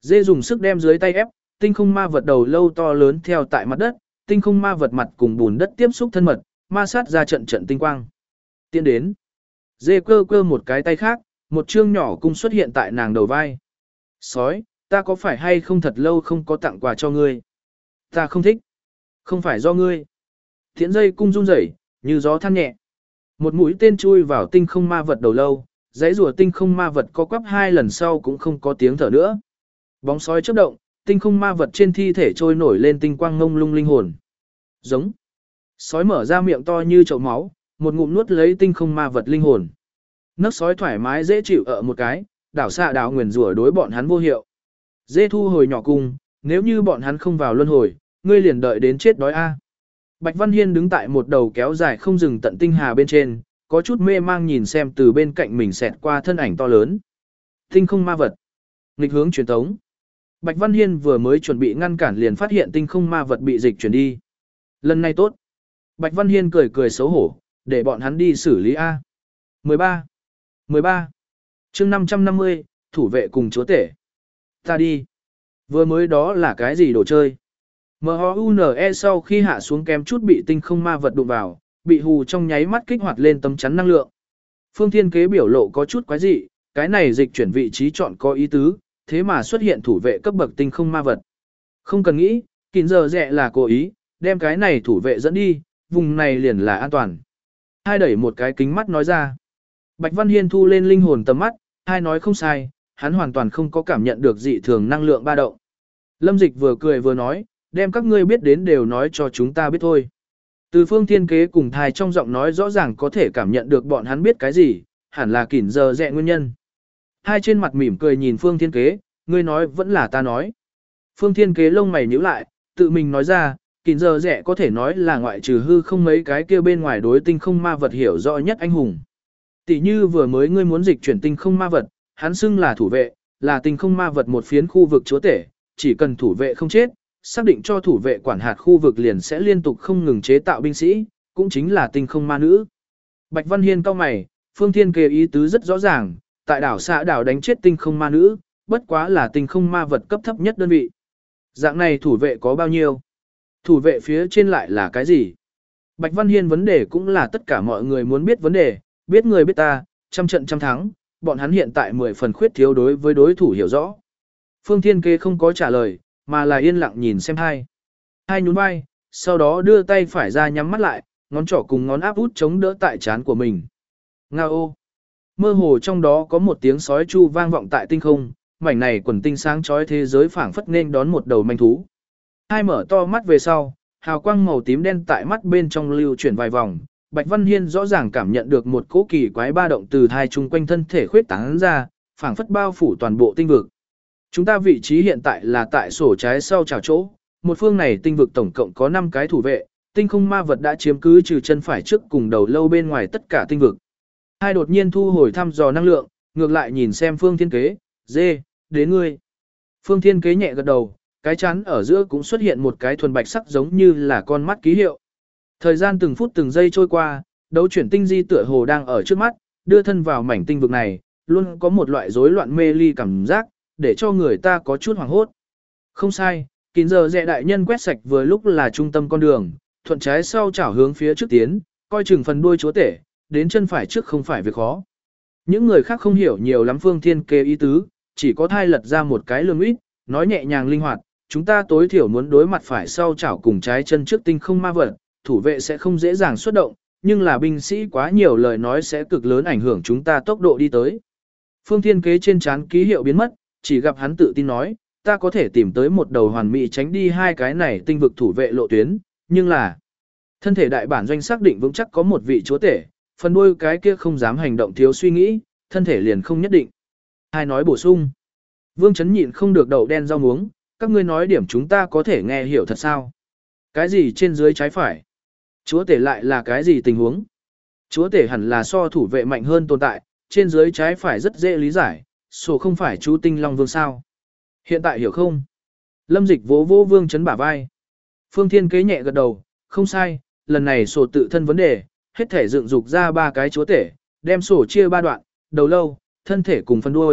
Dê dùng sức đem dưới tay ép, tinh không ma vật đầu lâu to lớn theo tại mặt đất, tinh không ma vật mặt cùng bùn đất tiếp xúc thân mật, ma sát ra trận trận tinh quang. Tiến đến. Dê cơ cơ một cái tay khác, một chương nhỏ cung xuất hiện tại nàng đầu vai. Sói, ta có phải hay không thật lâu không có tặng quà cho ngươi? Ta không thích. Không phải do ngươi. Thiện dây cung run rẩy, như gió than nhẹ. Một mũi tên chui vào tinh không ma vật đầu lâu, dãy rùa tinh không ma vật co quắp hai lần sau cũng không có tiếng thở nữa. Bóng sói chớp động, tinh không ma vật trên thi thể trôi nổi lên tinh quang ngông lung linh hồn. Giống. Sói mở ra miệng to như chậu máu, một ngụm nuốt lấy tinh không ma vật linh hồn. Nấc sói thoải mái dễ chịu ở một cái, đảo xạ đảo nguyền rủa đối bọn hắn vô hiệu. Dê thu hồi nhỏ cung, nếu như bọn hắn không vào luân hồi, ngươi liền đợi đến chết đói a. Bạch Văn Hiên đứng tại một đầu kéo dài không dừng tận tinh hà bên trên, có chút mê mang nhìn xem từ bên cạnh mình xẹt qua thân ảnh to lớn. Tinh không ma vật. Nghịch hướng truyền tống. Bạch Văn Hiên vừa mới chuẩn bị ngăn cản liền phát hiện tinh không ma vật bị dịch chuyển đi. Lần này tốt. Bạch Văn Hiên cười cười xấu hổ, để bọn hắn đi xử lý A. mười ba. mười ba. chương năm trăm năm mươi, thủ vệ cùng chúa tể. Ta đi. Vừa mới đó là cái gì đồ chơi? em o u en e sau khi hạ xuống kém chút bị tinh không ma vật đụng vào, bị hù trong nháy mắt kích hoạt lên tấm chắn năng lượng. Phương Thiên Kế biểu lộ có chút quái dị, cái này dịch chuyển vị trí chọn có ý tứ, thế mà xuất hiện thủ vệ cấp bậc tinh không ma vật. Không cần nghĩ, kín giờ rẻ là cố ý, đem cái này thủ vệ dẫn đi, vùng này liền là an toàn. Hai đẩy một cái kính mắt nói ra. Bạch Văn Hiên thu lên linh hồn tầm mắt, hai nói không sai, hắn hoàn toàn không có cảm nhận được dị thường năng lượng ba động. Lâm Dịch vừa cười vừa nói, đem các ngươi biết đến đều nói cho chúng ta biết thôi. Từ Phương Thiên Kế cùng thai trong giọng nói rõ ràng có thể cảm nhận được bọn hắn biết cái gì, hẳn là kín giờ rẻ nguyên nhân. Hai trên mặt mỉm cười nhìn Phương Thiên Kế, ngươi nói vẫn là ta nói. Phương Thiên Kế lông mày nhíu lại, tự mình nói ra, kín giờ rẻ có thể nói là ngoại trừ hư không mấy cái kia bên ngoài đối tinh không ma vật hiểu rõ nhất anh hùng. Tỷ như vừa mới ngươi muốn dịch chuyển tinh không ma vật, hắn xưng là thủ vệ, là tinh không ma vật một phiến khu vực chúa tể, chỉ cần thủ vệ không chết, xác định cho thủ vệ quản hạt khu vực liền sẽ liên tục không ngừng chế tạo binh sĩ, cũng chính là tinh không ma nữ. Bạch Văn Hiên cau mày, Phương Thiên Kế ý tứ rất rõ ràng, tại đảo xã đảo đánh chết tinh không ma nữ, bất quá là tinh không ma vật cấp thấp nhất đơn vị. Dạng này thủ vệ có bao nhiêu? Thủ vệ phía trên lại là cái gì? Bạch Văn Hiên vấn đề cũng là tất cả mọi người muốn biết vấn đề, biết người biết ta, trăm trận trăm thắng, bọn hắn hiện tại mười phần khuyết thiếu đối với đối thủ hiểu rõ. Phương Thiên Kế không có trả lời, mà là yên lặng nhìn xem hai. Hai nhún vai, sau đó đưa tay phải ra nhắm mắt lại, ngón trỏ cùng ngón áp út chống đỡ tại trán của mình. Ngao. Mơ hồ trong đó có một tiếng sói chu vang vọng tại tinh không, mảnh này quần tinh sáng chói thế giới phảng phất nên đón một đầu manh thú. Hai mở to mắt về sau, hào quang màu tím đen tại mắt bên trong lưu chuyển vài vòng, Bạch Văn Hiên rõ ràng cảm nhận được một cỗ kỳ quái ba động từ thai chung quanh thân thể khuyết tán ra, phảng phất bao phủ toàn bộ tinh vực. Chúng ta vị trí hiện tại là tại sổ trái sau chào chỗ, một phương này tinh vực tổng cộng có năm cái thủ vệ, tinh không ma vật đã chiếm cứ trừ chân phải trước cùng đầu lâu bên ngoài tất cả tinh vực. Hai đột nhiên thu hồi thăm dò năng lượng, ngược lại nhìn xem Phương Thiên Kế, dê, đến ngươi. Phương Thiên Kế nhẹ gật đầu, cái chắn ở giữa cũng xuất hiện một cái thuần bạch sắc giống như là con mắt ký hiệu. Thời gian từng phút từng giây trôi qua, đấu chuyển tinh di tựa hồ đang ở trước mắt, đưa thân vào mảnh tinh vực này, luôn có một loại rối loạn mê ly cảm giác, để cho người ta có chút hoảng hốt. Không sai, kín giờ rẽ đại nhân quét sạch vừa lúc là trung tâm con đường, thuận trái sau chảo hướng phía trước tiến, coi chừng phần đuôi chúa tể, đến chân phải trước không phải việc khó. Những người khác không hiểu nhiều lắm Phương Thiên Kế ý tứ, chỉ có thai lật ra một cái lương ít, nói nhẹ nhàng linh hoạt, chúng ta tối thiểu muốn đối mặt phải sau chảo cùng trái chân trước tinh không ma vật, thủ vệ sẽ không dễ dàng xuất động, nhưng là binh sĩ quá nhiều lời nói sẽ cực lớn ảnh hưởng chúng ta tốc độ đi tới. Phương Thiên Kế trên trán ký hiệu biến mất, chỉ gặp hắn tự tin nói, ta có thể tìm tới một đầu hoàn mỹ tránh đi hai cái này tinh vực thủ vệ lộ tuyến, nhưng là thân thể đại bản doanh xác định vững chắc có một vị chúa tể, phần đuôi cái kia không dám hành động thiếu suy nghĩ, thân thể liền không nhất định. Hai nói bổ sung. Vương Chấn nhịn không được đậu đen rau muống, các ngươi nói điểm chúng ta có thể nghe hiểu thật sao? Cái gì trên dưới trái phải? Chúa tể lại là cái gì tình huống? Chúa tể hẳn là so thủ vệ mạnh hơn tồn tại, trên dưới trái phải rất dễ lý giải, sổ không phải chú tinh long vương sao? Hiện tại hiểu không? Lâm Dịch vỗ vỗ Vương Chấn bả vai. Phương Thiên Kế nhẹ gật đầu, không sai, lần này sổ tự thân vấn đề, hết thể dựng dục ra ba cái chúa tể, đem sổ chia ba đoạn, đầu lâu, thân thể cùng phần đuôi,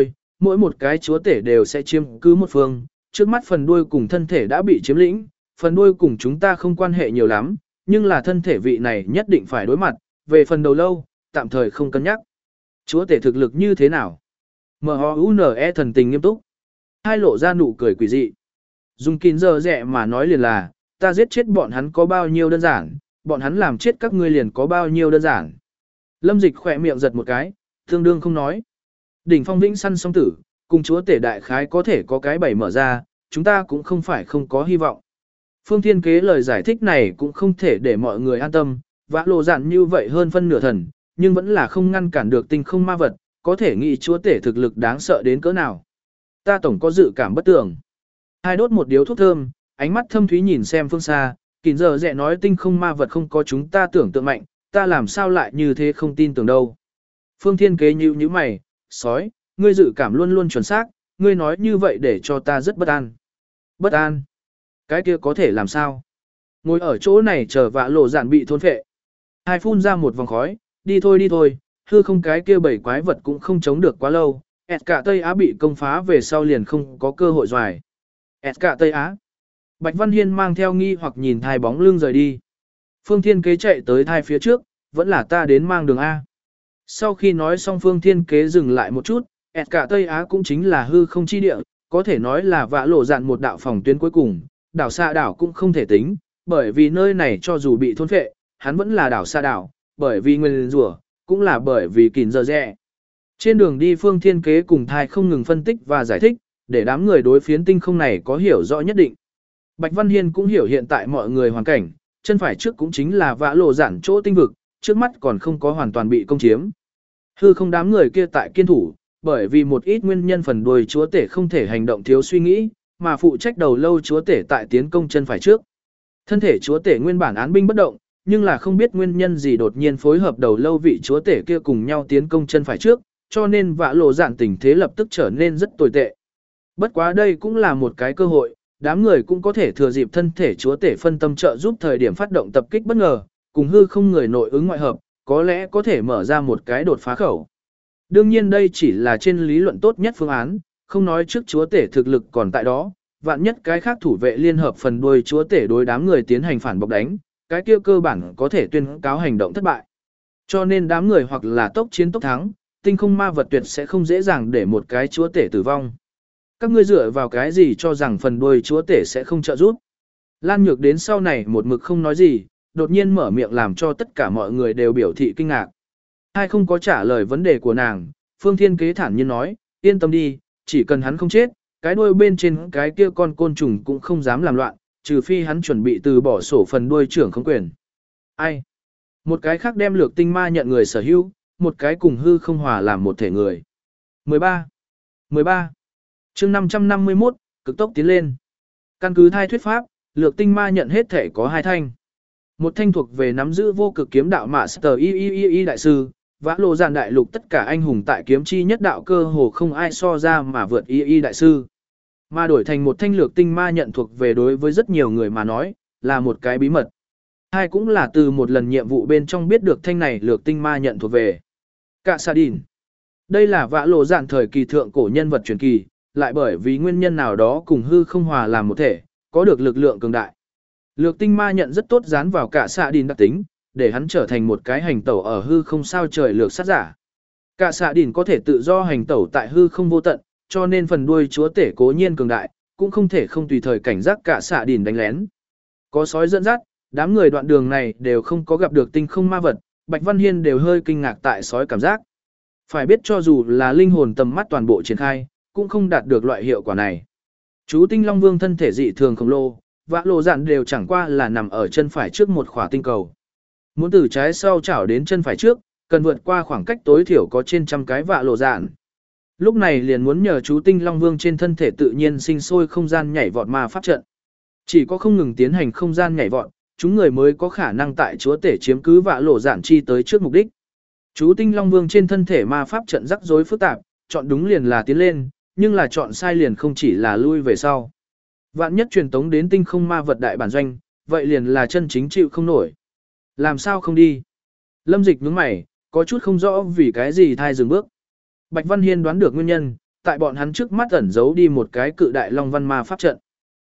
mỗi một cái chúa tể đều sẽ chiếm cứ một phương, trước mắt phần đuôi cùng thân thể đã bị chiếm lĩnh, phần đuôi cùng chúng ta không quan hệ nhiều lắm, nhưng là thân thể vị này nhất định phải đối mặt, về phần đầu lâu, tạm thời không cân nhắc. Chúa tể thực lực như thế nào? M H U N E thần tình nghiêm túc. Hai lộ ra nụ cười quỷ dị. Dùng kín giờ rẻ mà nói liền là, ta giết chết bọn hắn có bao nhiêu đơn giản, bọn hắn làm chết các ngươi liền có bao nhiêu đơn giản. Lâm Dịch khỏe miệng giật một cái, tương đương không nói. Đỉnh phong vĩnh săn song tử, cùng chúa tể đại khái có thể có cái bảy mở ra, chúng ta cũng không phải không có hy vọng. Phương Thiên Kế lời giải thích này cũng không thể để mọi người an tâm, vã lộ dạn như vậy hơn phân nửa thần, nhưng vẫn là không ngăn cản được tinh không ma vật, có thể nghĩ chúa tể thực lực đáng sợ đến cỡ nào. Ta tổng có dự cảm bất tường. Hai đốt một điếu thuốc thơm, ánh mắt thâm thúy nhìn xem phương xa, kín giờ dẹ nói tinh không ma vật không có chúng ta tưởng tượng mạnh, ta làm sao lại như thế không tin tưởng đâu. Phương Thiên Kế nhíu nhíu mày, sói, ngươi dự cảm luôn luôn chuẩn xác, ngươi nói như vậy để cho ta rất bất an. Bất an? Cái kia có thể làm sao? Ngồi ở chỗ này chờ vạ lộ dạn bị thôn phệ. Hai phun ra một vòng khói, đi thôi đi thôi, hư không cái kia bảy quái vật cũng không chống được quá lâu, ẹt cả Tây Á bị công phá về sau liền không có cơ hội doài. ẹt cả Tây Á. Bạch Văn Hiên mang theo nghi hoặc nhìn thai bóng lưng rời đi. Phương Thiên Kế chạy tới thai phía trước, vẫn là ta đến mang đường A. Sau khi nói xong Phương Thiên Kế dừng lại một chút, ẹt cả Tây Á cũng chính là hư không chi địa, có thể nói là vạ lộ dạn một đạo phòng tuyến cuối cùng, đảo xa đảo cũng không thể tính, bởi vì nơi này cho dù bị thôn phệ, hắn vẫn là đảo xa đảo, bởi vì nguyên rủa, cũng là bởi vì kín giờ rẽ. Trên đường đi Phương Thiên Kế cùng thai không ngừng phân tích và giải thích, để đám người đối phiến tinh không này có hiểu rõ nhất định. Bạch Văn Hiên cũng hiểu hiện tại mọi người hoàn cảnh, chân phải trước cũng chính là vã lộ giản chỗ tinh vực, trước mắt còn không có hoàn toàn bị công chiếm. Hư không đám người kia tại kiên thủ, bởi vì một ít nguyên nhân phần đuôi chúa tể không thể hành động thiếu suy nghĩ, mà phụ trách đầu lâu chúa tể tại tiến công chân phải trước. Thân thể chúa tể nguyên bản án binh bất động, nhưng là không biết nguyên nhân gì đột nhiên phối hợp đầu lâu vị chúa tể kia cùng nhau tiến công chân phải trước, cho nên vã lộ giản tình thế lập tức trở nên rất tồi tệ. Bất quá đây cũng là một cái cơ hội, đám người cũng có thể thừa dịp thân thể chúa tể phân tâm trợ giúp thời điểm phát động tập kích bất ngờ, cùng hư không người nội ứng ngoại hợp, có lẽ có thể mở ra một cái đột phá khẩu. Đương nhiên đây chỉ là trên lý luận tốt nhất phương án, không nói trước chúa tể thực lực còn tại đó, vạn nhất cái khác thủ vệ liên hợp phần đuôi chúa tể đối đám người tiến hành phản bọc đánh, cái kia cơ bản có thể tuyên cáo hành động thất bại. Cho nên đám người hoặc là tốc chiến tốc thắng, tinh không ma vật tuyệt sẽ không dễ dàng để một cái chúa tể tử vong. Các ngươi dựa vào cái gì cho rằng phần đuôi chúa tể sẽ không trợ giúp? Lan Nhược đến sau này một mực không nói gì, đột nhiên mở miệng làm cho tất cả mọi người đều biểu thị kinh ngạc. Hai không có trả lời vấn đề của nàng, Phương Thiên Kế thản nhiên nói, yên tâm đi, chỉ cần hắn không chết, cái đuôi bên trên cái kia con côn trùng cũng không dám làm loạn, trừ phi hắn chuẩn bị từ bỏ sổ phần đuôi trưởng không quyền. Ai? Một cái khác đem lược tinh ma nhận người sở hữu, một cái cùng hư không hòa làm một thể người. mười ba. mười ba. Chương năm trăm năm mươi mốt, cực tốc tiến lên. Căn cứ thai thuyết pháp, lược tinh ma nhận hết thể có hai thanh. Một thanh thuộc về nắm giữ vô cực kiếm đạo Master Y Y Y Y đại sư, vã lộ giản đại lục tất cả anh hùng tại kiếm chi nhất đạo cơ hồ không ai so ra mà vượt Y Y đại sư. Mà đổi thành một thanh lược tinh ma nhận thuộc về đối với rất nhiều người mà nói, là một cái bí mật. Hai cũng là từ một lần nhiệm vụ bên trong biết được thanh này lược tinh ma nhận thuộc về Cạ Sa Đìn. Đây là vã lộ giản thời kỳ thượng cổ nhân vật truyền kỳ, lại bởi vì nguyên nhân nào đó cùng hư không hòa làm một thể, có được lực lượng cường đại. Lược tinh ma nhận rất tốt dán vào Cạ Sa Đìn đặc tính, để hắn trở thành một cái hành tẩu ở hư không sao trời lược sát giả. Cạ Sa Đìn có thể tự do hành tẩu tại hư không vô tận, cho nên phần đuôi chúa tể cố nhiên cường đại, cũng không thể không tùy thời cảnh giác Cạ Sa Đìn đánh lén. Có sói dẫn dắt, đám người đoạn đường này đều không có gặp được tinh không ma vật, Bạch Văn Hiên đều hơi kinh ngạc tại sói cảm giác. Phải biết cho dù là linh hồn tầm mắt toàn bộ triển khai, cũng không đạt được loại hiệu quả này. Chú Tinh Long Vương thân thể dị thường khổng lồ, vã lộ dạn đều chẳng qua là nằm ở chân phải trước một khỏa tinh cầu. Muốn từ trái sau chảo đến chân phải trước, cần vượt qua khoảng cách tối thiểu có trên trăm cái vạ lộ dạn. Lúc này liền muốn nhờ chú Tinh Long Vương trên thân thể tự nhiên sinh sôi không gian nhảy vọt ma pháp trận. Chỉ có không ngừng tiến hành không gian nhảy vọt, chúng người mới có khả năng tại chúa tể chiếm cứ vạ lộ dạn chi tới trước mục đích. Chú Tinh Long Vương trên thân thể ma pháp trận rắc rối phức tạp, chọn đúng liền là tiến lên, nhưng là chọn sai liền không chỉ là lui về sau. Vạn nhất truyền tống đến tinh không ma vật đại bản doanh, vậy liền là chân chính chịu không nổi. Làm sao không đi? Lâm Dịch nhướng mày, có chút không rõ vì cái gì thai dừng bước. Bạch Văn Hiên đoán được nguyên nhân, tại bọn hắn trước mắt ẩn giấu đi một cái cự đại long văn ma pháp trận.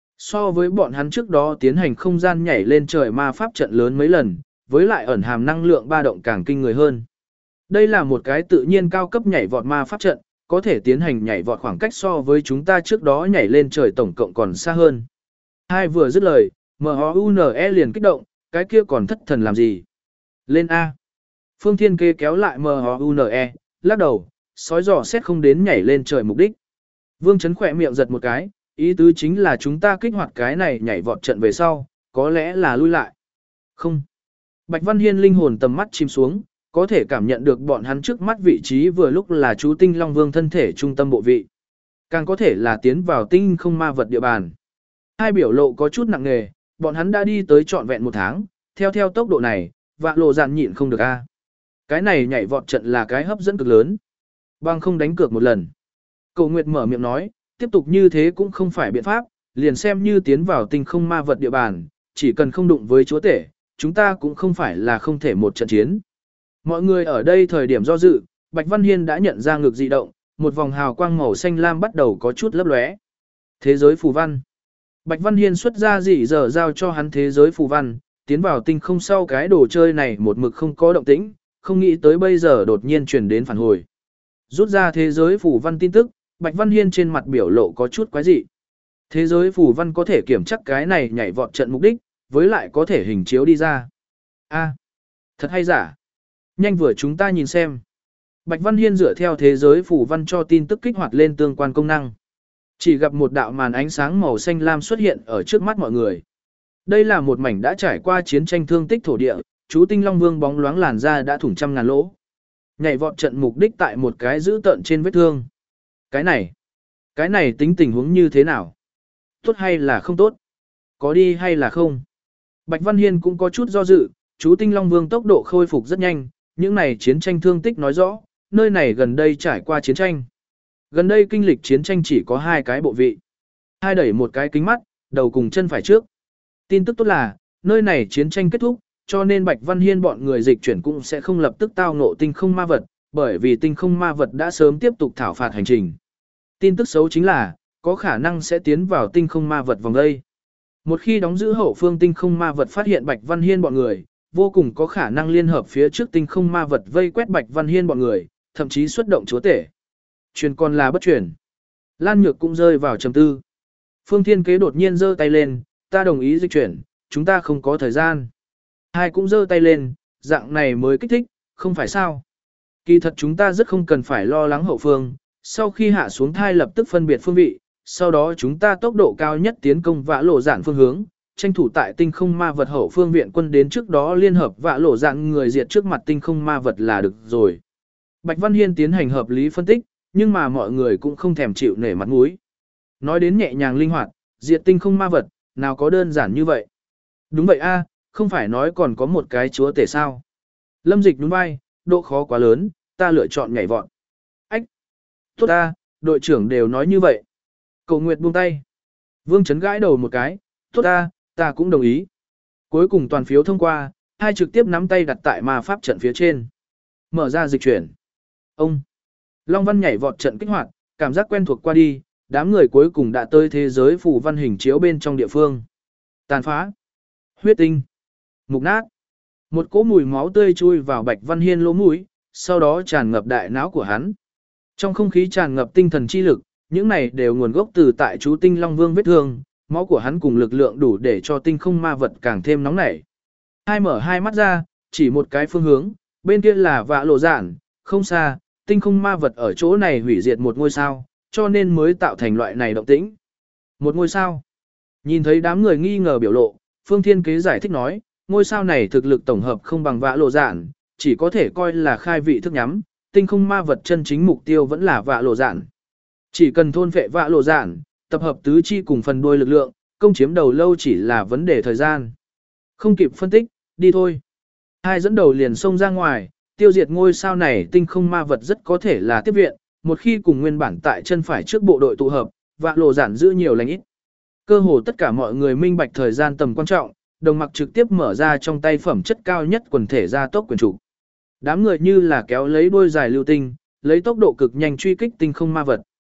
So với bọn hắn trước đó tiến hành không gian nhảy lên trời ma pháp trận lớn mấy lần, với lại ẩn hàm năng lượng ba động càng kinh người hơn. Đây là một cái tự nhiên cao cấp nhảy vọt ma pháp trận, có thể tiến hành nhảy vọt khoảng cách so với chúng ta trước đó nhảy lên trời tổng cộng còn xa hơn. Hai vừa dứt lời, em o u en e liền kích động, cái kia còn thất thần làm gì? Lên A. Phương Thiên Kế kéo lại em o u en e, lắc đầu, sói dò xét không đến nhảy lên trời mục đích. Vương Chấn khỏe miệng giật một cái, ý tứ chính là chúng ta kích hoạt cái này nhảy vọt trận về sau, có lẽ là lui lại. Không. Bạch Văn Hiên linh hồn tầm mắt chìm xuống, có thể cảm nhận được bọn hắn trước mắt vị trí vừa lúc là chú Tinh Long Vương thân thể trung tâm bộ vị. Càng có thể là tiến vào tinh không ma vật địa bàn. Hai biểu lộ có chút nặng nề, bọn hắn đã đi tới trọn vẹn một tháng, theo theo tốc độ này, vạ lộ dạn nhịn không được a. Cái này nhảy vọt trận là cái hấp dẫn cực lớn. Bang không đánh cược một lần. Cầu Nguyệt mở miệng nói, tiếp tục như thế cũng không phải biện pháp, liền xem như tiến vào tinh không ma vật địa bàn, chỉ cần không đụng với chúa tể, chúng ta cũng không phải là không thể một trận chiến. Mọi người ở đây thời điểm do dự, Bạch Văn Hiên đã nhận ra ngược dị động, một vòng hào quang màu xanh lam bắt đầu có chút lấp lóe. Thế giới phù văn. Bạch Văn Hiên xuất ra dị giờ giao cho hắn thế giới phù văn, tiến vào tinh không sau cái đồ chơi này một mực không có động tĩnh, không nghĩ tới bây giờ đột nhiên truyền đến phản hồi. Rút ra thế giới phù văn tin tức, Bạch Văn Hiên trên mặt biểu lộ có chút quái dị. Thế giới phù văn có thể kiểm chắc cái này nhảy vọt trận mục đích, với lại có thể hình chiếu đi ra. A, thật hay giả? Nhanh vừa chúng ta nhìn xem. Bạch Văn Hiên dựa theo thế giới phù văn cho tin tức kích hoạt lên tương quan công năng. Chỉ gặp một đạo màn ánh sáng màu xanh lam xuất hiện ở trước mắt mọi người. Đây là một mảnh đã trải qua chiến tranh thương tích thổ địa, chú Tinh Long Vương bóng loáng làn da đã thủng trăm ngàn lỗ. Nhảy vọt trận mục đích tại một cái giữ tợn trên vết thương. Cái này, cái này tính tình huống như thế nào? Tốt hay là không tốt? Có đi hay là không? Bạch Văn Hiên cũng có chút do dự, chú Tinh Long Vương tốc độ khôi phục rất nhanh, những này chiến tranh thương tích nói rõ, nơi này gần đây trải qua chiến tranh. Gần đây kinh lịch chiến tranh chỉ có hai cái bộ vị. Hai đẩy một cái kính mắt, đầu cùng chân phải trước. Tin tức tốt là, nơi này chiến tranh kết thúc, cho nên Bạch Văn Hiên bọn người dịch chuyển cũng sẽ không lập tức tao ngộ tinh không ma vật, bởi vì tinh không ma vật đã sớm tiếp tục thảo phạt hành trình. Tin tức xấu chính là, có khả năng sẽ tiến vào tinh không ma vật vòng đây. Một khi đóng giữ hậu phương tinh không ma vật phát hiện Bạch Văn Hiên bọn người, vô cùng có khả năng liên hợp phía trước tinh không ma vật vây quét Bạch Văn Hiên bọn người, thậm chí xuất động chúa tể. Truyền còn là bất truyền. Lan Nhược cũng rơi vào trầm tư. Phương Thiên Kế đột nhiên giơ tay lên, ta đồng ý dịch chuyển, chúng ta không có thời gian. Hai cũng giơ tay lên, dạng này mới kích thích, không phải sao. Kỳ thật chúng ta rất không cần phải lo lắng hậu phương, sau khi hạ xuống thai lập tức phân biệt phương vị, sau đó chúng ta tốc độ cao nhất tiến công vã lộ dạn phương hướng, tranh thủ tại tinh không ma vật hậu phương viện quân đến trước đó liên hợp vã lộ dạn người diệt trước mặt tinh không ma vật là được rồi. Bạch Văn Hiên tiến hành hợp lý phân tích, nhưng mà mọi người cũng không thèm chịu nể mặt mũi. Nói đến nhẹ nhàng linh hoạt, diệt tinh không ma vật, nào có đơn giản như vậy. Đúng vậy a, không phải nói còn có một cái chúa tể sao. Lâm Dịch nhún vai, độ khó quá lớn, ta lựa chọn nhảy vọt. Ách! Tốt ta, đội trưởng đều nói như vậy. Cầu Nguyệt buông tay. Vương Chấn gãi đầu một cái, tốt ta, ta cũng đồng ý. Cuối cùng toàn phiếu thông qua, hai trực tiếp nắm tay đặt tại ma pháp trận phía trên. Mở ra dịch chuyển. Ông! Long Văn nhảy vọt trận kích hoạt, cảm giác quen thuộc qua đi, đám người cuối cùng đã tới thế giới phù văn hình chiếu bên trong địa phương. Tàn phá. Huyết tinh. Mục nát. Một cỗ mùi máu tươi chui vào Bạch Văn Hiên lỗ mũi, sau đó tràn ngập đại não của hắn. Trong không khí tràn ngập tinh thần chi lực, những này đều nguồn gốc từ tại chú Tinh Long Vương vết thương, máu của hắn cùng lực lượng đủ để cho tinh không ma vật càng thêm nóng nảy. Hai mở hai mắt ra, chỉ một cái phương hướng, bên kia là vạ lộ giản, không xa, tinh không ma vật ở chỗ này hủy diệt một ngôi sao, cho nên mới tạo thành loại này động tĩnh. Một ngôi sao. Nhìn thấy đám người nghi ngờ biểu lộ, Phương Thiên Kế giải thích nói, ngôi sao này thực lực tổng hợp không bằng vạ lộ giản, chỉ có thể coi là khai vị thức nhắm, tinh không ma vật chân chính mục tiêu vẫn là vạ lộ giản. Chỉ cần thôn phệ vạ lộ giản, tập hợp tứ chi cùng phần đuôi lực lượng, công chiếm đầu lâu chỉ là vấn đề thời gian. Không kịp phân tích, đi thôi. Hai dẫn đầu liền xông ra ngoài, tiêu diệt ngôi sao này tinh không ma vật rất có thể là tiếp viện, một khi cùng nguyên bản tại chân phải trước bộ đội tụ hợp, vạ lộ giản giữ nhiều lành ít. Cơ hồ tất cả mọi người minh bạch thời gian tầm quan trọng, đồng mặc trực tiếp mở ra trong tay phẩm chất cao nhất quần thể gia tốc quyền chủ. Đám người như là kéo lấy đuôi dài lưu tinh, lấy tốc độ cực nhanh truy kích tinh không ma vật.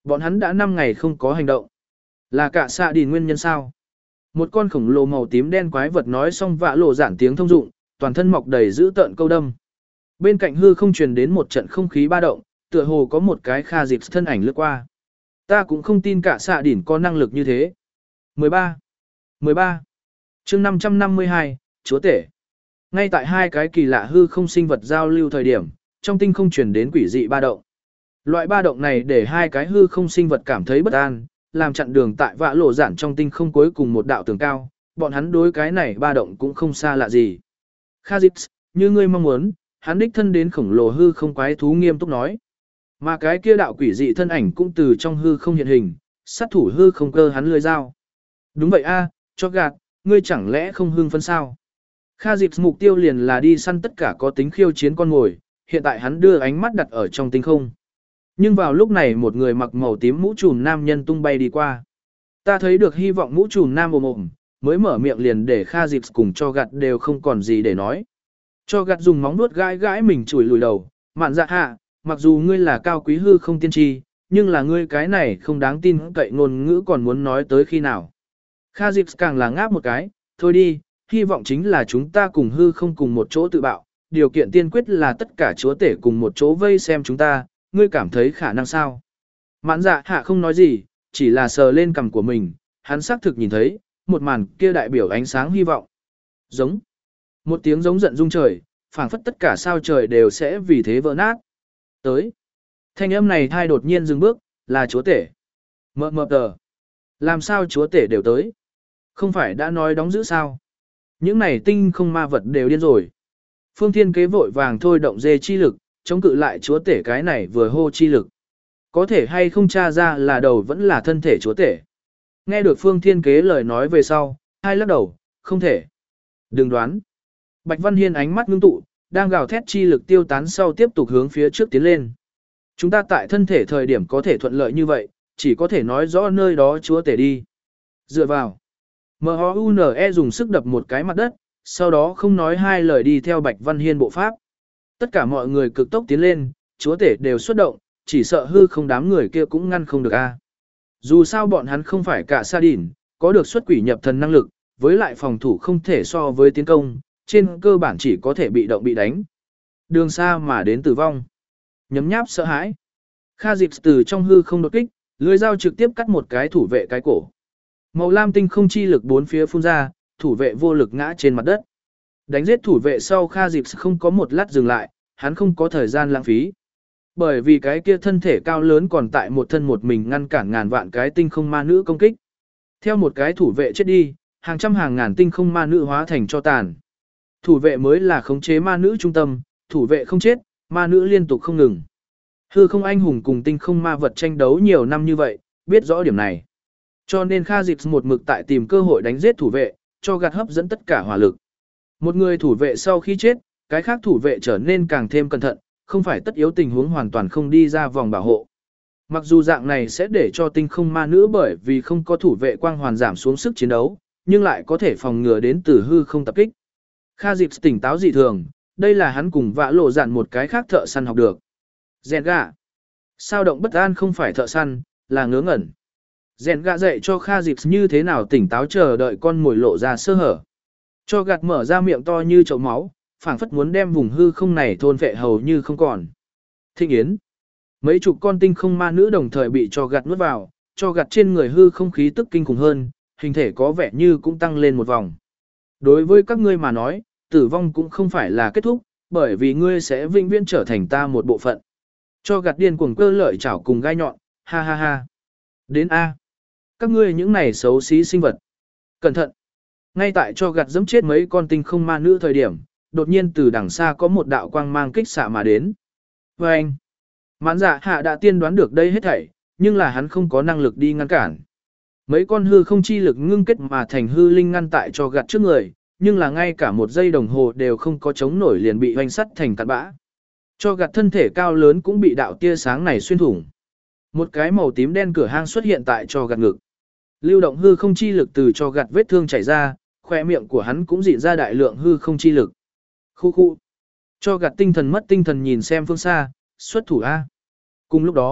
Bọn hắn đã năm ngày không có hành động. Là cả xạ đìn nguyên nhân sao? Một con khổng lồ màu tím đen quái vật nói xong vạ lộ giản tiếng thông dụng, toàn thân mọc đầy dữ tợn câu đâm. Bên cạnh hư không truyền đến một trận không khí ba động, tựa hồ có một cái Kha dịp thân ảnh lướt qua. Ta cũng không tin cả xạ đỉnh có năng lực như thế. mười ba. mười ba. chương năm trăm năm mươi hai, Chúa Tể. Ngay tại hai cái kỳ lạ hư không sinh vật giao lưu thời điểm, trong tinh không truyền đến quỷ dị ba động. Loại ba động này để hai cái hư không sinh vật cảm thấy bất an, làm chặn đường tại vạ lộ giản trong tinh không cuối cùng một đạo tường cao, bọn hắn đối cái này ba động cũng không xa lạ gì. Khazix, như ngươi mong muốn, hắn đích thân đến khổng lồ hư không quái thú nghiêm túc nói. Mà cái kia đạo quỷ dị thân ảnh cũng từ trong hư không hiện hình, sát thủ hư không cơ hắn lưỡi dao. Đúng vậy a, cho gạt, ngươi chẳng lẽ không hưng phấn sao? Khazix mục tiêu liền là đi săn tất cả có tính khiêu chiến con mồi, hiện tại hắn đưa ánh mắt đặt ở trong tinh không. Nhưng vào lúc này một người mặc màu tím mũ trùm nam nhân tung bay đi qua. Ta thấy được hy vọng mũ trùm nam ồm ồm, mới mở miệng liền để Khazix cùng cho gạt đều không còn gì để nói. Cho gạt dùng móng vuốt gãi gãi mình chùi lùi đầu, mạn dạ hạ, mặc dù ngươi là cao quý hư không tiên tri, nhưng là ngươi cái này không đáng tin cậy ngôn ngữ còn muốn nói tới khi nào. Khazix càng là ngáp một cái, thôi đi, hy vọng chính là chúng ta cùng hư không cùng một chỗ tự bạo, điều kiện tiên quyết là tất cả chúa tể cùng một chỗ vây xem chúng ta, ngươi cảm thấy khả năng sao? Mạn dạ hạ không nói gì, chỉ là sờ lên cằm của mình, hắn xác thực nhìn thấy, một màn kia đại biểu ánh sáng hy vọng. Giống. Một tiếng giống giận rung trời, phảng phất tất cả sao trời đều sẽ vì thế vỡ nát. Tới. Thanh âm này thai đột nhiên dừng bước, là chúa tể. Mờ mờ tờ. Làm sao chúa tể đều tới? Không phải đã nói đóng giữ sao? Những này tinh không ma vật đều điên rồi. Phương Thiên Kế vội vàng thôi động dê chi lực, chống cự lại chúa tể cái này vừa hô chi lực. Có thể hay không tra ra là đầu vẫn là thân thể chúa tể. Nghe được Phương Thiên Kế lời nói về sau, hai lắc đầu, không thể. Đừng đoán. Bạch Văn Hiên ánh mắt ngưng tụ, đang gào thét chi lực tiêu tán sau tiếp tục hướng phía trước tiến lên. Chúng ta tại thân thể thời điểm có thể thuận lợi như vậy, chỉ có thể nói rõ nơi đó chúa tể đi. Dựa vào. em o u en e dùng sức đập một cái mặt đất, sau đó không nói hai lời đi theo Bạch Văn Hiên bộ pháp. Tất cả mọi người cực tốc tiến lên, chúa tể đều xuất động, chỉ sợ hư không đám người kia cũng ngăn không được a. Dù sao bọn hắn không phải cả sa đỉn, có được xuất quỷ nhập thần năng lực, với lại phòng thủ không thể so với tiến công, trên cơ bản chỉ có thể bị động bị đánh. Đường xa mà đến tử vong. Nhấm nháp sợ hãi. Kha dịp từ trong hư không đột kích, lưỡi dao trực tiếp cắt một cái thủ vệ cái cổ. Màu lam tinh không chi lực bốn phía phun ra, thủ vệ vô lực ngã trên mặt đất. Đánh giết thủ vệ sau Kha dịp không có một lát dừng lại, hắn không có thời gian lãng phí. Bởi vì cái kia thân thể cao lớn còn tại một thân một mình ngăn cản ngàn vạn cái tinh không ma nữ công kích. Theo một cái thủ vệ chết đi, hàng trăm hàng ngàn tinh không ma nữ hóa thành cho tàn. Thủ vệ mới là khống chế ma nữ trung tâm, thủ vệ không chết, ma nữ liên tục không ngừng. Hư không anh hùng cùng tinh không ma vật tranh đấu nhiều năm như vậy, biết rõ điểm này. Cho nên Kha dịp một mực tại tìm cơ hội đánh giết thủ vệ, cho gạt hấp dẫn tất cả hỏa lực. Một người thủ vệ sau khi chết, cái khác thủ vệ trở nên càng thêm cẩn thận, không phải tất yếu tình huống hoàn toàn không đi ra vòng bảo hộ. Mặc dù dạng này sẽ để cho tinh không ma nữ bởi vì không có thủ vệ quang hoàn giảm xuống sức chiến đấu, nhưng lại có thể phòng ngừa đến từ hư không tập kích. Kha dịp tỉnh táo dị thường, đây là hắn cùng vã lộ dạn một cái khác thợ săn học được. Rèn gạ. Sao động bất an không phải thợ săn, là ngớ ngẩn. Rèn gạ dạy cho Kha dịp như thế nào tỉnh táo chờ đợi con mồi lộ ra sơ hở. Cho gạt mở ra miệng to như chậu máu, phảng phất muốn đem vùng hư không này thôn phệ hầu như không còn. Thịnh yến. Mấy chục con tinh không ma nữ đồng thời bị cho gạt nuốt vào, cho gạt trên người hư không khí tức kinh khủng hơn, hình thể có vẻ như cũng tăng lên một vòng. Đối với các ngươi mà nói, tử vong cũng không phải là kết thúc, bởi vì ngươi sẽ vĩnh viễn trở thành ta một bộ phận. Cho gạt điên cuồng cơ lợi chảo cùng gai nhọn, ha ha ha. Đến A. Các ngươi những này xấu xí sinh vật. Cẩn thận. Ngay tại cho gạt dẫm chết mấy con tinh không ma nữ thời điểm, đột nhiên từ đằng xa có một đạo quang mang kích xạ mà đến. Và anh. Mãn dạ hạ đã tiên đoán được đây hết thảy, nhưng là hắn không có năng lực đi ngăn cản. Mấy con hư không chi lực ngưng kết mà thành hư linh ngăn tại cho gạt trước người, nhưng là ngay cả một giây đồng hồ đều không có chống nổi liền bị hoành sắt thành cặn bã. Cho gạt thân thể cao lớn cũng bị đạo tia sáng này xuyên thủng. Một cái màu tím đen cửa hang xuất hiện tại cho gạt ngực. Lưu động hư không chi lực từ cho gạt vết thương chảy ra, khoe miệng của hắn cũng dịn ra đại lượng hư không chi lực. Khu khu. Cho gạt tinh thần mất tinh thần nhìn xem phương xa, xuất thủ A. Cùng lúc đó,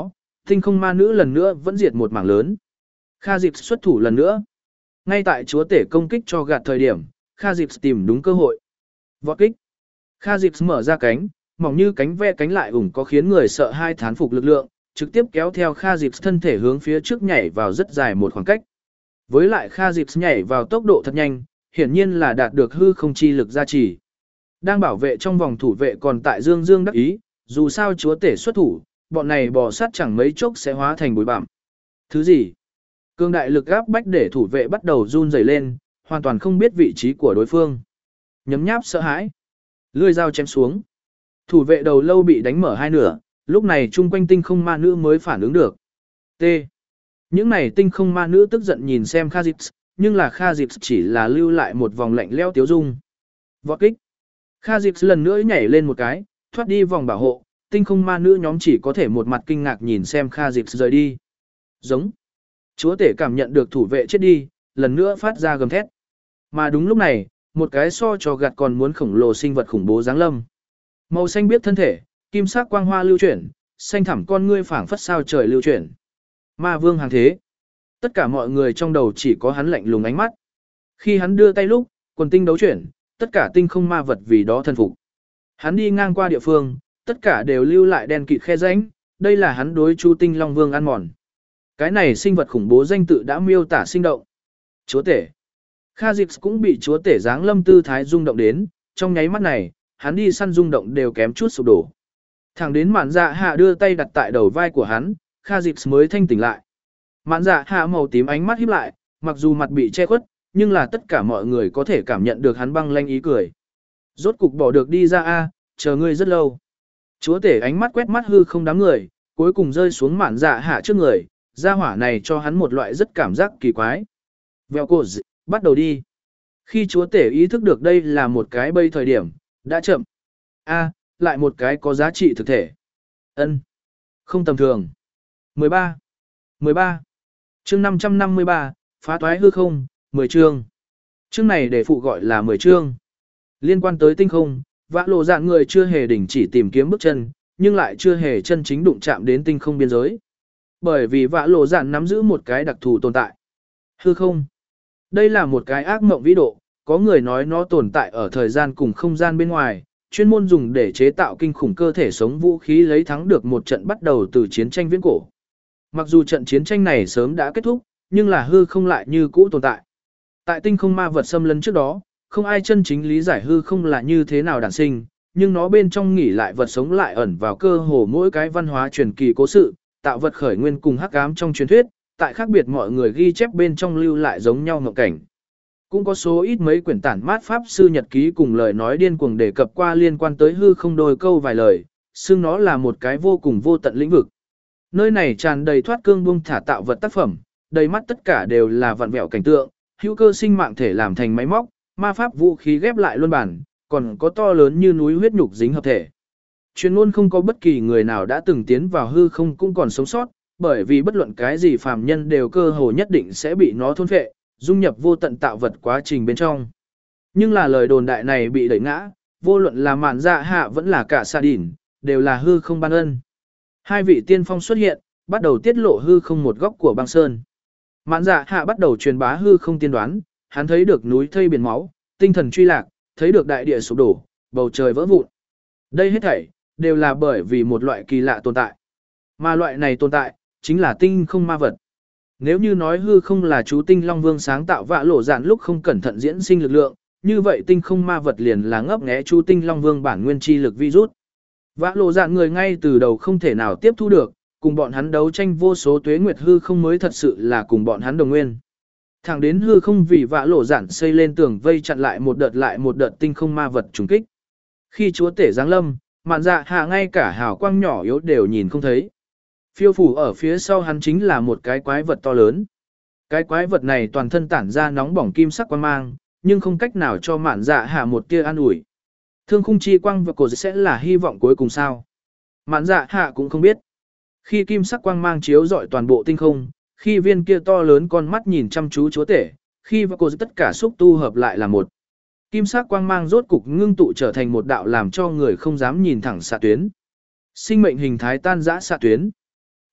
Tinh không ma nữ lần nữa vẫn diệt một mảng lớn. Kha Dịp xuất thủ lần nữa. Ngay tại chúa tể công kích cho gạt thời điểm, Kha Dịp tìm đúng cơ hội. Vọt kích. Kha Dịp mở ra cánh, mỏng như cánh ve cánh lại ủng có khiến người sợ hai thán phục lực lượng, trực tiếp kéo theo Kha Dịp thân thể hướng phía trước nhảy vào rất dài một khoảng cách. Với lại Kha Dịp nhảy vào tốc độ thật nhanh, hiển nhiên là đạt được hư không chi lực gia trì. Đang bảo vệ trong vòng thủ vệ còn tại Dương Dương đắc ý, dù sao chúa tể xuất thủ, bọn này bò sát chẳng mấy chốc sẽ hóa thành bụi bặm. Thứ gì? Cương đại lực gáp bách để thủ vệ bắt đầu run rẩy lên, hoàn toàn không biết vị trí của đối phương. Nhấm nháp sợ hãi. Lưỡi dao chém xuống. Thủ vệ đầu lâu bị đánh mở hai nửa, lúc này chung quanh tinh không ma nữ mới phản ứng được. T. Những này tinh không ma nữ tức giận nhìn xem Kha Dịp, nhưng là Kha Dịp chỉ là lưu lại một vòng lạnh lẽo tiếu dung. Vọt kích. Kha Dịp lần nữa nhảy lên một cái, thoát đi vòng bảo hộ, tinh không ma nữ nhóm chỉ có thể một mặt kinh ngạc nhìn xem Kha Dịp rời đi. Giống. Chúa tể cảm nhận được thủ vệ chết đi, lần nữa phát ra gầm thét. Mà đúng lúc này, một cái so cho gạt còn muốn khổng lồ sinh vật khủng bố giáng lâm. Màu xanh biết thân thể, kim sắc quang hoa lưu chuyển, xanh thẳm con ngươi phảng phất sao trời lưu chuyển. Ma vương hàng thế. Tất cả mọi người trong đầu chỉ có hắn lạnh lùng ánh mắt. Khi hắn đưa tay lúc, quần tinh đấu chuyển, tất cả tinh không ma vật vì đó thân phục. Hắn đi ngang qua địa phương, tất cả đều lưu lại đen kịt khe rãnh, đây là hắn đối Chu Tinh Long Vương ăn mòn. Cái này sinh vật khủng bố danh tự đã miêu tả sinh động. Chúa tể. Kha Dịp cũng bị chúa tể giáng lâm tư thái rung động đến, trong nháy mắt này, hắn đi săn rung động đều kém chút sụp đổ. Thẳng đến Mạn Dạ Hạ đưa tay đặt tại đầu vai của hắn, Kha Dịp mới thanh tỉnh lại. Mạn Dạ Hạ màu tím ánh mắt híp lại, mặc dù mặt bị che khuất, nhưng là tất cả mọi người có thể cảm nhận được hắn băng lanh ý cười. Rốt cục bỏ được đi ra a, chờ ngươi rất lâu. Chúa tể ánh mắt quét mắt hư không đám người, cuối cùng rơi xuống Mạn Dạ Hạ trước người, gia hỏa này cho hắn một loại rất cảm giác kỳ quái. Vèo cổ dị, bắt đầu đi. Khi chúa tể ý thức được đây là một cái bây thời điểm, đã chậm. A, lại một cái có giá trị thực thể. Ân, không tầm thường. mười ba. mười ba. Chương năm trăm năm mươi ba, phá toái hư không, mười chương. Chương này để phụ gọi là mười chương. Liên quan tới tinh không, vã lộ dạng người chưa hề đình chỉ tìm kiếm bước chân, nhưng lại chưa hề chân chính đụng chạm đến tinh không biên giới. Bởi vì vã lộ dạng nắm giữ một cái đặc thù tồn tại. Hư không. Đây là một cái ác mộng vĩ độ, có người nói nó tồn tại ở thời gian cùng không gian bên ngoài, chuyên môn dùng để chế tạo kinh khủng cơ thể sống vũ khí lấy thắng được một trận bắt đầu từ chiến tranh viễn cổ. Mặc dù trận chiến tranh này sớm đã kết thúc, nhưng là hư không lại như cũ tồn tại. Tại tinh không ma vật xâm lấn trước đó, không ai chân chính lý giải hư không là như thế nào đản sinh, nhưng nó bên trong nghỉ lại vật sống lại ẩn vào cơ hồ mỗi cái văn hóa truyền kỳ cố sự, tạo vật khởi nguyên cùng hắc ám trong truyền thuyết, tại khác biệt mọi người ghi chép bên trong lưu lại giống nhau ngộng cảnh. Cũng có số ít mấy quyển tản mát pháp sư nhật ký cùng lời nói điên cuồng đề cập qua liên quan tới hư không đôi câu vài lời, xưng nó là một cái vô cùng vô tận lĩnh vực. Nơi này tràn đầy thoát cương buông thả tạo vật tác phẩm, đầy mắt tất cả đều là vặn vẹo cảnh tượng, hữu cơ sinh mạng thể làm thành máy móc, ma pháp vũ khí ghép lại luân bản, còn có to lớn như núi huyết nhục dính hợp thể. Chuyên luôn không có bất kỳ người nào đã từng tiến vào hư không cũng còn sống sót, bởi vì bất luận cái gì phàm nhân đều cơ hồ nhất định sẽ bị nó thôn phệ, dung nhập vô tận tạo vật quá trình bên trong. Nhưng là lời đồn đại này bị đẩy ngã, vô luận là Mạn Dạ Hạ vẫn là cả Sa Đỉnh, đều là hư không ban ân. Hai vị tiên phong xuất hiện, bắt đầu tiết lộ hư không một góc của băng sơn. Mạn Dạ Hạ bắt đầu truyền bá hư không tiên đoán, hắn thấy được núi thây biển máu, tinh thần truy lạc, thấy được đại địa sụp đổ, bầu trời vỡ vụn. Đây hết thảy đều là bởi vì một loại kỳ lạ tồn tại. Mà loại này tồn tại chính là tinh không ma vật. Nếu như nói hư không là chú Tinh Long Vương sáng tạo vạ lộ dạn lúc không cẩn thận diễn sinh lực lượng, như vậy tinh không ma vật liền là ngấp nghé chú Tinh Long Vương bản nguyên chi lực virus. Vạ lộ dạn người ngay từ đầu không thể nào tiếp thu được, cùng bọn hắn đấu tranh vô số tuế nguyệt hư không mới thật sự là cùng bọn hắn đồng nguyên. Thẳng đến hư không vì vạ lộ dạn xây lên tường vây chặn lại một đợt lại một đợt tinh không ma vật trùng kích. Khi chúa tể giáng lâm, Mạn Dạ Hạ ngay cả hào quang nhỏ yếu đều nhìn không thấy. Phiêu phủ ở phía sau hắn chính là một cái quái vật to lớn. Cái quái vật này toàn thân tản ra nóng bỏng kim sắc quang mang, nhưng không cách nào cho Mạn Dạ Hạ một tia an ủi. Thương khung chi quang và cổ sẽ là hy vọng cuối cùng sao? Mạn Dạ Hạ cũng không biết. Khi kim sắc quang mang chiếu rọi toàn bộ tinh không, khi viên kia to lớn con mắt nhìn chăm chú chúa tể, khi và cổ tất cả xúc tu hợp lại là một. Kim sắc quang mang rốt cục ngưng tụ trở thành một đạo làm cho người không dám nhìn thẳng xạ tuyến. Sinh mệnh hình thái tan rã xạ tuyến.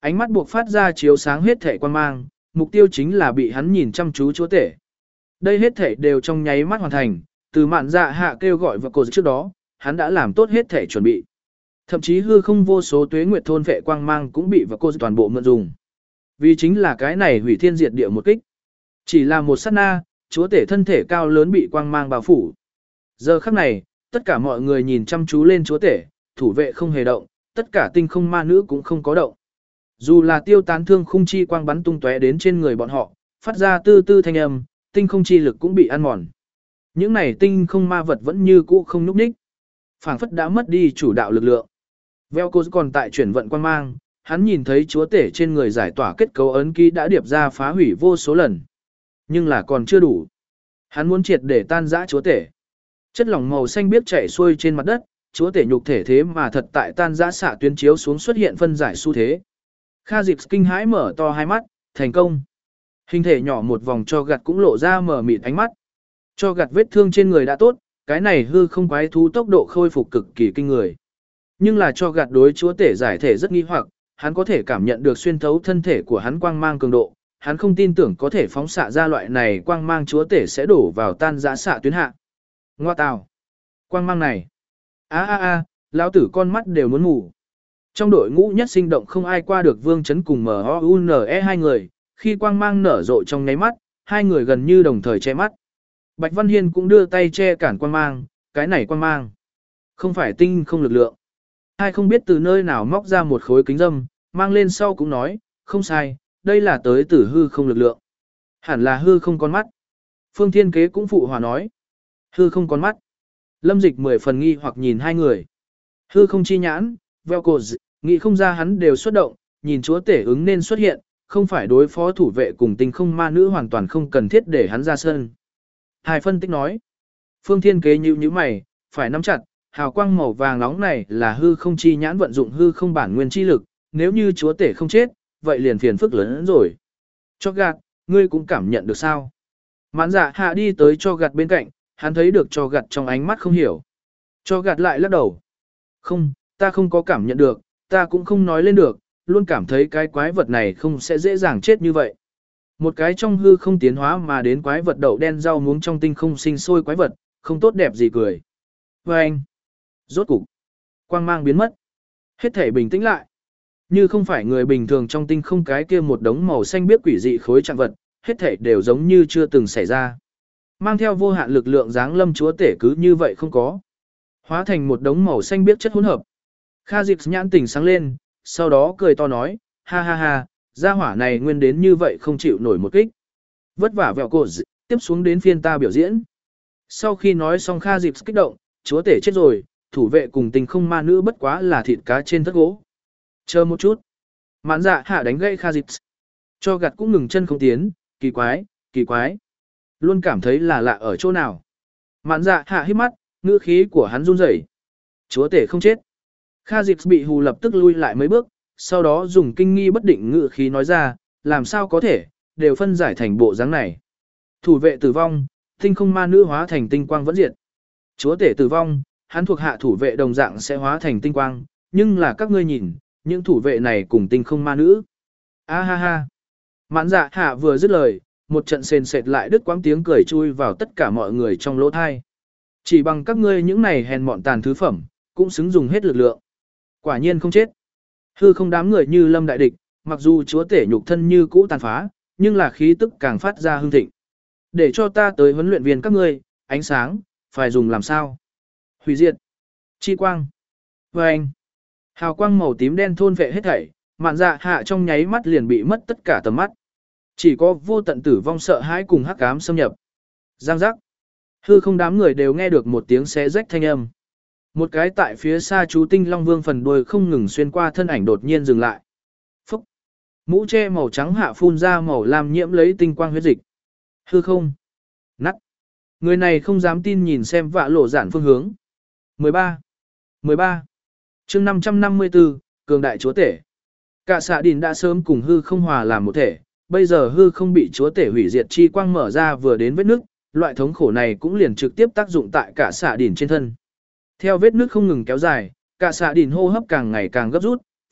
Ánh mắt buộc phát ra chiếu sáng hết thể quan mang, mục tiêu chính là bị hắn nhìn chăm chú chúa tể. Đây hết thể đều trong nháy mắt hoàn thành, từ mạn dạ hạ kêu gọi vào cổ trước đó, hắn đã làm tốt hết thể chuẩn bị. Thậm chí hư không vô số tuế nguyệt thôn vệ quang mang cũng bị vào cô toàn bộ mượn dùng. Vì chính là cái này hủy thiên diệt địa một kích. Chỉ là một sát na, chúa tể thân thể cao lớn bị quang mang bao phủ. Giờ khắc này, tất cả mọi người nhìn chăm chú lên chúa tể, thủ vệ không hề động, tất cả tinh không ma nữ cũng không có động. Dù là tiêu tán thương khung chi quang bắn tung tóe đến trên người bọn họ, phát ra tư tư thanh âm, tinh không chi lực cũng bị ăn mòn. Những này tinh không ma vật vẫn như cũ không nhúc nhích, phảng phất đã mất đi chủ đạo lực lượng. Velcos còn tại chuyển vận quang mang, hắn nhìn thấy chúa tể trên người giải tỏa kết cấu ấn ký đã điệp ra phá hủy vô số lần. Nhưng là còn chưa đủ. Hắn muốn triệt để tan rã chúa tể. Chất lỏng màu xanh biếc chảy xuôi trên mặt đất, chúa tể nhục thể thế mà thật tại tan rã xạ tuyến chiếu xuống xuất hiện phân giải xu thế. Kha Dịch kinh hãi mở to hai mắt, thành công. Hình thể nhỏ một vòng cho gặt cũng lộ ra mở mịt ánh mắt. Cho gặt vết thương trên người đã tốt, cái này hư không quái thú tốc độ khôi phục cực kỳ kinh người. Nhưng là cho gặt đối chúa tể giải thể rất nghi hoặc, hắn có thể cảm nhận được xuyên thấu thân thể của hắn quang mang cường độ, hắn không tin tưởng có thể phóng xạ ra loại này quang mang chúa tể sẽ đổ vào tan rã xạ tuyến hạ. Ngoa tào, quang mang này, a a a, lão tử con mắt đều muốn ngủ. Trong đội ngũ nhất sinh động không ai qua được Vương Chấn cùng M O U N E hai người, khi quang mang nở rộ trong nháy mắt, hai người gần như đồng thời che mắt. Bạch Văn Hiên cũng đưa tay che cản quang mang, cái này quang mang, không phải tinh không lực lượng. Hai không biết từ nơi nào móc ra một khối kính dâm, mang lên sau cũng nói, không sai, đây là tới từ hư không lực lượng. Hẳn là hư không con mắt. Phương Thiên Kế cũng phụ hòa nói, hư không con mắt. Lâm Dịch mười phần nghi hoặc nhìn hai người. Hư không chi nhãn, Velcos, nghĩ không ra hắn đều xuất động, nhìn chúa tể ứng nên xuất hiện, không phải đối phó thủ vệ cùng tinh không ma nữ hoàn toàn không cần thiết để hắn ra sân. Hai phân tích nói, Phương Thiên Kế nhíu nhíu mày, phải nắm chặt, hào quang màu vàng nóng này là hư không chi nhãn vận dụng hư không bản nguyên chi lực, nếu như chúa tể không chết, vậy liền phiền phức lớn hơn rồi. Cho gạt, ngươi cũng cảm nhận được sao? Mãn dạ hạ đi tới cho gạt bên cạnh, hắn thấy được cho gạt trong ánh mắt không hiểu. Cho gạt lại lắc đầu. Không, ta không có cảm nhận được, ta cũng không nói lên được, luôn cảm thấy cái quái vật này không sẽ dễ dàng chết như vậy. Một cái trong hư không tiến hóa mà đến quái vật đậu đen rau muống trong tinh không sinh sôi quái vật, không tốt đẹp gì cười. Và anh, rốt cục, quang mang biến mất. Hết thể bình tĩnh lại. Như không phải người bình thường trong tinh không cái kia một đống màu xanh biếc quỷ dị khối trạng vật, hết thể đều giống như chưa từng xảy ra. Mang theo vô hạn lực lượng giáng lâm chúa tể cứ như vậy không có. Hóa thành một đống màu xanh biếc chất hỗn hợp. Kha Dịch nhãn tỉnh sáng lên, sau đó cười to nói, ha ha ha, gia hỏa này nguyên đến như vậy không chịu nổi một kích. Vất vả vẹo cổ d... tiếp xuống đến phiên ta biểu diễn. Sau khi nói xong Kha Dịch kích động, chúa tể chết rồi, thủ vệ cùng tình không ma nữ bất quá là thịt cá trên thất gỗ. Chờ một chút. Mãn dạ hạ đánh gãy Kha Dịch. Cho gặt cũng ngừng chân không tiến, kỳ quái, kỳ quái. Luôn cảm thấy là lạ ở chỗ nào. Mãn dạ hạ hít mắt, ngữ khí của hắn run rẩy. Chúa tể không chết. Kha Dịch bị hù lập tức lui lại mấy bước, sau đó dùng kinh nghi bất định ngữ khí nói ra, làm sao có thể, đều phân giải thành bộ dáng này. Thủ vệ tử vong, tinh không ma nữ hóa thành tinh quang vẫn diệt. Chúa tể tử vong, hắn thuộc hạ thủ vệ đồng dạng sẽ hóa thành tinh quang, nhưng là các ngươi nhìn, những thủ vệ này cùng tinh không ma nữ. A ha ha. Mãn dạ hạ vừa dứt lời, một trận sền sệt lại đứt quãng tiếng cười chui vào tất cả mọi người trong lỗ thai. Chỉ bằng các ngươi những này hèn mọn tàn thứ phẩm, cũng xứng dùng hết lực lượng. Quả nhiên không chết. Hư không đám người như lâm đại địch, mặc dù chúa tể nhục thân như cũ tàn phá, nhưng là khí tức càng phát ra hưng thịnh. Để cho ta tới huấn luyện viên các ngươi, ánh sáng, phải dùng làm sao? Hủy diệt. Chi quang. Và anh. Hào quang màu tím đen thôn vệ hết thảy, mạn dạ hạ trong nháy mắt liền bị mất tất cả tầm mắt. Chỉ có vô tận tử vong sợ hãi cùng hắc ám xâm nhập. Giang giác. Hư không đám người đều nghe được một tiếng xé rách thanh âm. Một cái tại phía xa chú tinh long vương phần đuôi không ngừng xuyên qua thân ảnh đột nhiên dừng lại. Phúc. Mũ che màu trắng hạ phun ra màu lam nhiễm lấy tinh quang huyết dịch. Hư không. Nắt. Người này không dám tin nhìn xem vạ lộ giản phương hướng. mười ba. mười ba. chương năm trăm năm mươi tư, cường đại chúa tể. Cả xạ đìn đã sớm cùng hư không hòa làm một thể, bây giờ hư không bị chúa tể hủy diệt chi quang mở ra vừa đến vết nước, loại thống khổ này cũng liền trực tiếp tác dụng tại cả xạ đìn trên thân. Theo vết nước không ngừng kéo dài, cả xạ đìn hô hấp càng ngày càng gấp rút,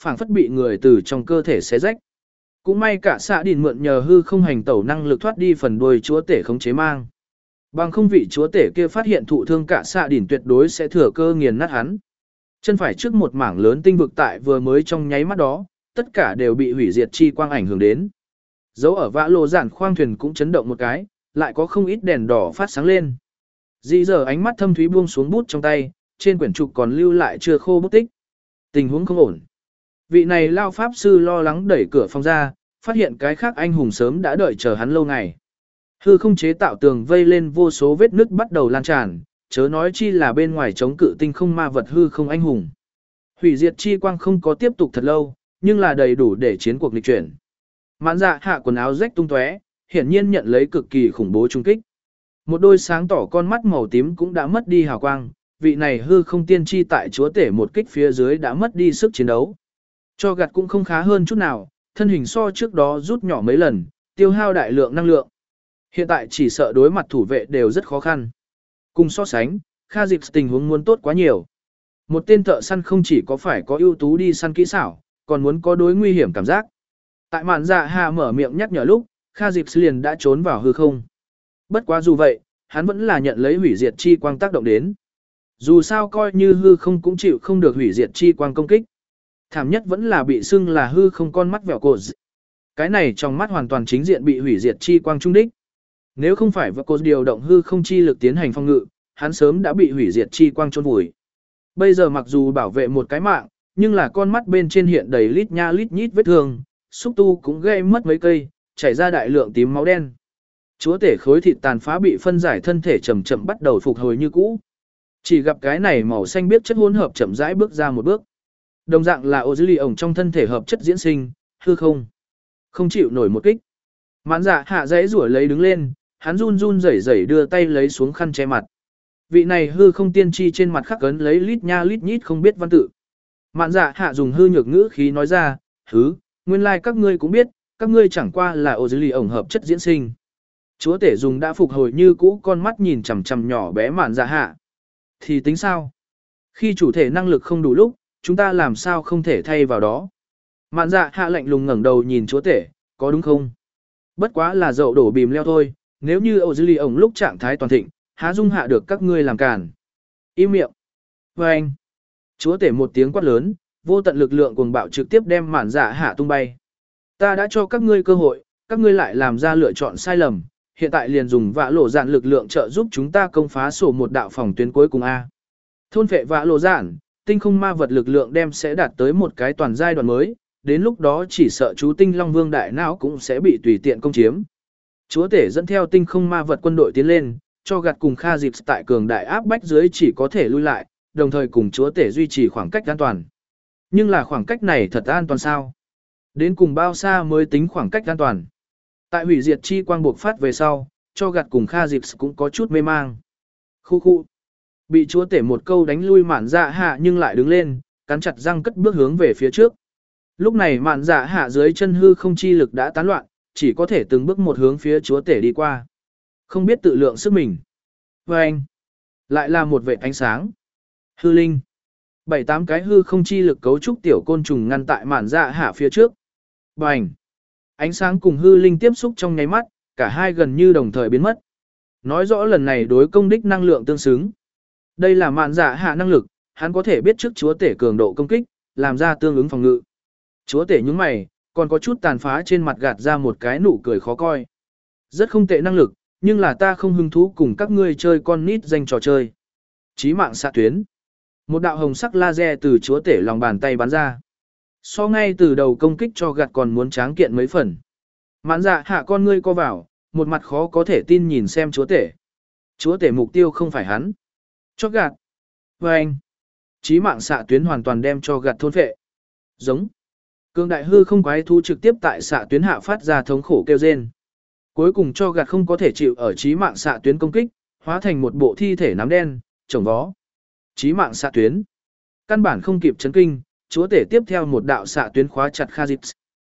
phảng phất bị người từ trong cơ thể xé rách. Cũng may cả xạ đỉnh mượn nhờ hư không hành tẩu năng lực thoát đi phần đuôi chúa tể khống chế mang. Bằng không vị chúa tể kia phát hiện thụ thương cả xạ đỉnh tuyệt đối sẽ thừa cơ nghiền nát hắn. Chân phải trước một mảng lớn tinh vực tại vừa mới trong nháy mắt đó, tất cả đều bị hủy diệt chi quang ảnh hưởng đến. Dấu ở vã lộ giản khoang thuyền cũng chấn động một cái, lại có không ít đèn đỏ phát sáng lên. Dĩ giờ ánh mắt thâm thúy buông xuống bút trong tay, trên quyển trục còn lưu lại chưa khô bút tích. Tình huống không ổn. Vị này lao pháp sư lo lắng đẩy cửa phòng ra, phát hiện cái khác anh hùng sớm đã đợi chờ hắn lâu ngày. Hư không chế tạo tường vây lên vô số vết nứt bắt đầu lan tràn, chớ nói chi là bên ngoài chống cự tinh không ma vật hư không anh hùng. Hủy diệt chi quang không có tiếp tục thật lâu, nhưng là đầy đủ để chiến cuộc nghịch chuyển. Mãn dạ hạ quần áo rách tung tóe, hiển nhiên nhận lấy cực kỳ khủng bố trung kích. Một đôi sáng tỏ con mắt màu tím cũng đã mất đi hào quang, vị này hư không tiên tri tại chúa tể một kích phía dưới đã mất đi sức chiến đấu. Cho gặt cũng không khá hơn chút nào, thân hình so trước đó rút nhỏ mấy lần, tiêu hao đại lượng năng lượng. Hiện tại chỉ sợ đối mặt thủ vệ đều rất khó khăn. Cùng so sánh, Kha Dịp tình huống muốn tốt quá nhiều. Một tên thợ săn không chỉ có phải có ưu tú đi săn kỹ xảo, còn muốn có đối nguy hiểm cảm giác. Tại mạn dạ hạ mở miệng nhắc nhở lúc, Kha Dịp liền đã trốn vào hư không. Bất quá dù vậy, hắn vẫn là nhận lấy hủy diệt chi quang tác động đến. Dù sao coi như hư không cũng chịu không được hủy diệt chi quang công kích. Thảm nhất vẫn là bị xưng là hư không con mắt vẹo cột. Cái này trong mắt hoàn toàn chính diện bị hủy diệt chi quang trung đích. Nếu không phải vẹo cột điều động hư không chi lực tiến hành phòng ngự, hắn sớm đã bị hủy diệt chi quang chôn vùi. Bây giờ mặc dù bảo vệ một cái mạng, nhưng là con mắt bên trên hiện đầy lít nha lít nhít vết thương, xúc tu cũng gây mất mấy cây, chảy ra đại lượng tím máu đen. Chúa tể khối thịt tàn phá bị phân giải thân thể chậm chậm bắt đầu phục hồi như cũ. Chỉ gặp cái này màu xanh biết chất hỗn hợp chậm rãi bước ra một bước. Đồng dạng là ô dư lì ổng trong thân thể hợp chất diễn sinh, hư không. Không chịu nổi một kích. Mãn dạ hạ dãy rủa lấy đứng lên, hắn run run rẩy rẩy đưa tay lấy xuống khăn che mặt. Vị này hư không tiên tri trên mặt khắc ấn lấy lít nha lít nhít không biết văn tự. Mạn dạ hạ dùng hư nhược ngữ khí nói ra, hứ, nguyên lai like các ngươi cũng biết, các ngươi chẳng qua là ô dư lì ổng hợp chất diễn sinh. Chúa tể dùng đã phục hồi như cũ con mắt nhìn chằm chằm nhỏ bé mạn dạ hạ. Thì tính sao? Khi chủ thể năng lực không đủ lúc, chúng ta làm sao không thể thay vào đó? Mạn dạ hạ lạnh lùng ngẩng đầu nhìn chúa tể, có đúng không? Bất quá là dậu đổ bìm leo thôi, nếu như ô dư lì ổng lúc trạng thái toàn thịnh, há dung hạ được các ngươi làm cản. Im miệng. Và anh. Chúa tể một tiếng quát lớn, vô tận lực lượng cuồng bạo trực tiếp đem mạn dạ hạ tung bay. Ta đã cho các ngươi cơ hội, các ngươi lại làm ra lựa chọn sai lầm, hiện tại liền dùng vã lộ dạn lực lượng trợ giúp chúng ta công phá sổ một đạo phòng tuyến cuối cùng A. Thôn phệ vã lộ dạn, tinh không ma vật lực lượng đem sẽ đạt tới một cái toàn giai đoạn mới, đến lúc đó chỉ sợ chú tinh long vương đại não cũng sẽ bị tùy tiện công chiếm. Chúa tể dẫn theo tinh không ma vật quân đội tiến lên, cho gặt cùng Kha Dịp tại cường đại áp bách dưới chỉ có thể lui lại, đồng thời cùng chúa tể duy trì khoảng cách an toàn. Nhưng là khoảng cách này thật an toàn sao? Đến cùng bao xa mới tính khoảng cách an toàn? Tại hủy diệt chi quang buộc phát về sau, cho gặt cùng Kha Dịp cũng có chút mê mang. Khu khu. Bị chúa tể một câu đánh lui mạn dạ hạ nhưng lại đứng lên, cắn chặt răng cất bước hướng về phía trước. Lúc này mạn dạ hạ dưới chân hư không chi lực đã tán loạn, chỉ có thể từng bước một hướng phía chúa tể đi qua. Không biết tự lượng sức mình. Và anh. Lại là một vệt ánh sáng. Hư linh. Bảy tám cái hư không chi lực cấu trúc tiểu côn trùng ngăn tại mạn dạ hạ phía trước. Bành. Ánh sáng cùng hư linh tiếp xúc trong nháy mắt, cả hai gần như đồng thời biến mất. Nói rõ lần này đối công đích năng lượng tương xứng. Đây là mạn dạ hạ năng lực, hắn có thể biết trước chúa tể cường độ công kích, làm ra tương ứng phòng ngự. Chúa tể nhúng mày, còn có chút tàn phá trên mặt gạt ra một cái nụ cười khó coi. Rất không tệ năng lực, nhưng là ta không hứng thú cùng các ngươi chơi con nít danh trò chơi. Chí mạng xạ tuyến. Một đạo hồng sắc laser từ chúa tể lòng bàn tay bắn ra. So ngay từ đầu công kích cho gạt còn muốn tráng kiện mấy phần. Mãn dạ hạ con ngươi co vào, một mặt khó có thể tin nhìn xem chúa tể. Chúa tể mục tiêu không phải hắn. Cho gạt. Và anh. Chí mạng xạ tuyến hoàn toàn đem cho gạt thôn phệ. Giống. Cường đại hư không quái thú trực tiếp tại xạ tuyến hạ phát ra thống khổ kêu rên. Cuối cùng cho gạt không có thể chịu ở chí mạng xạ tuyến công kích, hóa thành một bộ thi thể nám đen, trồng vó. Chí mạng xạ tuyến. Căn bản không kịp chấn kinh, chúa tể tiếp theo một đạo xạ tuyến khóa chặt Kha Dịp.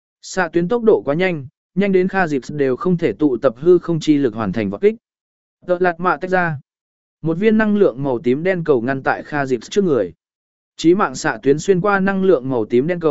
Xạ tuyến tốc độ quá nhanh, nhanh đến Kha Dịp đều không thể tụ tập hư không chi lực hoàn thành vọt kích. Đợt lạt mạ tách ra. Một viên năng lượng màu tím đen cầu ngăn tại Kha Dịp trước người. Chí mạng xạ tuyến xuyên qua năng lượng màu tím đen cầu,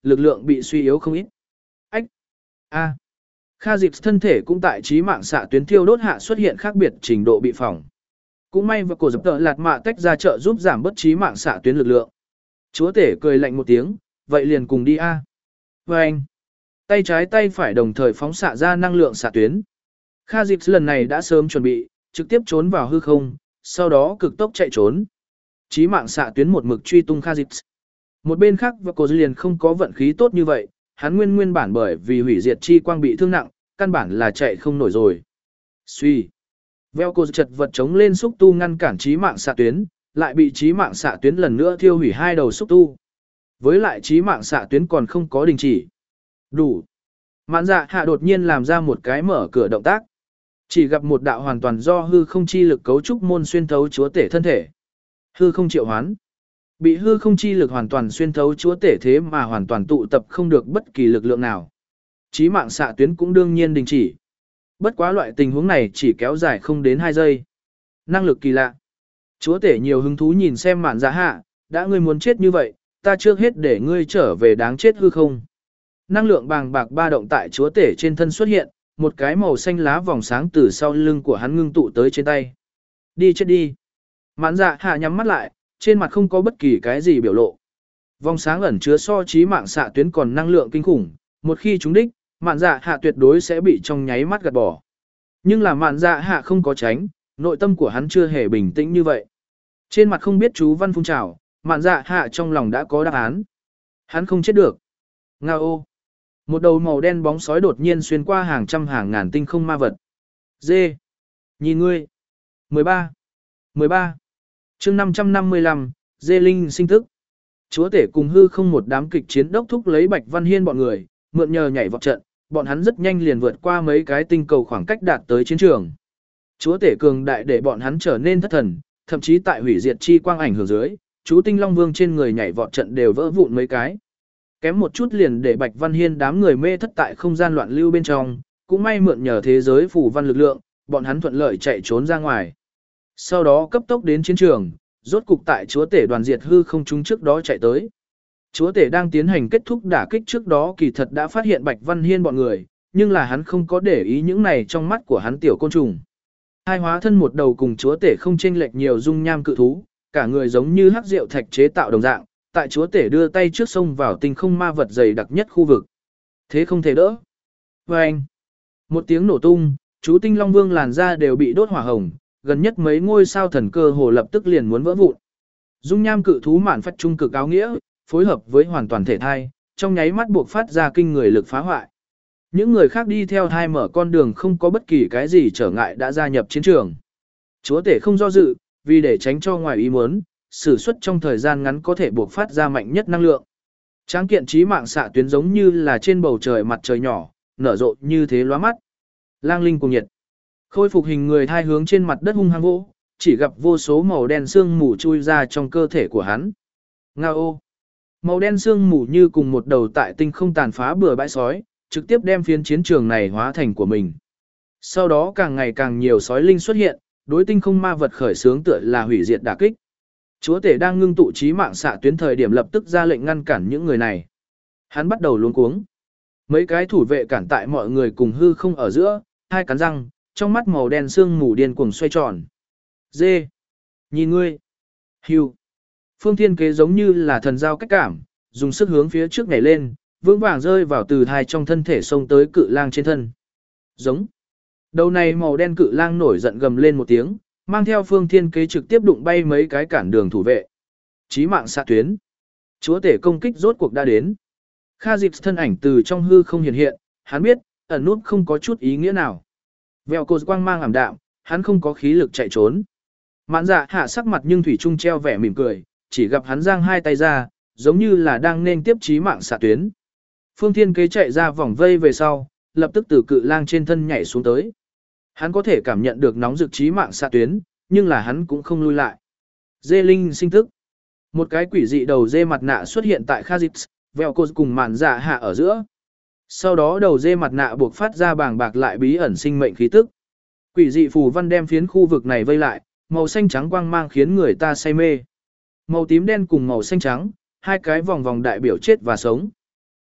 lực lượng bị suy yếu không ít. Ách! A! Kha Dịp thân thể cũng tại trí mạng xạ tuyến thiêu đốt hạ xuất hiện khác biệt trình độ bị phỏng. Cũng may và cổ dập tợ lạt mạ tách ra trợ giúp giảm bất trí mạng xạ tuyến lực lượng. Chúa tể cười lạnh một tiếng, vậy liền cùng đi a. Và anh! Tay trái tay phải đồng thời phóng xạ ra năng lượng xạ tuyến. Kha Dịp lần này đã sớm chuẩn bị, trực tiếp trốn vào hư không, sau đó cực tốc chạy trốn. Chí mạng xạ tuyến một mực truy tung Kha Dịp. Một bên khác và cổ liền không có vận khí tốt như vậy, hắn nguyên nguyên bản bởi vì hủy diệt chi quang bị thương nặng, căn bản là chạy không nổi rồi. Suy. Velcro chật vật chống lên xúc tu ngăn cản chí mạng xạ tuyến, lại bị chí mạng xạ tuyến lần nữa thiêu hủy hai đầu xúc tu. Với lại chí mạng xạ tuyến còn không có đình chỉ. Đủ. Mạn dạ hạ đột nhiên làm ra một cái mở cửa động tác. Chỉ gặp một đạo hoàn toàn do hư không chi lực cấu trúc môn xuyên thấu chúa tể thân thể. Hư không triệu hoán. Bị hư không chi lực hoàn toàn xuyên thấu chúa tể thế mà hoàn toàn tụ tập không được bất kỳ lực lượng nào. Chí mạng xạ tuyến cũng đương nhiên đình chỉ. Bất quá loại tình huống này chỉ kéo dài không đến hai giây. Năng lực kỳ lạ. Chúa tể nhiều hứng thú nhìn xem mạn dạ hạ, đã ngươi muốn chết như vậy, ta trước hết để ngươi trở về đáng chết hư không. Năng lượng bàng bạc ba động tại chúa tể trên thân xuất hiện, một cái màu xanh lá vòng sáng từ sau lưng của hắn ngưng tụ tới trên tay. Đi chết đi. Mạn dạ hạ nhắm mắt lại, trên mặt không có bất kỳ cái gì biểu lộ. Vòng sáng ẩn chứa so chí mạng xạ tuyến còn năng lượng kinh khủng, một khi trúng đích, mạn dạ hạ tuyệt đối sẽ bị trong nháy mắt gạt bỏ. Nhưng là mạn dạ hạ không có tránh, nội tâm của hắn chưa hề bình tĩnh như vậy. Trên mặt không biết chú văn phun trào, mạn dạ hạ trong lòng đã có đáp án. Hắn không chết được. Ngao ô. Một đầu màu đen bóng sói đột nhiên xuyên qua hàng trăm hàng ngàn tinh không ma vật. Dê. Nhìn ngươi. mười ba. mười ba. chương năm trăm năm mươi lăm, Dê Linh sinh thức. Chúa tể cùng hư không một đám kịch chiến đốc thúc lấy Bạch Văn Hiên bọn người, mượn nhờ nhảy vọt trận, bọn hắn rất nhanh liền vượt qua mấy cái tinh cầu khoảng cách đạt tới chiến trường. Chúa tể cường đại để bọn hắn trở nên thất thần, thậm chí tại hủy diệt chi quang ảnh hưởng dưới, chú Tinh Long Vương trên người nhảy vọt trận đều vỡ vụn mấy cái. Kém một chút liền để Bạch Văn Hiên đám người mê thất tại không gian loạn lưu bên trong, cũng may mượn nhờ thế giới phù văn lực lượng, bọn hắn thuận lợi chạy trốn ra ngoài. Sau đó cấp tốc đến chiến trường, rốt cục tại chúa tể đoàn diệt hư không chúng trước đó chạy tới. Chúa tể đang tiến hành kết thúc đả kích trước đó kỳ thật đã phát hiện Bạch Văn Hiên bọn người, nhưng là hắn không có để ý những này trong mắt của hắn tiểu côn trùng. Hai hóa thân một đầu cùng chúa tể không chênh lệch nhiều dung nham cự thú, cả người giống như hắc rượu thạch chế tạo đồng dạng, tại chúa tể đưa tay trước sông vào tinh không ma vật dày đặc nhất khu vực. Thế không thể đỡ. Và anh, một tiếng nổ tung, chú Tinh Long Vương làn da đều bị đốt hỏa hồng, gần nhất mấy ngôi sao thần cơ hồ lập tức liền muốn vỡ vụn. Dung nham cự thú mạn phách trung cực áo nghĩa, phối hợp với hoàn toàn thể thai, trong nháy mắt buộc phát ra kinh người lực phá hoại. Những người khác đi theo thai mở con đường không có bất kỳ cái gì trở ngại đã gia nhập chiến trường. Chúa tể không do dự, vì để tránh cho ngoài ý muốn, sử xuất trong thời gian ngắn có thể buộc phát ra mạnh nhất năng lượng. Tráng kiện trí mạng xạ tuyến giống như là trên bầu trời mặt trời nhỏ, nở rộ như thế lóa mắt. Lang linh cùng nhiệt. Khôi phục hình người thai hướng trên mặt đất hung hăng vỗ, chỉ gặp vô số màu đen sương mù chui ra trong cơ thể của hắn. Ngao. Màu đen sương mù như cùng một đầu tại tinh không tàn phá bừa bãi sói, trực tiếp đem phiến chiến trường này hóa thành của mình. Sau đó càng ngày càng nhiều sói linh xuất hiện, đối tinh không ma vật khởi xướng tựa là hủy diệt đả kích. Chúa tể đang ngưng tụ trí mạng xạ tuyến thời điểm lập tức ra lệnh ngăn cản những người này. Hắn bắt đầu luống cuống. Mấy cái thủ vệ cản tại mọi người cùng hư không ở giữa, hai cắn răng, trong mắt màu đen sương mù điên cuồng xoay tròn. Dê. Nhìn ngươi. Hưu. Phương Thiên Kế giống như là thần giao cách cảm, dùng sức hướng phía trước nhảy lên, vững vàng rơi vào từ thai trong thân thể xông tới cự lang trên thân. Giống. Đầu này màu đen cự lang nổi giận gầm lên một tiếng, mang theo Phương Thiên Kế trực tiếp đụng bay mấy cái cản đường thủ vệ. Chí mạng xạ tuyến. Chúa tể công kích rốt cuộc đã đến. Kha Dịp thân ảnh từ trong hư không hiện hiện, hắn biết, ẩn nút không có chút ý nghĩa nào. Vèo cột quang mang ảm đạm, hắn không có khí lực chạy trốn. Mạn dạ hạ sắc mặt nhưng thủy trung treo vẻ mỉm cười, chỉ gặp hắn giang hai tay ra, giống như là đang nên tiếp chí mạng xạ tuyến. Phương Thiên Kế chạy ra vòng vây về sau, lập tức từ cự lang trên thân nhảy xuống tới. Hắn có thể cảm nhận được nóng rực chí mạng xạ tuyến, nhưng là hắn cũng không lui lại. Dê linh sinh thức. Một cái quỷ dị đầu dê mặt nạ xuất hiện tại Kha Dịp, vèo cột cùng mạn dạ hạ ở giữa. Sau đó đầu dê mặt nạ buộc phát ra bàng bạc lại bí ẩn sinh mệnh khí tức. Quỷ dị phù văn đem phiến khu vực này vây lại, màu xanh trắng quang mang khiến người ta say mê. Màu tím đen cùng màu xanh trắng, hai cái vòng vòng đại biểu chết và sống.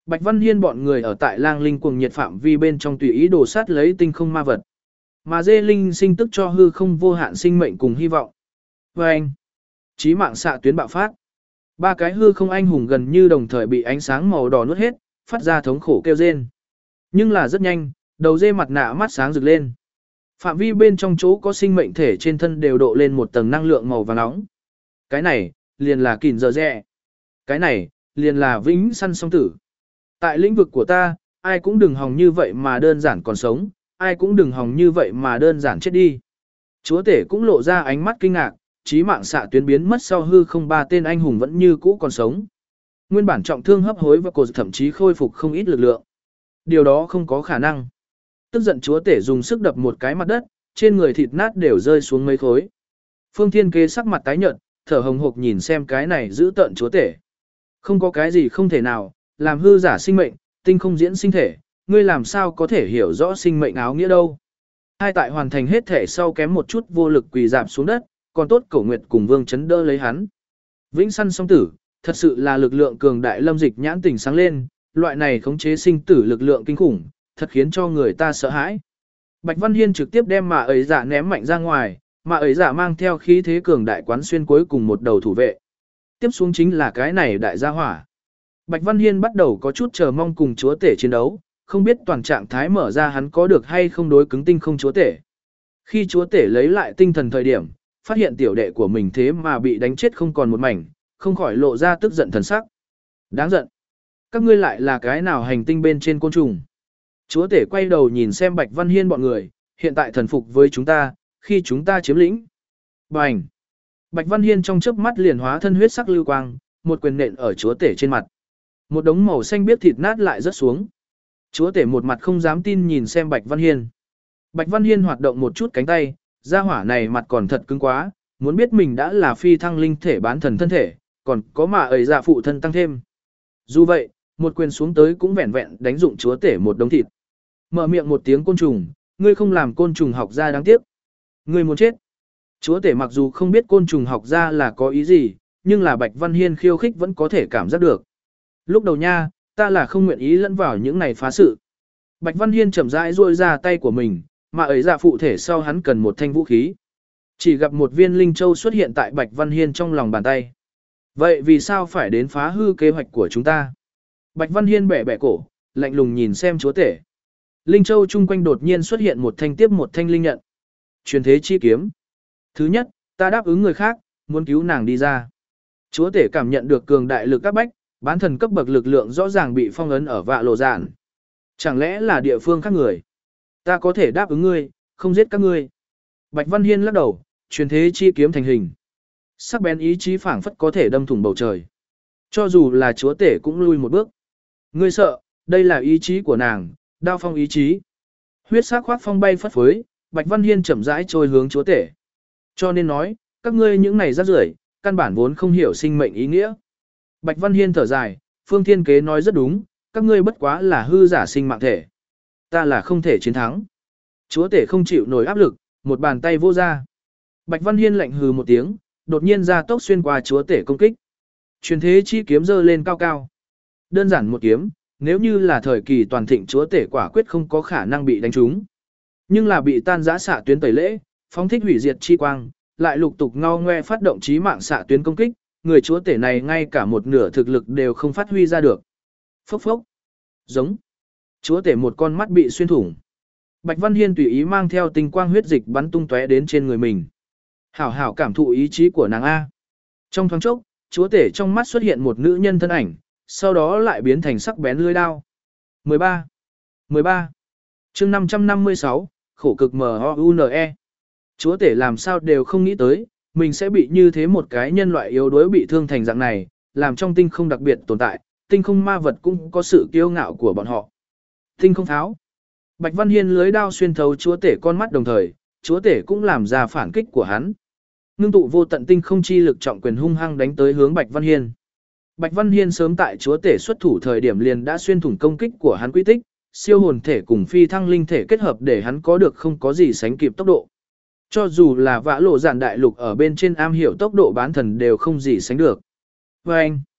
Bạch Văn Hiên bọn người ở tại Lang Linh cuồng nhiệt phạm vi bên trong tùy ý đồ sát lấy tinh không ma vật. Mà dê linh sinh tức cho hư không vô hạn sinh mệnh cùng hy vọng. Và anh, chí mạng xạ tuyến bạo phát. Ba cái hư không anh hùng gần như đồng thời bị ánh sáng màu đỏ nuốt hết, phát ra thống khổ kêu rên. Nhưng là rất nhanh, đầu dê mặt nạ mắt sáng rực lên. Phạm vi bên trong chỗ có sinh mệnh thể trên thân đều độ lên một tầng năng lượng màu vàng nóng. Cái này, liền là kỉn giờ rẽ. Cái này, liền là vĩnh săn song tử. Tại lĩnh vực của ta, ai cũng đừng hòng như vậy mà đơn giản còn sống, ai cũng đừng hòng như vậy mà đơn giản chết đi. Chúa tể cũng lộ ra ánh mắt kinh ngạc, chí mạng xạ tuyến biến mất sau hư không ba tên anh hùng vẫn như cũ còn sống. Nguyên bản trọng thương hấp hối và cột thậm chí khôi phục không ít lực lượng. Điều đó không có khả năng. Tức giận chúa tể dùng sức đập một cái mặt đất, trên người thịt nát đều rơi xuống mấy khối. Phương Thiên Kế sắc mặt tái nhợt, thở hồng hộc nhìn xem cái này giữ tợn chúa tể. Không có cái gì không thể nào, làm hư giả sinh mệnh, tinh không diễn sinh thể, ngươi làm sao có thể hiểu rõ sinh mệnh áo nghĩa đâu. Hai tại hoàn thành hết thể sau kém một chút vô lực quỳ dạp xuống đất, còn tốt Cổ Nguyệt cùng Vương Chấn đỡ lấy hắn. Vĩnh săn song tử, thật sự là lực lượng cường đại. Lâm Dịch nhãn tỉnh sáng lên, loại này khống chế sinh tử lực lượng kinh khủng, thật khiến cho người ta sợ hãi. Bạch Văn Hiên trực tiếp đem mạ ấy giả ném mạnh ra ngoài, mạ ấy giả mang theo khí thế cường đại quán xuyên cuối cùng một đầu thủ vệ. Tiếp xuống chính là cái này đại gia hỏa. Bạch Văn Hiên bắt đầu có chút chờ mong cùng chúa tể chiến đấu, không biết toàn trạng thái mở ra hắn có được hay không đối cứng tinh không chúa tể. Khi chúa tể lấy lại tinh thần thời điểm, phát hiện tiểu đệ của mình thế mà bị đánh chết không còn một mảnh, không khỏi lộ ra tức giận thần sắc. Đáng giận. Các ngươi lại là cái nào hành tinh bên trên côn trùng? Chúa tể quay đầu nhìn xem Bạch Văn Hiên bọn người, hiện tại thần phục với chúng ta, khi chúng ta chiếm lĩnh. Bành. Bạch Văn Hiên trong chớp mắt liền hóa thân huyết sắc lưu quang, một quyền nện ở chúa tể trên mặt. Một đống màu xanh biếc thịt nát lại rớt xuống. Chúa tể một mặt không dám tin nhìn xem Bạch Văn Hiên. Bạch Văn Hiên hoạt động một chút cánh tay, gia hỏa này mặt còn thật cứng quá, muốn biết mình đã là phi thăng linh thể bán thần thân thể, còn có mà ấy dạ phụ thân tăng thêm. Dù vậy, một quyền xuống tới cũng vẹn vẹn đánh dụng chúa tể một đống thịt. Mở miệng một tiếng côn trùng, ngươi không làm côn trùng học ra đáng tiếc. Ngươi muốn chết. Chúa tể mặc dù không biết côn trùng học ra là có ý gì, nhưng là Bạch Văn Hiên khiêu khích vẫn có thể cảm giác được. Lúc đầu nha, ta là không nguyện ý lẫn vào những này phá sự. Bạch Văn Hiên chậm rãi duỗi ra tay của mình, mà ấy dạ phụ thể sau hắn cần một thanh vũ khí. Chỉ gặp một viên linh châu xuất hiện tại Bạch Văn Hiên trong lòng bàn tay. Vậy vì sao phải đến phá hư kế hoạch của chúng ta? Bạch Văn Hiên bẻ bẻ cổ, lạnh lùng nhìn xem chúa tể. Linh châu chung quanh đột nhiên xuất hiện một thanh tiếp một thanh linh nhận. Truyền thế chi kiếm. Thứ nhất, ta đáp ứng người khác, muốn cứu nàng đi ra. Chúa tể cảm nhận được cường đại lực các bách, bán thần cấp bậc lực lượng rõ ràng bị phong ấn ở vạ lộ giản. Chẳng lẽ là địa phương khác người? Ta có thể đáp ứng ngươi, không giết các ngươi. Bạch Văn Hiên lắc đầu, truyền thế chi kiếm thành hình. Sắc bén ý chí phảng phất có thể đâm thủng bầu trời. Cho dù là chúa tể cũng lui một bước. Ngươi sợ, đây là ý chí của nàng, đao phong ý chí. Huyết sắc khoác phong bay phất phới, Bạch Văn Hiên chậm rãi trôi hướng chúa tể. Cho nên nói, các ngươi những này rác rưởi, căn bản vốn không hiểu sinh mệnh ý nghĩa. Bạch Văn Hiên thở dài, Phương Thiên Kế nói rất đúng, các ngươi bất quá là hư giả sinh mạng thể. Ta là không thể chiến thắng. Chúa tể không chịu nổi áp lực, một bàn tay vô ra. Bạch Văn Hiên lạnh hừ một tiếng, đột nhiên ra tốc xuyên qua chúa tể công kích. Truyền thế chi kiếm giơ lên cao cao. Đơn giản một kiếm, nếu như là thời kỳ toàn thịnh chúa tể quả quyết không có khả năng bị đánh trúng. Nhưng là bị tan giã xạ tuyến tẩy lễ, phóng thích hủy diệt chi quang, lại lục tục ngao ngoe phát động chí mạng xạ tuyến công kích, người chúa tể này ngay cả một nửa thực lực đều không phát huy ra được. Phốc phốc. Giống. Chúa tể một con mắt bị xuyên thủng. Bạch Văn Hiên tùy ý mang theo tinh quang huyết dịch bắn tung tóe đến trên người mình. Hảo hảo cảm thụ ý chí của nàng A. Trong thoáng chốc, chúa tể trong mắt xuất hiện một nữ nhân thân ảnh, sau đó lại biến thành sắc bén lưỡi đao. mười ba. mười ba. chương năm trăm năm mươi sáu, khổ cực M O U N E. Chúa tể làm sao đều không nghĩ tới, mình sẽ bị như thế một cái nhân loại yếu đuối bị thương thành dạng này, làm trong tinh không đặc biệt tồn tại, tinh không ma vật cũng có sự kiêu ngạo của bọn họ. Tinh không pháo. Bạch Văn Hiên lưới đao xuyên thấu chúa tể con mắt đồng thời, chúa tể cũng làm ra phản kích của hắn. Ngưng tụ vô tận tinh không chi lực trọng quyền hung hăng đánh tới hướng Bạch Văn Hiên. Bạch Văn Hiên sớm tại chúa tể xuất thủ thời điểm liền đã xuyên thủng công kích của hắn quy tích, siêu hồn thể cùng phi thăng linh thể kết hợp để hắn có được không có gì sánh kịp tốc độ. Cho dù là vã lộ giản đại lục ở bên trên am hiểu tốc độ bán thần đều không gì sánh được. Và anh,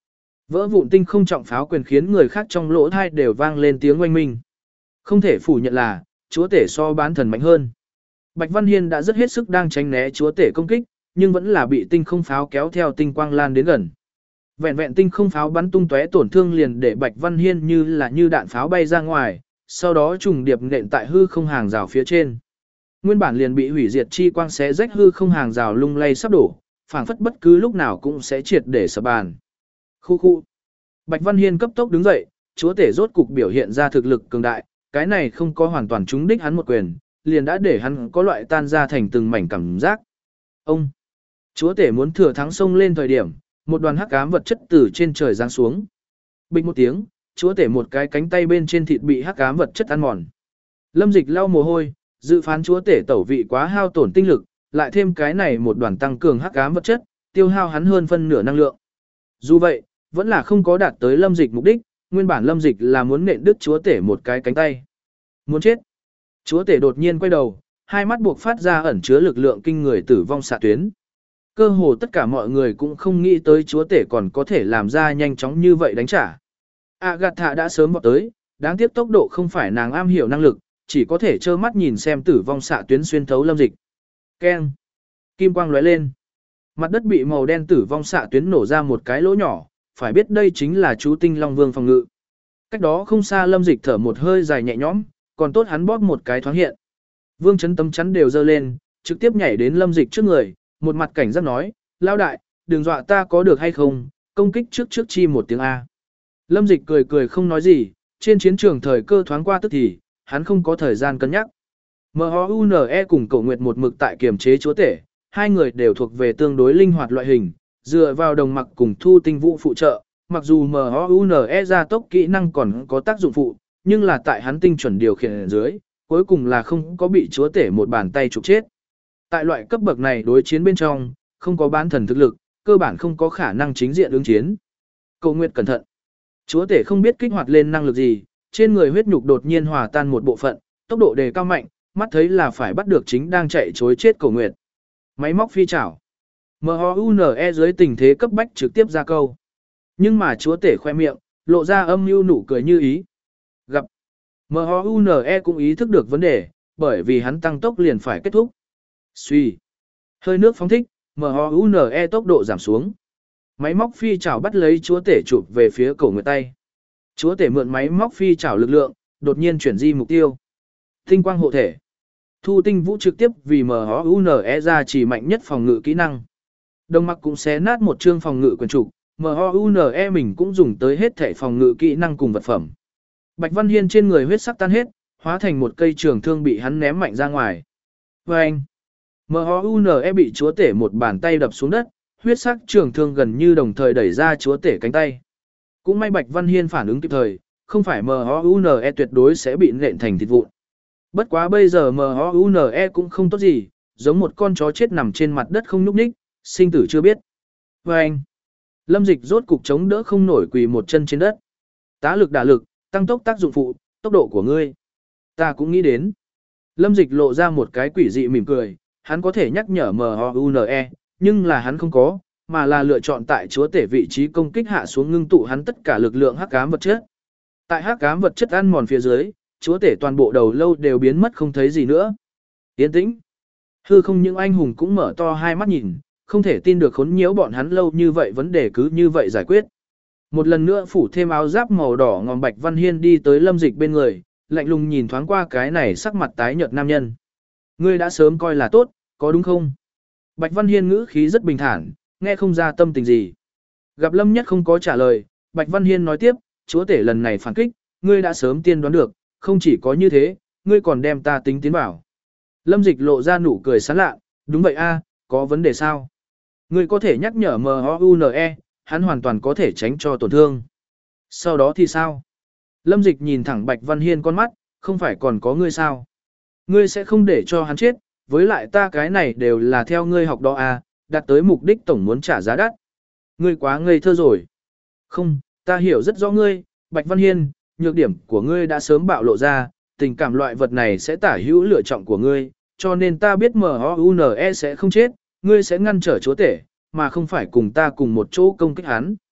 Vỡ vụn tinh không trọng pháo quyền khiến người khác trong lỗ thai đều vang lên tiếng oanh minh. Không thể phủ nhận là, chúa tể so bán thần mạnh hơn. Bạch Văn Hiên đã rất hết sức đang tránh né chúa tể công kích, nhưng vẫn là bị tinh không pháo kéo theo tinh quang lan đến gần. Vẹn vẹn tinh không pháo bắn tung tóe tổn thương liền để Bạch Văn Hiên như là như đạn pháo bay ra ngoài, sau đó trùng điệp nện tại hư không hàng rào phía trên. Nguyên bản liền bị hủy diệt chi quang xé rách hư không hàng rào lung lay sắp đổ, phảng phất bất cứ lúc nào cũng sẽ triệt để sập bàn. Khu khu. Bạch Văn Hiên cấp tốc đứng dậy, chúa tể rốt cục biểu hiện ra thực lực cường đại, cái này không có hoàn toàn trúng đích hắn một quyền, liền đã để hắn có loại tan ra thành từng mảnh cảm giác. Ông. Chúa tể muốn thừa thắng xông lên thời điểm, một đoàn hắc ám vật chất từ trên trời giáng xuống. Bịch một tiếng, chúa tể một cái cánh tay bên trên thịt bị hắc ám vật chất ăn mòn. Lâm Dịch lau mồ hôi, dự phán chúa tể tẩu vị quá hao tổn tinh lực, lại thêm cái này một đoàn tăng cường hắc ám vật chất, tiêu hao hắn hơn phân nửa năng lượng. Dù vậy, vẫn là không có đạt tới Lâm Dịch mục đích, nguyên bản Lâm Dịch là muốn nện đứt chúa tể một cái cánh tay. Muốn chết. Chúa tể đột nhiên quay đầu, hai mắt buộc phát ra ẩn chứa lực lượng kinh người tử vong xạ tuyến. Cơ hồ tất cả mọi người cũng không nghĩ tới chúa tể còn có thể làm ra nhanh chóng như vậy đánh trả. Agatha đã sớm vọt tới, đáng tiếc tốc độ không phải nàng am hiểu năng lực, chỉ có thể trơ mắt nhìn xem tử vong xạ tuyến xuyên thấu Lâm Dịch. Keng. Kim quang lóe lên. Mặt đất bị màu đen tử vong xạ tuyến nổ ra một cái lỗ nhỏ, phải biết đây chính là chú Tinh Long Vương phòng ngự. Cách đó không xa Lâm Dịch thở một hơi dài nhẹ nhõm, còn tốt hắn bóp một cái thoáng hiện. Vương chấn tấm chắn đều dơ lên, trực tiếp nhảy đến Lâm Dịch trước người, một mặt cảnh giác nói, lao đại, đừng dọa ta có được hay không, công kích trước trước chi một tiếng A. Lâm Dịch cười cười không nói gì, trên chiến trường thời cơ thoáng qua tức thì, hắn không có thời gian cân nhắc. em o u en e cùng Cổ Nguyệt một mực tại kiềm chế chúa tể, hai người đều thuộc về tương đối linh hoạt loại hình, dựa vào đồng mặc cùng thu tinh vũ phụ trợ, mặc dù em o u en e gia tốc kỹ năng còn có tác dụng phụ, nhưng là tại hắn tinh chuẩn điều khiển ở dưới, cuối cùng là không có bị chúa tể một bàn tay trục chết. Tại loại cấp bậc này đối chiến bên trong, không có bán thần thực lực, cơ bản không có khả năng chính diện ứng chiến. Cổ Nguyệt cẩn thận. Chúa tể không biết kích hoạt lên năng lực gì, trên người huyết nhục đột nhiên hòa tan một bộ phận, tốc độ đề cao mạnh, mắt thấy là phải bắt được chính đang chạy trối chết Cổ Nguyệt. Máy móc phi chảo. em o u en e dưới tình thế cấp bách trực tiếp ra câu. Nhưng mà chúa tể khoe miệng, lộ ra âm mưu nụ cười như ý. Gặp. em o u en e cũng ý thức được vấn đề, bởi vì hắn tăng tốc liền phải kết thúc. Suy. Hơi nước phóng thích, em o u en e tốc độ giảm xuống. Máy móc phi chảo bắt lấy chúa tể chụp về phía Cổ Nguyệt tay. Chúa tể mượn máy móc phi chảo lực lượng, đột nhiên chuyển di mục tiêu. Tinh quang hộ thể. Thu tinh vũ trực tiếp vì em o u en e ra chỉ mạnh nhất phòng ngự kỹ năng. Đồng mặc cũng xé nát một chương phòng ngự quyền trục, em o u en e mình cũng dùng tới hết thể phòng ngự kỹ năng cùng vật phẩm. Bạch Văn Hiên trên người huyết sắc tan hết, hóa thành một cây trường thương bị hắn ném mạnh ra ngoài. Và anh, em o u en e bị chúa tể một bàn tay đập xuống đất, huyết sắc trường thương gần như đồng thời đẩy ra chúa tể cánh tay. Cũng may Bạch Văn Hiên phản ứng kịp thời, không phải em o u en e tuyệt đối sẽ bị nện thành thịt vụn. Bất quá bây giờ em o u en e cũng không tốt gì, giống một con chó chết nằm trên mặt đất không nhúc nhích, sinh tử chưa biết. Và anh, Lâm Dịch rốt cục chống đỡ không nổi quỳ một chân trên đất. Tá lực đả lực, tăng tốc tác dụng phụ, tốc độ của ngươi. Ta cũng nghĩ đến. Lâm Dịch lộ ra một cái quỷ dị mỉm cười, hắn có thể nhắc nhở em o u en e, nhưng là hắn không có, mà là lựa chọn tại chúa tể vị trí công kích hạ xuống ngưng tụ hắn tất cả lực lượng hắc ám vật chất. Tại hắc ám vật chất ăn mòn phía dưới, chúa tể toàn bộ đầu lâu đều biến mất không thấy gì nữa. Yên tĩnh. Hư không những anh hùng cũng mở to hai mắt nhìn, không thể tin được khốn nhiễu bọn hắn lâu như vậy vấn đề cứ như vậy giải quyết. Một lần nữa phủ thêm áo giáp màu đỏ ngòm Bạch Văn Hiên đi tới Lâm Dịch bên người, lạnh lùng nhìn thoáng qua cái này sắc mặt tái nhợt nam nhân. Ngươi đã sớm coi là tốt, có đúng không? Bạch Văn Hiên ngữ khí rất bình thản, nghe không ra tâm tình gì. Gặp Lâm Nhất không có trả lời, Bạch Văn Hiên nói tiếp, chúa tể lần này phản kích, ngươi đã sớm tiên đoán được, không chỉ có như thế, ngươi còn đem ta tính tiến vào. Lâm Dịch lộ ra nụ cười sán lạ, đúng vậy a, có vấn đề sao? Ngươi có thể nhắc nhở em o u en e, hắn hoàn toàn có thể tránh cho tổn thương. Sau đó thì sao? Lâm Dịch nhìn thẳng Bạch Văn Hiên con mắt, không phải còn có ngươi sao? Ngươi sẽ không để cho hắn chết, với lại ta cái này đều là theo ngươi học đó à, đạt tới mục đích tổng muốn trả giá đắt. Ngươi quá ngây thơ rồi. Không, ta hiểu rất rõ ngươi, Bạch Văn Hiên, nhược điểm của ngươi đã sớm bạo lộ ra, tình cảm loại vật này sẽ tả hữu lựa chọn của ngươi, cho nên ta biết em o u en e sẽ không chết, ngươi sẽ ngăn trở chúa tể, mà không phải cùng ta cùng một chỗ công kích hắn.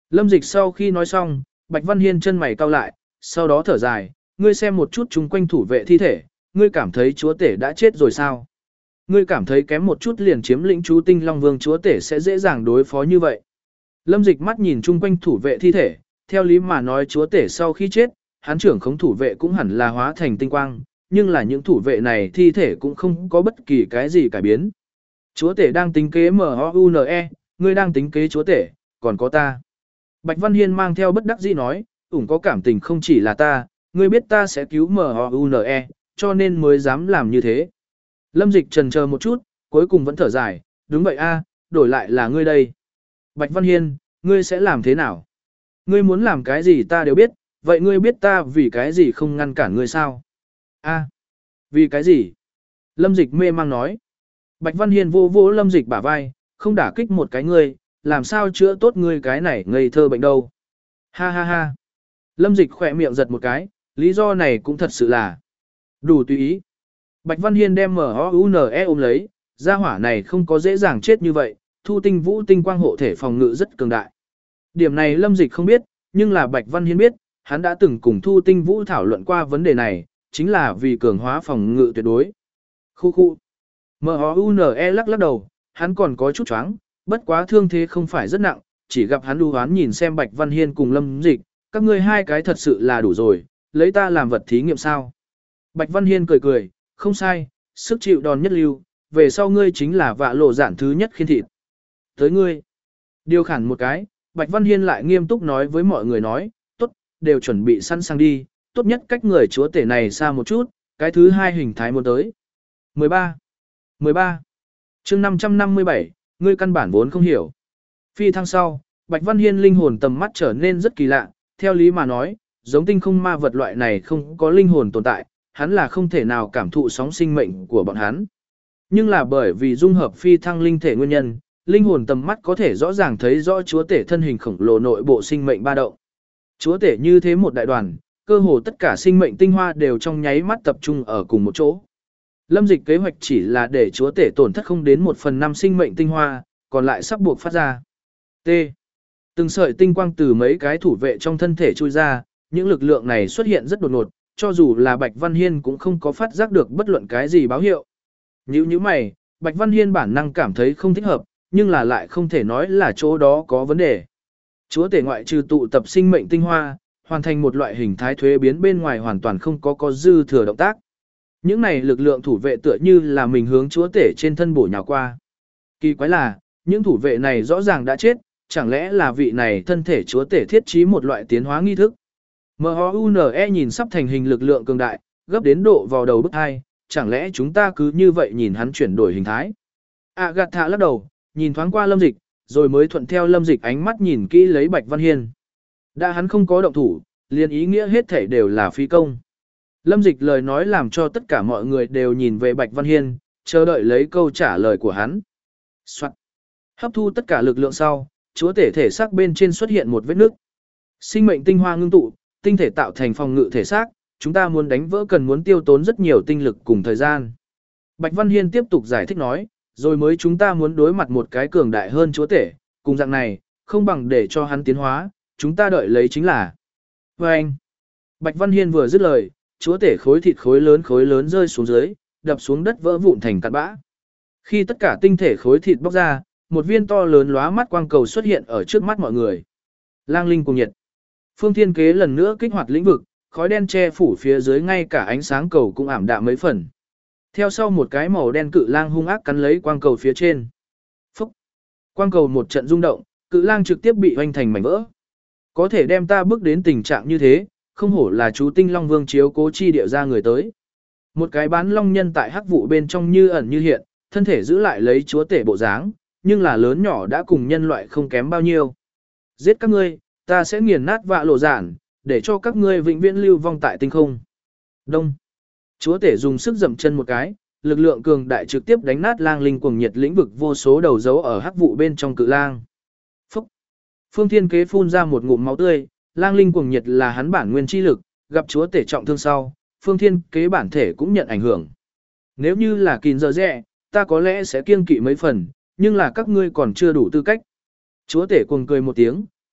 Lâm Dịch sau khi nói xong, Bạch Văn Hiên chân mày cau lại, sau đó thở dài, ngươi xem một chút chung quanh thủ vệ thi thể, ngươi cảm thấy chúa tể đã chết rồi sao? Ngươi cảm thấy kém một chút liền chiếm lĩnh chú Tinh Long Vương chúa tể sẽ dễ dàng đối phó như vậy. Lâm Dịch mắt nhìn chung quanh thủ vệ thi thể, theo lý mà nói chúa tể sau khi chết, hắn trưởng khống thủ vệ cũng hẳn là hóa thành tinh quang, nhưng là những thủ vệ này thi thể cũng không có bất kỳ cái gì cải biến. Chúa tể đang tính kế M O U N E, ngươi đang tính kế chúa tể, còn có ta. Bạch Văn Hiên mang theo bất đắc dĩ nói, ủng có cảm tình không chỉ là ta, ngươi biết ta sẽ cứu M O U N E, cho nên mới dám làm như thế. Lâm Dịch trần chờ một chút, cuối cùng vẫn thở dài, đúng vậy a, đổi lại là ngươi đây. Bạch Văn Hiên, ngươi sẽ làm thế nào? Ngươi muốn làm cái gì ta đều biết, vậy ngươi biết ta vì cái gì không ngăn cản ngươi sao? A, vì cái gì? Lâm Dịch mê mang nói. Bạch Văn Hiên vô vô Lâm Dịch bả vai, không đả kích một cái ngươi, làm sao chữa tốt ngươi cái này ngây thơ bệnh đâu. Ha ha ha. Lâm Dịch khỏe miệng giật một cái, lý do này cũng thật sự là đủ tùy ý. Bạch Văn Hiên đem M O U N E ôm lấy, gia hỏa này không có dễ dàng chết như vậy, thu tinh vũ tinh quang hộ thể phòng ngự rất cường đại. Điểm này Lâm Dịch không biết, nhưng là Bạch Văn Hiên biết, hắn đã từng cùng thu tinh vũ thảo luận qua vấn đề này, chính là vì cường hóa phòng ngự tuyệt đối. Khu khu. M O U N E lắc lắc đầu, hắn còn có chút choáng, bất quá thương thế không phải rất nặng, chỉ gặp hắn đu hoán nhìn xem Bạch Văn Hiên cùng Lâm Dịch, các ngươi hai cái thật sự là đủ rồi, lấy ta làm vật thí nghiệm sao. Bạch Văn Hiên cười cười, không sai, sức chịu đòn nhất lưu, về sau ngươi chính là vạ lộ giản thứ nhất khiên thịt. Tới ngươi. Điều khản một cái, Bạch Văn Hiên lại nghiêm túc nói với mọi người nói, tốt, đều chuẩn bị sẵn sàng đi, tốt nhất cách người chúa tể này xa một chút, cái thứ hai hình thái muốn tới. mười ba. mười ba. chương năm trăm năm mươi bảy, ngươi căn bản vốn không hiểu. Phi thăng sau, Bạch Văn Hiên linh hồn tầm mắt trở nên rất kỳ lạ, theo lý mà nói, giống tinh không ma vật loại này không có linh hồn tồn tại, hắn là không thể nào cảm thụ sóng sinh mệnh của bọn hắn. Nhưng là bởi vì dung hợp phi thăng linh thể nguyên nhân, linh hồn tầm mắt có thể rõ ràng thấy rõ chúa tể thân hình khổng lồ nội bộ sinh mệnh ba động. Chúa tể như thế một đại đoàn, cơ hồ tất cả sinh mệnh tinh hoa đều trong nháy mắt tập trung ở cùng một chỗ. Lâm Dịch kế hoạch chỉ là để chúa tể tổn thất không đến một phần năm sinh mệnh tinh hoa, còn lại sắp buộc phát ra. T. Từng sợi tinh quang từ mấy cái thủ vệ trong thân thể chui ra, những lực lượng này xuất hiện rất đột ngột, cho dù là Bạch Văn Hiên cũng không có phát giác được bất luận cái gì báo hiệu. Nhữ như mày, Bạch Văn Hiên bản năng cảm thấy không thích hợp, nhưng là lại không thể nói là chỗ đó có vấn đề. Chúa tể ngoại trừ tụ tập sinh mệnh tinh hoa, hoàn thành một loại hình thái thuế biến bên ngoài hoàn toàn không có có dư thừa động tác. Những này lực lượng thủ vệ tựa như là mình hướng chúa tể trên thân bổ nhào qua. Kỳ quái là, những thủ vệ này rõ ràng đã chết, chẳng lẽ là vị này thân thể chúa tể thiết trí một loại tiến hóa nghi thức. M O U N E nhìn sắp thành hình lực lượng cường đại, gấp đến độ vào đầu bức hai, chẳng lẽ chúng ta cứ như vậy nhìn hắn chuyển đổi hình thái. Agatha lắc đầu, nhìn thoáng qua Lâm Dịch, rồi mới thuận theo Lâm Dịch ánh mắt nhìn kỹ lấy Bạch Văn Hiên. Đã hắn không có động thủ, liền ý nghĩa hết thảy đều là phi công. Lâm Dịch lời nói làm cho tất cả mọi người đều nhìn về Bạch Văn Hiên, chờ đợi lấy câu trả lời của hắn. Soạn. Hấp thu tất cả lực lượng sau, chúa tể thể xác bên trên xuất hiện một vết nứt. Sinh mệnh tinh hoa ngưng tụ, tinh thể tạo thành phòng ngự thể xác, chúng ta muốn đánh vỡ cần muốn tiêu tốn rất nhiều tinh lực cùng thời gian. Bạch Văn Hiên tiếp tục giải thích nói, rồi mới chúng ta muốn đối mặt một cái cường đại hơn chúa tể, cùng dạng này, không bằng để cho hắn tiến hóa, chúng ta đợi lấy chính là. Và anh, Bạch Văn Hiên vừa dứt lời, chúa tể khối thịt khối lớn khối lớn rơi xuống dưới, đập xuống đất vỡ vụn thành cát bã. Khi tất cả tinh thể khối thịt bóc ra, một viên to lớn lóa mắt quang cầu xuất hiện ở trước mắt mọi người. Lang linh cùng nhiệt. Phương Thiên Kế lần nữa kích hoạt lĩnh vực, khói đen che phủ phía dưới ngay cả ánh sáng cầu cũng ảm đạm mấy phần. Theo sau một cái màu đen cự lang hung ác cắn lấy quang cầu phía trên. Phúc! Quang cầu một trận rung động, cự lang trực tiếp bị hoành thành mảnh vỡ. Có thể đem ta bước đến tình trạng như thế, không hổ là chú Tinh Long Vương chiếu cố chi địa ra người tới. Một cái bán long nhân tại hắc vụ bên trong như ẩn như hiện, thân thể giữ lại lấy chúa tể bộ dáng, nhưng là lớn nhỏ đã cùng nhân loại không kém bao nhiêu. Giết các ngươi, ta sẽ nghiền nát vạ lộ giản, để cho các ngươi vĩnh viễn lưu vong tại tinh không. Đông. Chúa tể dùng sức dậm chân một cái, lực lượng cường đại trực tiếp đánh nát lang linh cuồng nhiệt lĩnh vực vô số đầu dấu ở hắc vụ bên trong cự lang. Phúc. Phương Thiên Kế phun ra một ngụm máu tươi, lang linh cuồng nhiệt là hắn bản nguyên chi lực, gặp chúa tể trọng thương sau, Phương Thiên Kế bản thể cũng nhận ảnh hưởng. Nếu như là kìn giờ rẽ, ta có lẽ sẽ kiêng kỵ mấy phần, nhưng là các ngươi còn chưa đủ tư cách. Chúa tể cuồng cười một tiếng,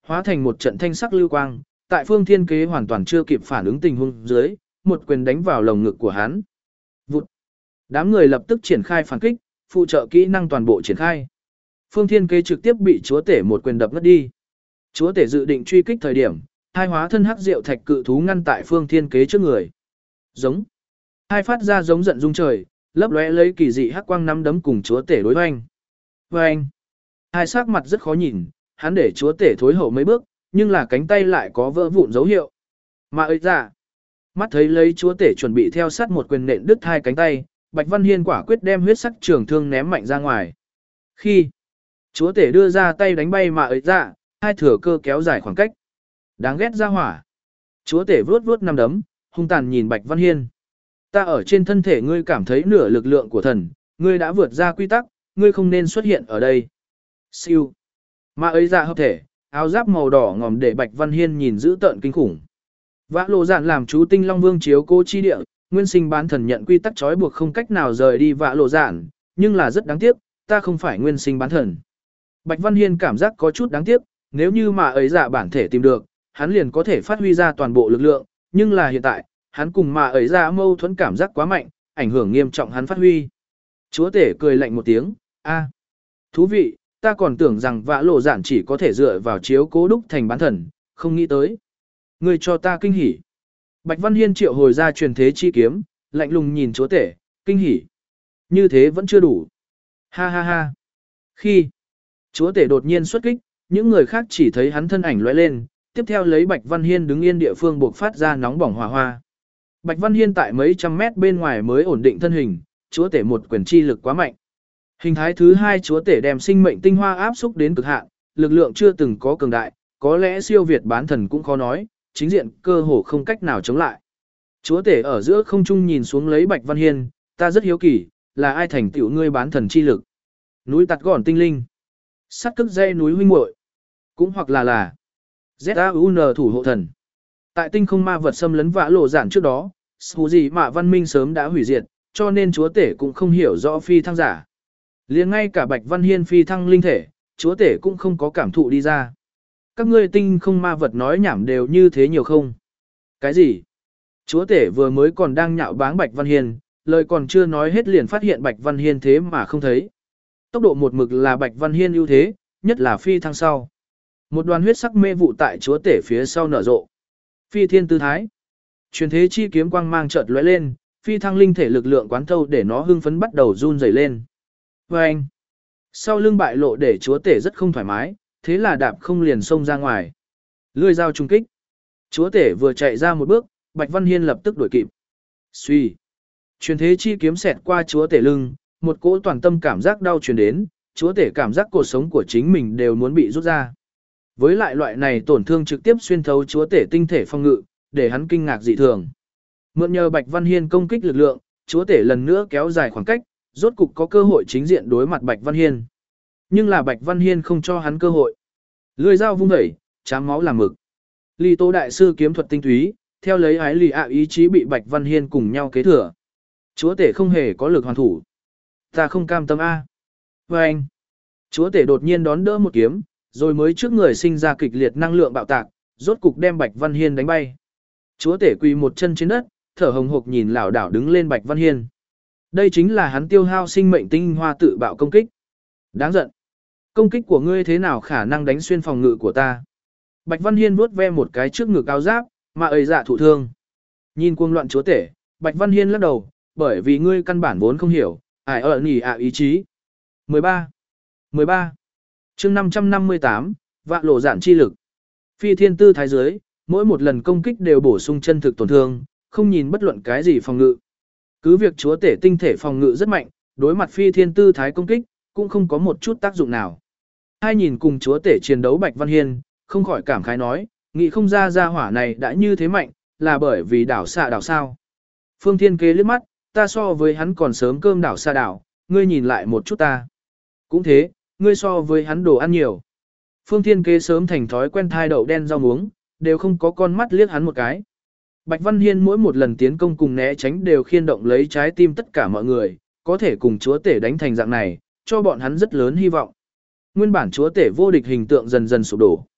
hóa thành một trận thanh sắc lưu quang, tại Phương Thiên Kế hoàn toàn chưa kịp phản ứng tình huống dưới, một quyền đánh vào lồng ngực của hắn. Vụt. Đám người lập tức triển khai phản kích, phụ trợ kỹ năng toàn bộ triển khai. Phương Thiên Kế trực tiếp bị chúa tể một quyền đập ngất đi. Chúa tể dự định truy kích thời điểm, hai hóa thân hắc diệu thạch cự thú ngăn tại Phương Thiên Kế trước người. Giống. Hai phát ra giống giận rung trời, lấp lóe lấy kỳ dị hắc quang nắm đấm cùng chúa tể đối hoành. Hoành. Hai sắc mặt rất khó nhìn, hắn để chúa tể thối hậu mấy bước, nhưng là cánh tay lại có vỡ vụn dấu hiệu. Mà ơi ra. Mắt thấy lấy chúa tể chuẩn bị theo sát một quyền nện đứt hai cánh tay, Bạch Văn Hiên quả quyết đem huyết sắc trường thương ném mạnh ra ngoài. Khi chúa tể đưa ra tay đánh bay mà ấy ra, hai thừa cơ kéo dài khoảng cách. Đáng ghét ra hỏa. Chúa tể vuốt vuốt nắm đấm, hung tàn nhìn Bạch Văn Hiên. Ta ở trên thân thể ngươi cảm thấy nửa lực lượng của thần, ngươi đã vượt ra quy tắc, ngươi không nên xuất hiện ở đây. Siêu. Mà ấy ra hợp thể, áo giáp màu đỏ ngòm để Bạch Văn Hiên nhìn dữ tợn kinh khủng. Vã lộ dạn làm chú tinh long vương chiếu cố chi địa, nguyên sinh bán thần nhận quy tắc trói buộc không cách nào rời đi vã lộ dạn, nhưng là rất đáng tiếc, ta không phải nguyên sinh bán thần. Bạch Văn Hiên cảm giác có chút đáng tiếc, nếu như mà ấy dạ bản thể tìm được, hắn liền có thể phát huy ra toàn bộ lực lượng, nhưng là hiện tại, hắn cùng mà ấy dạ mâu thuẫn cảm giác quá mạnh, ảnh hưởng nghiêm trọng hắn phát huy. Chúa tể cười lạnh một tiếng, a, thú vị, ta còn tưởng rằng vã lộ dạn chỉ có thể dựa vào chiếu cố đúc thành bán thần, không nghĩ tới. Ngươi cho ta kinh hỉ. Bạch Văn Hiên triệu hồi ra truyền thế chi kiếm, lạnh lùng nhìn chúa tể, kinh hỉ. Như thế vẫn chưa đủ. Ha ha ha. Khi chúa tể đột nhiên xuất kích, những người khác chỉ thấy hắn thân ảnh lóe lên, tiếp theo lấy Bạch Văn Hiên đứng yên địa phương buộc phát ra nóng bỏng hỏa hoa. Bạch Văn Hiên tại mấy trăm mét bên ngoài mới ổn định thân hình, chúa tể một quyền chi lực quá mạnh. Hình thái thứ hai chúa tể đem sinh mệnh tinh hoa áp xúc đến cực hạn, lực lượng chưa từng có cường đại, có lẽ siêu việt bán thần cũng khó nói, chính diện cơ hồ không cách nào chống lại. Chúa tể ở giữa không trung nhìn xuống lấy Bạch Văn Hiên, ta rất hiếu kỳ, là ai thành tựu ngươi bán thần chi lực? Núi tạt gòn tinh linh, sắt cức dây núi huynh muội, cũng hoặc là là Z A U N thủ hộ thần. Tại tinh không ma vật xâm lấn vã lộ giản trước đó, dù gì mà văn minh sớm đã hủy diệt, cho nên chúa tể cũng không hiểu rõ phi thăng giả. Liền ngay cả Bạch Văn Hiên phi thăng linh thể, chúa tể cũng không có cảm thụ đi ra. Các ngươi tinh không ma vật nói nhảm đều như thế nhiều không? Cái gì? Chúa tể vừa mới còn đang nhạo báng Bạch Văn Hiên, lời còn chưa nói hết liền phát hiện Bạch Văn Hiên thế mà không thấy. Tốc độ một mực là Bạch Văn Hiên ưu thế, nhất là phi thăng sau. Một đoàn huyết sắc mê vụ tại chúa tể phía sau nở rộ. Phi thiên tư thái. Truyền thế chi kiếm quang mang chợt lóe lên, phi thăng linh thể lực lượng quán thâu để nó hưng phấn bắt đầu run rẩy lên. Và anh. Sau lưng bại lộ để chúa tể rất không thoải mái, thế là đạp không liền xông ra ngoài. Lưỡi dao trung kích. Chúa tể vừa chạy ra một bước, Bạch Văn Hiên lập tức đuổi kịp. Suy. Truyền thế chi kiếm xẹt qua chúa tể lưng, một cỗ toàn tâm cảm giác đau truyền đến, chúa tể cảm giác cuộc sống của chính mình đều muốn bị rút ra. Với lại loại này tổn thương trực tiếp xuyên thấu chúa tể tinh thể phong ngự, để hắn kinh ngạc dị thường. Mượn nhờ Bạch Văn Hiên công kích lực lượng, chúa tể lần nữa kéo dài khoảng cách, rốt cục có cơ hội chính diện đối mặt Bạch Văn Hiên. Nhưng là Bạch Văn Hiên không cho hắn cơ hội. Lưỡi dao vung đẩy, chám máu làm mực. Ly Tô đại sư kiếm thuật tinh túy, theo lấy ái lì ạ ý chí bị Bạch Văn Hiên cùng nhau kế thừa. Chúa tể không hề có lực hoàn thủ. Ta không cam tâm a. Và anh. Chúa tể đột nhiên đón đỡ một kiếm, rồi mới trước người sinh ra kịch liệt năng lượng bạo tạc, rốt cục đem Bạch Văn Hiên đánh bay. Chúa tể quỳ một chân trên đất, thở hồng hộc nhìn lảo đảo đứng lên Bạch Văn Hiên. Đây chính là hắn tiêu hao sinh mệnh tinh hoa tự bạo công kích. Đáng giận. Công kích của ngươi thế nào khả năng đánh xuyên phòng ngự của ta? Bạch Văn Hiên vuốt ve một cái trước ngực áo giáp, mà ơi dạ thụ thương. Nhìn cuồng loạn chúa tể, Bạch Văn Hiên lắc đầu, bởi vì ngươi căn bản vốn không hiểu, ải ở nhỉ ạ ý chí. mười ba. mười ba. Chương năm trăm năm mươi tám, vạ lộ giản chi lực. Phi thiên tư thái dưới, mỗi một lần công kích đều bổ sung chân thực tổn thương, không nhìn bất luận cái gì phòng ngự. Cứ việc chúa tể tinh thể phòng ngự rất mạnh, đối mặt phi thiên tư thái công kích, cũng không có một chút tác dụng nào. Hai nhìn cùng chúa tể chiến đấu Bạch Văn Hiên, không khỏi cảm khái nói, nghĩ không ra gia hỏa này đã như thế mạnh, là bởi vì đảo xạ đảo sao. Phương Thiên Kế liếc mắt, ta so với hắn còn sớm cơm đảo xạ đảo, ngươi nhìn lại một chút ta. Cũng thế, ngươi so với hắn đồ ăn nhiều. Phương Thiên Kế sớm thành thói quen thai đậu đen rau muống, đều không có con mắt liếc hắn một cái. Bạch Văn Hiên mỗi một lần tiến công cùng né tránh đều khiên động lấy trái tim tất cả mọi người, có thể cùng chúa tể đánh thành dạng này, cho bọn hắn rất lớn hy vọng. Nguyên bản chúa tể vô địch hình tượng dần dần sụp đổ.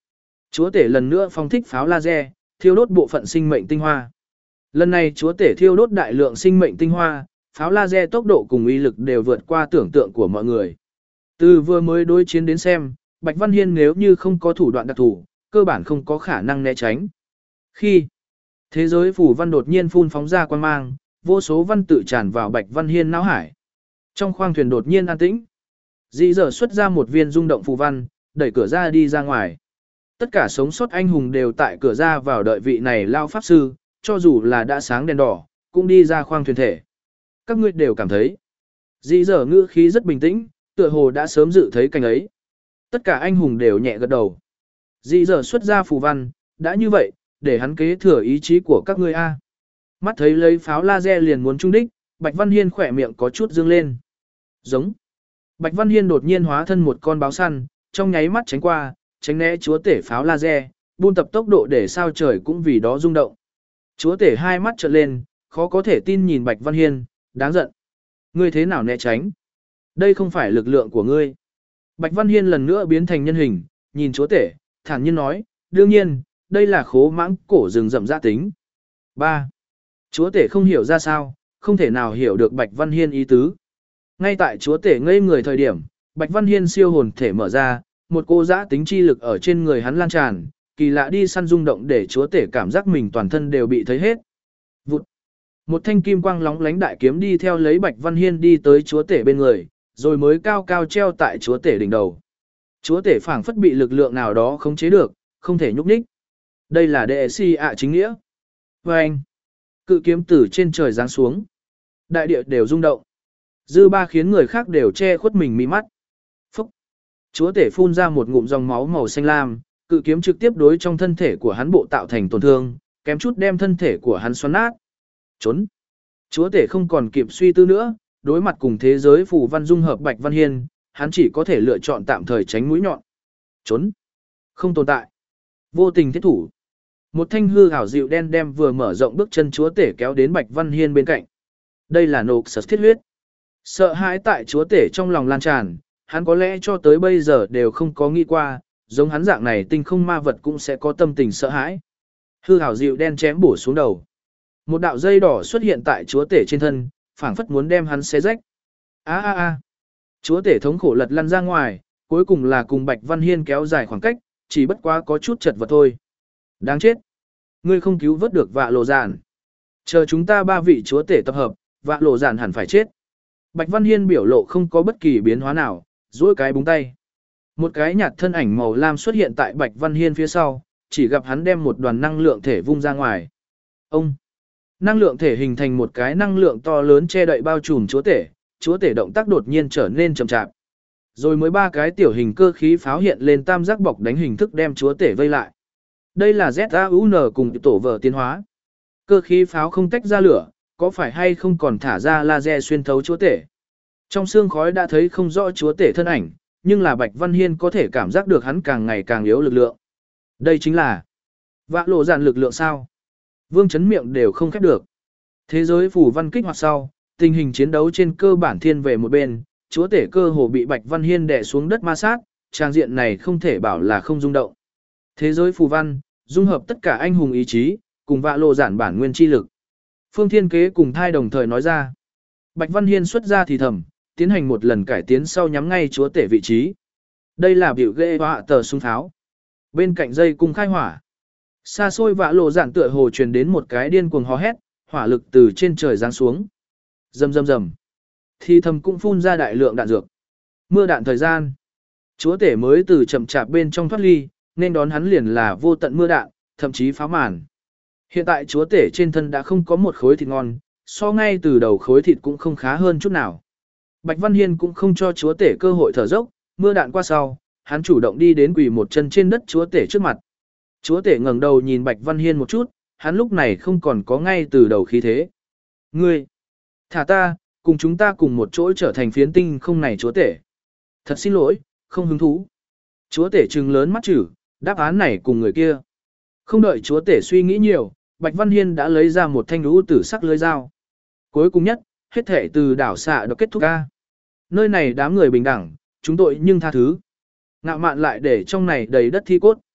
Chúa tể lần nữa phóng thích pháo laser, thiêu đốt bộ phận sinh mệnh tinh hoa. Lần này chúa tể thiêu đốt đại lượng sinh mệnh tinh hoa, pháo laser tốc độ cùng uy lực đều vượt qua tưởng tượng của mọi người. Từ vừa mới đối chiến đến xem, Bạch Văn Hiên nếu như không có thủ đoạn đặc thù, cơ bản không có khả năng né tránh. Khi thế giới phù văn đột nhiên phun phóng ra quang mang, vô số văn tự tràn vào Bạch Văn Hiên não hải. Trong khoang thuyền đột nhiên an tĩnh. Dị dở xuất ra một viên rung động phù văn, đẩy cửa ra đi ra ngoài. Tất cả sống sót anh hùng đều tại cửa ra vào đợi vị này lao pháp sư, cho dù là đã sáng đèn đỏ, cũng đi ra khoang thuyền thể. Các ngươi đều cảm thấy. Dị dở ngữ khí rất bình tĩnh, tựa hồ đã sớm dự thấy cảnh ấy. Tất cả anh hùng đều nhẹ gật đầu. Dị dở xuất ra phù văn, đã như vậy, để hắn kế thừa ý chí của các ngươi a. Mắt thấy lấy pháo laser liền muốn trung đích, Bạch Văn Hiên khỏe miệng có chút dương lên. Giống. Bạch Văn Hiên đột nhiên hóa thân một con báo săn, trong nháy mắt tránh qua, tránh né chúa tể pháo laser, buôn tập tốc độ để sao trời cũng vì đó rung động. Chúa tể hai mắt trợn lên, khó có thể tin nhìn Bạch Văn Hiên, đáng giận. Ngươi thế nào né tránh? Đây không phải lực lượng của ngươi. Bạch Văn Hiên lần nữa biến thành nhân hình, nhìn chúa tể, thản nhiên nói, đương nhiên, đây là khố mãng cổ rừng rậm gia tính. ba. Chúa tể không hiểu ra sao, không thể nào hiểu được Bạch Văn Hiên ý tứ. Ngay tại chúa tể ngây người thời điểm, Bạch Văn Hiên siêu hồn thể mở ra, một cô giã tính chi lực ở trên người hắn lan tràn, kỳ lạ đi săn rung động để chúa tể cảm giác mình toàn thân đều bị thấy hết. Vụt. Một thanh kim quang lóng lánh đại kiếm đi theo lấy Bạch Văn Hiên đi tới chúa tể bên người, rồi mới cao cao treo tại chúa tể đỉnh đầu. Chúa tể phảng phất bị lực lượng nào đó khống chế được, không thể nhúc nhích. Đây là đệ si ạ chính nghĩa. Và anh, cự kiếm từ trên trời giáng xuống. Đại địa đều rung động. Dư ba khiến người khác đều che khuất mình mi mắt. Phúc. Chúa tể phun ra một ngụm dòng máu màu xanh lam, cự kiếm trực tiếp đối trong thân thể của hắn bộ tạo thành tổn thương, kém chút đem thân thể của hắn xoắn nát. Trốn. Chúa tể không còn kịp suy tư nữa, đối mặt cùng thế giới phù văn dung hợp Bạch Văn Hiên, hắn chỉ có thể lựa chọn tạm thời tránh mũi nhọn. Trốn. Không tồn tại. Vô tình thiết thủ. Một thanh hư hảo dịu đen đem vừa mở rộng bước chân chúa tể kéo đến Bạch Văn Hiên bên cạnh. Đây là nộp sở thiết huyết. Sợ hãi tại chúa tể trong lòng lan tràn, hắn có lẽ cho tới bây giờ đều không có nghĩ qua, giống hắn dạng này tinh không ma vật cũng sẽ có tâm tình sợ hãi. Hư hảo dịu đen chém bổ xuống đầu. Một đạo dây đỏ xuất hiện tại chúa tể trên thân, phảng phất muốn đem hắn xé rách. A a a. Chúa tể thống khổ lật lăn ra ngoài, cuối cùng là cùng Bạch Văn Hiên kéo dài khoảng cách, chỉ bất quá có chút chật vật thôi. Đáng chết. Ngươi không cứu vớt được vạ lộ giản. Chờ chúng ta ba vị chúa tể tập hợp, vạ lộ giản hẳn phải chết. Bạch Văn Hiên biểu lộ không có bất kỳ biến hóa nào, duỗi cái búng tay. Một cái nhạt thân ảnh màu lam xuất hiện tại Bạch Văn Hiên phía sau, chỉ gặp hắn đem một đoàn năng lượng thể vung ra ngoài. Ông. Năng lượng thể hình thành một cái năng lượng to lớn che đậy bao trùm chúa tể, chúa tể động tác đột nhiên trở nên chậm chạp. Rồi mới ba cái tiểu hình cơ khí pháo hiện lên tam giác bọc đánh hình thức đem chúa tể vây lại. Đây là Z A U N cùng tổ vở tiến hóa. Cơ khí pháo không tách ra lửa, có phải hay không còn thả ra laser xuyên thấu chúa tể. Trong xương khói đã thấy không rõ chúa tể thân ảnh, nhưng là Bạch Văn Hiên có thể cảm giác được hắn càng ngày càng yếu lực lượng. Đây chính là vạ lộ giản lực lượng sao? Vương chấn miệng đều không khép được. Thế giới phù văn kích hoạt sau, tình hình chiến đấu trên cơ bản thiên về một bên, chúa tể cơ hồ bị Bạch Văn Hiên đè xuống đất ma sát, trang diện này không thể bảo là không rung động. Thế giới phù văn, dung hợp tất cả anh hùng ý chí, cùng vạ lộ giản bản nguyên chi lực. Phương Thiên Kế cùng thai đồng thời nói ra. Bạch Văn Hiên xuất ra thì thầm, tiến hành một lần cải tiến sau nhắm ngay chúa tể vị trí. Đây là biểu ghê họa tờ súng tháo. Bên cạnh dây cung khai hỏa. Xa xôi vạ lộ giản tựa hồ truyền đến một cái điên cuồng hò hét, hỏa lực từ trên trời giáng xuống. Rầm rầm rầm. Thì thầm cũng phun ra đại lượng đạn dược. Mưa đạn thời gian. Chúa tể mới từ chậm chạp bên trong thoát ly, nên đón hắn liền là vô tận mưa đạn, thậm chí phá màn. Hiện tại chúa tể trên thân đã không có một khối thịt ngon, so ngay từ đầu khối thịt cũng không khá hơn chút nào. Bạch Văn Hiên cũng không cho chúa tể cơ hội thở dốc, mưa đạn qua sau, hắn chủ động đi đến quỳ một chân trên đất chúa tể trước mặt. Chúa tể ngẩng đầu nhìn Bạch Văn Hiên một chút, hắn lúc này không còn có ngay từ đầu khí thế. Ngươi, thả ta, cùng chúng ta cùng một chỗ trở thành phiến tinh không này chúa tể. Thật xin lỗi, không hứng thú. Chúa tể trừng lớn mắt chữ, đáp án này cùng người kia. Không đợi chúa tể suy nghĩ nhiều, Bạch Văn Hiên đã lấy ra một thanh lũ tử sắc lưới dao. Cuối cùng nhất, hết thể từ đảo xạ được kết thúc ca. Nơi này đám người bình đẳng, chúng tội nhưng tha thứ. Ngạo mạn lại để trong này đầy đất thi cốt.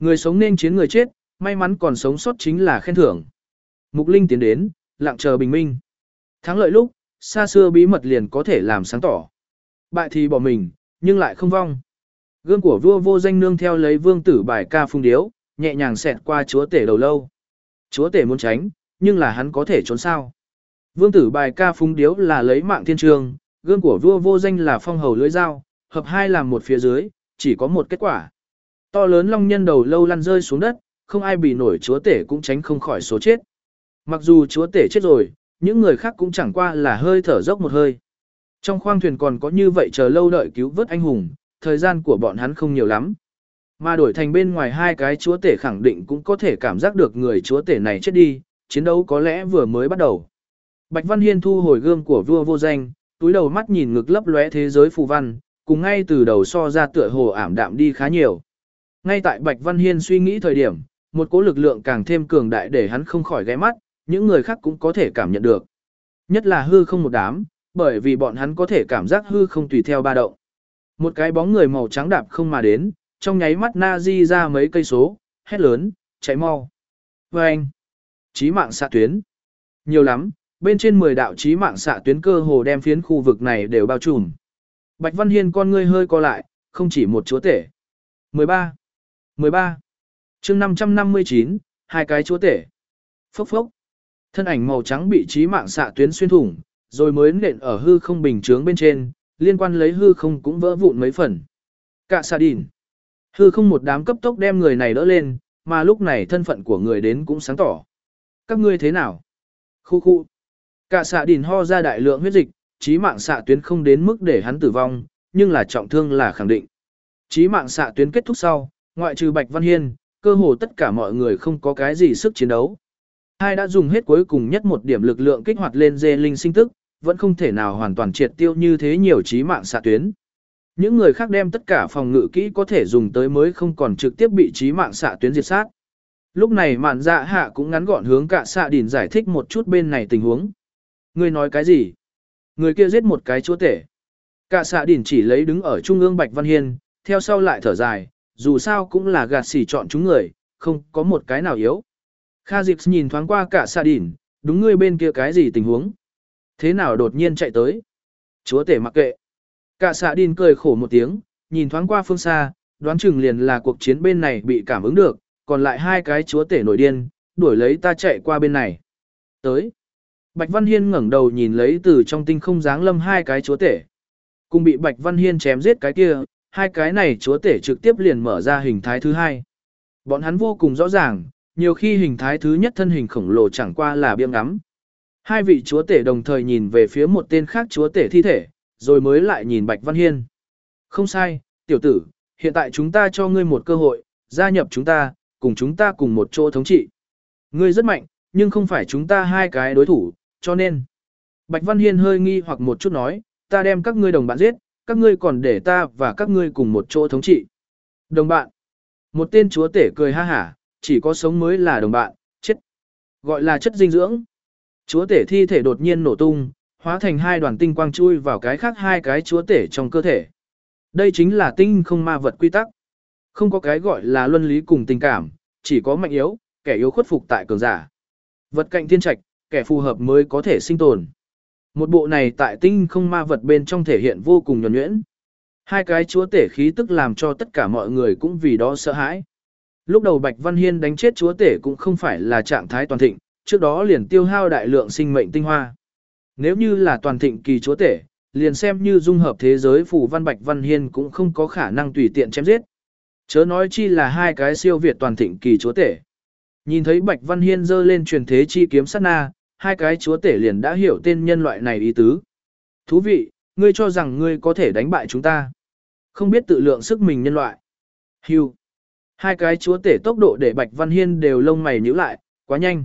Người sống nên chiến người chết, may mắn còn sống sót chính là khen thưởng. Mục Linh tiến đến, lặng chờ bình minh. Thắng lợi lúc, xa xưa bí mật liền có thể làm sáng tỏ. Bại thì bỏ mình, nhưng lại không vong. Gương của vua vô danh nương theo lấy vương tử bài ca phung điếu, nhẹ nhàng xẹt qua chúa tể đầu lâu. Chúa tể muốn tránh, nhưng là hắn có thể trốn sao. Vương tử bài ca phung điếu là lấy mạng thiên trường, gương của vua vô danh là phong hầu lưỡi dao, hợp hai làm một phía dưới, chỉ có một kết quả. To lớn long nhân đầu lâu lăn rơi xuống đất, không ai bị nổi chúa tể cũng tránh không khỏi số chết. Mặc dù chúa tể chết rồi, những người khác cũng chẳng qua là hơi thở dốc một hơi. Trong khoang thuyền còn có như vậy chờ lâu đợi cứu vớt anh hùng, thời gian của bọn hắn không nhiều lắm. Mà đổi thành bên ngoài hai cái chúa tể khẳng định cũng có thể cảm giác được người chúa tể này chết đi, chiến đấu có lẽ vừa mới bắt đầu. Bạch Văn Hiên thu hồi gươm của vua vô danh, túi đầu mắt nhìn ngực lấp lóe thế giới phù văn, cùng ngay từ đầu so ra tựa hồ ảm đạm đi khá nhiều. Ngay tại Bạch Văn Hiên suy nghĩ thời điểm, một cỗ lực lượng càng thêm cường đại để hắn không khỏi ghé mắt, những người khác cũng có thể cảm nhận được. Nhất là hư không một đám, bởi vì bọn hắn có thể cảm giác hư không tùy theo ba động. Một cái bóng người màu trắng đạp không mà đến, trong nháy mắt na di ra mấy cây số, hét lớn, chạy mau. Và anh, chí mạng xạ tuyến. Nhiều lắm, bên trên mười đạo chí mạng xạ tuyến cơ hồ đem phiến khu vực này đều bao trùm. Bạch Văn Hiên con ngươi hơi co lại, không chỉ một chúa tể. mười ba. mười ba. chương năm trăm năm mươi chín, hai cái chúa tể. Phốc phốc. Thân ảnh màu trắng bị chí mạng xạ tuyến xuyên thủng, rồi mới nện ở hư không bình chướng bên trên, liên quan lấy hư không cũng vỡ vụn mấy phần. Cạ xạ đỉn. Hư không một đám cấp tốc đem người này đỡ lên, mà lúc này thân phận của người đến cũng sáng tỏ. Các ngươi thế nào? Khu khu. Cạ xạ đỉn ho ra đại lượng huyết dịch, chí mạng xạ tuyến không đến mức để hắn tử vong, nhưng là trọng thương là khẳng định. Chí mạng xạ tuyến kết thúc sau, ngoại trừ Bạch Văn Hiên, cơ hồ tất cả mọi người không có cái gì sức chiến đấu. Hai đã dùng hết cuối cùng nhất một điểm lực lượng kích hoạt lên dê linh sinh tức, vẫn không thể nào hoàn toàn triệt tiêu như thế nhiều chí mạng xạ tuyến. Những người khác đem tất cả phòng ngự kỹ có thể dùng tới mới không còn trực tiếp bị chí mạng xạ tuyến diệt sát. Lúc này Mạn Dạ Hạ cũng ngắn gọn hướng Cạ xạ đỉn giải thích một chút bên này tình huống. Ngươi nói cái gì? Người kia giết một cái chúa tể. Cạ xạ đỉn chỉ lấy đứng ở trung ương Bạch Văn Hiên, theo sau lại thở dài, dù sao cũng là gạt xỉ chọn chúng người, không có một cái nào yếu. Kha Dịch nhìn thoáng qua Cạ xạ đỉn, đúng ngươi bên kia cái gì tình huống? Thế nào đột nhiên chạy tới? Chúa tể mặc kệ. Cạ xạ đỉn cười khổ một tiếng, nhìn thoáng qua phương xa, đoán chừng liền là cuộc chiến bên này bị cảm ứng được, còn lại hai cái chúa tể nổi điên, đuổi lấy ta chạy qua bên này. Tới. Bạch Văn Hiên ngẩng đầu nhìn lấy từ trong tinh không giáng lâm hai cái chúa tể. Cùng bị Bạch Văn Hiên chém giết cái kia, hai cái này chúa tể trực tiếp liền mở ra hình thái thứ hai. Bọn hắn vô cùng rõ ràng, nhiều khi hình thái thứ nhất thân hình khổng lồ chẳng qua là biếng ngắm. Hai vị chúa tể đồng thời nhìn về phía một tên khác chúa tể thi thể, rồi mới lại nhìn Bạch Văn Hiên. Không sai, tiểu tử, hiện tại chúng ta cho ngươi một cơ hội, gia nhập chúng ta, cùng chúng ta cùng một chỗ thống trị. Ngươi rất mạnh, nhưng không phải chúng ta hai cái đối thủ, cho nên. Bạch Văn Hiên hơi nghi hoặc một chút nói, ta đem các ngươi đồng bạn giết, các ngươi còn để ta và các ngươi cùng một chỗ thống trị. Đồng bạn. Một tên chúa tể cười ha hả, chỉ có sống mới là đồng bạn, chết. Gọi là chất dinh dưỡng. Chúa tể thi thể đột nhiên nổ tung, hóa thành hai đoàn tinh quang chui vào cái khác hai cái chúa tể trong cơ thể. Đây chính là tinh không ma vật quy tắc. Không có cái gọi là luân lý cùng tình cảm, chỉ có mạnh yếu, kẻ yếu khuất phục tại cường giả. Vật cạnh thiên trạch, kẻ phù hợp mới có thể sinh tồn. Một bộ này tại tinh không ma vật bên trong thể hiện vô cùng nhuần nhuyễn. Hai cái chúa tể khí tức làm cho tất cả mọi người cũng vì đó sợ hãi. Lúc đầu Bạch Văn Hiên đánh chết chúa tể cũng không phải là trạng thái toàn thịnh, trước đó liền tiêu hao đại lượng sinh mệnh tinh hoa. Nếu như là toàn thịnh kỳ chúa tể, liền xem như dung hợp thế giới phù văn Bạch Văn Hiên cũng không có khả năng tùy tiện chém giết. Chớ nói chi là hai cái siêu việt toàn thịnh kỳ chúa tể. Nhìn thấy Bạch Văn Hiên giơ lên truyền thế chi kiếm sát na, hai cái chúa tể liền đã hiểu tên nhân loại này ý tứ. Thú vị, ngươi cho rằng ngươi có thể đánh bại chúng ta. Không biết tự lượng sức mình nhân loại. Hưu. Hai cái chúa tể tốc độ để Bạch Văn Hiên đều lông mày nhíu lại, quá nhanh.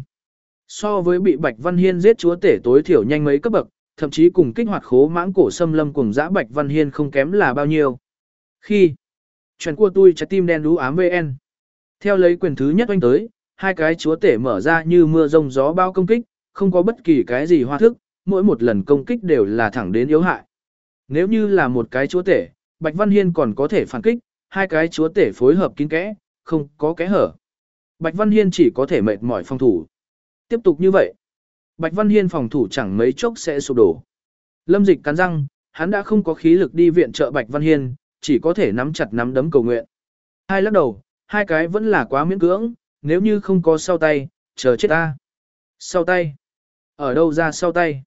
So với bị Bạch Văn Hiên giết chúa tể tối thiểu nhanh mấy cấp bậc, thậm chí cùng kích hoạt khố mãng cổ xâm lâm cùng dã Bạch Văn Hiên không kém là bao nhiêu. Khi chuyện của tôi trái tim đen đú ám vê en. Theo lấy quyền thứ nhất oanh tới, hai cái chúa tể mở ra như mưa rông gió bao công kích, không có bất kỳ cái gì hoa thức, mỗi một lần công kích đều là thẳng đến yếu hại. Nếu như là một cái chúa tể, Bạch Văn Hiên còn có thể phản kích, hai cái chúa tể phối hợp kín kẽ, không có kẽ hở. Bạch Văn Hiên chỉ có thể mệt mỏi phòng thủ. Tiếp tục như vậy, Bạch Văn Hiên phòng thủ chẳng mấy chốc sẽ sụp đổ. Lâm Dịch cắn răng, hắn đã không có khí lực đi viện trợ Bạch Văn Hiên, chỉ có thể nắm chặt nắm đấm cầu nguyện. Hai lắc đầu, hai cái vẫn là quá miễn cưỡng, nếu như không có sau tay, chờ chết ta. Sau tay? Ở đâu ra sau tay?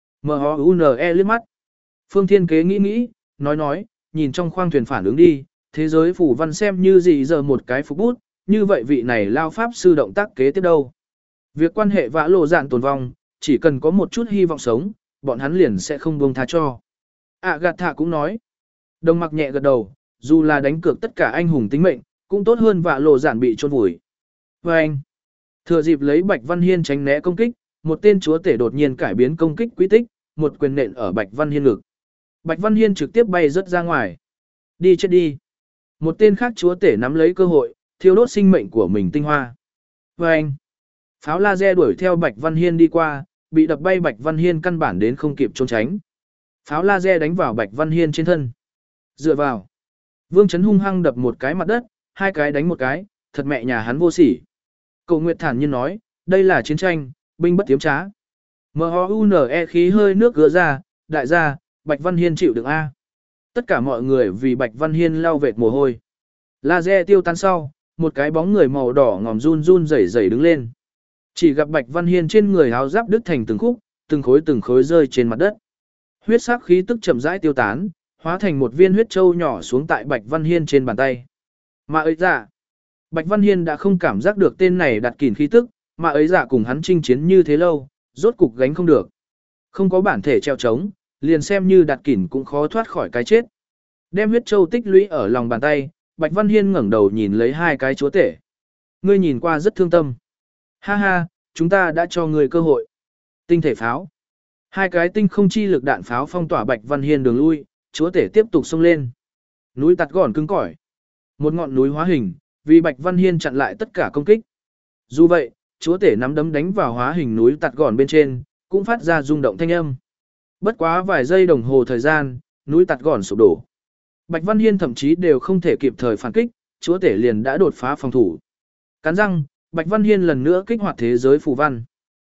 M-O-U-N-E liếc mắt. Phương Thiên Kế nghĩ nghĩ, nói nói, nhìn trong khoang thuyền phản ứng đi, thế giới phủ văn xem như gì giờ một cái phục bút, như vậy vị này lao pháp sư động tác kế tiếp đâu. Việc quan hệ vã lộ dạn tồn vong, chỉ cần có một chút hy vọng sống, bọn hắn liền sẽ không buông tha cho. À gạt thạ cũng nói. Đồng mặc nhẹ gật đầu, dù là đánh cược tất cả anh hùng tính mệnh, cũng tốt hơn vã lộ dạn bị chôn vùi. Và anh, thừa dịp lấy Bạch Văn Hiên tránh né công kích, một tên chúa tể đột nhiên cải biến công kích quy tích, một quyền nện ở Bạch Văn Hiên ngực. Bạch Văn Hiên trực tiếp bay rất ra ngoài. Đi chết đi. Một tên khác chúa tể nắm lấy cơ hội, thiêu đốt sinh mệnh của mình tinh hoa. Và anh, pháo laser đuổi theo Bạch Văn Hiên đi qua, bị đập bay Bạch Văn Hiên căn bản đến không kịp trốn tránh. Pháo laser đánh vào Bạch Văn Hiên trên thân. Dựa vào. Vương Chấn hung hăng đập một cái mặt đất, hai cái đánh một cái, thật mẹ nhà hắn vô sỉ. Cổ Nguyệt thản nhiên nói, đây là chiến tranh, binh bất tiếm trá. M-O-U-N-E khí hơi nước gỡ ra, đại gia, Bạch Văn Hiên chịu đựng A. Tất cả mọi người vì Bạch Văn Hiên lau vệt mồ hôi. Laser tiêu tan sau, một cái bóng người màu đỏ ngòm run run rẩy rẩy đứng lên. Chỉ gặp Bạch Văn Hiên trên người áo giáp đứt thành từng khúc, từng khối từng khối rơi trên mặt đất. Huyết sắc khí tức chậm rãi tiêu tán, hóa thành một viên huyết châu nhỏ xuống tại Bạch Văn Hiên trên bàn tay. Mà ấy dạ, Bạch Văn Hiên đã không cảm giác được tên này đặt kỉn khí tức, mà ấy dạ cùng hắn chinh chiến như thế lâu, rốt cục gánh không được. Không có bản thể treo trống, liền xem như đặt kỉn cũng khó thoát khỏi cái chết. Đem huyết châu tích lũy ở lòng bàn tay, Bạch Văn Hiên ngẩng đầu nhìn lấy hai cái chúa tể. Ngươi nhìn qua rất thương tâm. Ha ha, chúng ta đã cho ngươi cơ hội. Tinh thể pháo. Hai cái tinh không chi lực đạn pháo phong tỏa Bạch Văn Hiên đường lui, chúa tể tiếp tục xông lên. Núi tạt gòn cứng cỏi. Một ngọn núi hóa hình, vì Bạch Văn Hiên chặn lại tất cả công kích. Dù vậy, chúa tể nắm đấm đánh vào hóa hình núi tạt gòn bên trên, cũng phát ra rung động thanh âm. Bất quá vài giây đồng hồ thời gian, núi tạt gòn sụp đổ. Bạch Văn Hiên thậm chí đều không thể kịp thời phản kích, chúa tể liền đã đột phá phòng thủ. Cắn răng, Bạch Văn Hiên lần nữa kích hoạt thế giới phù văn.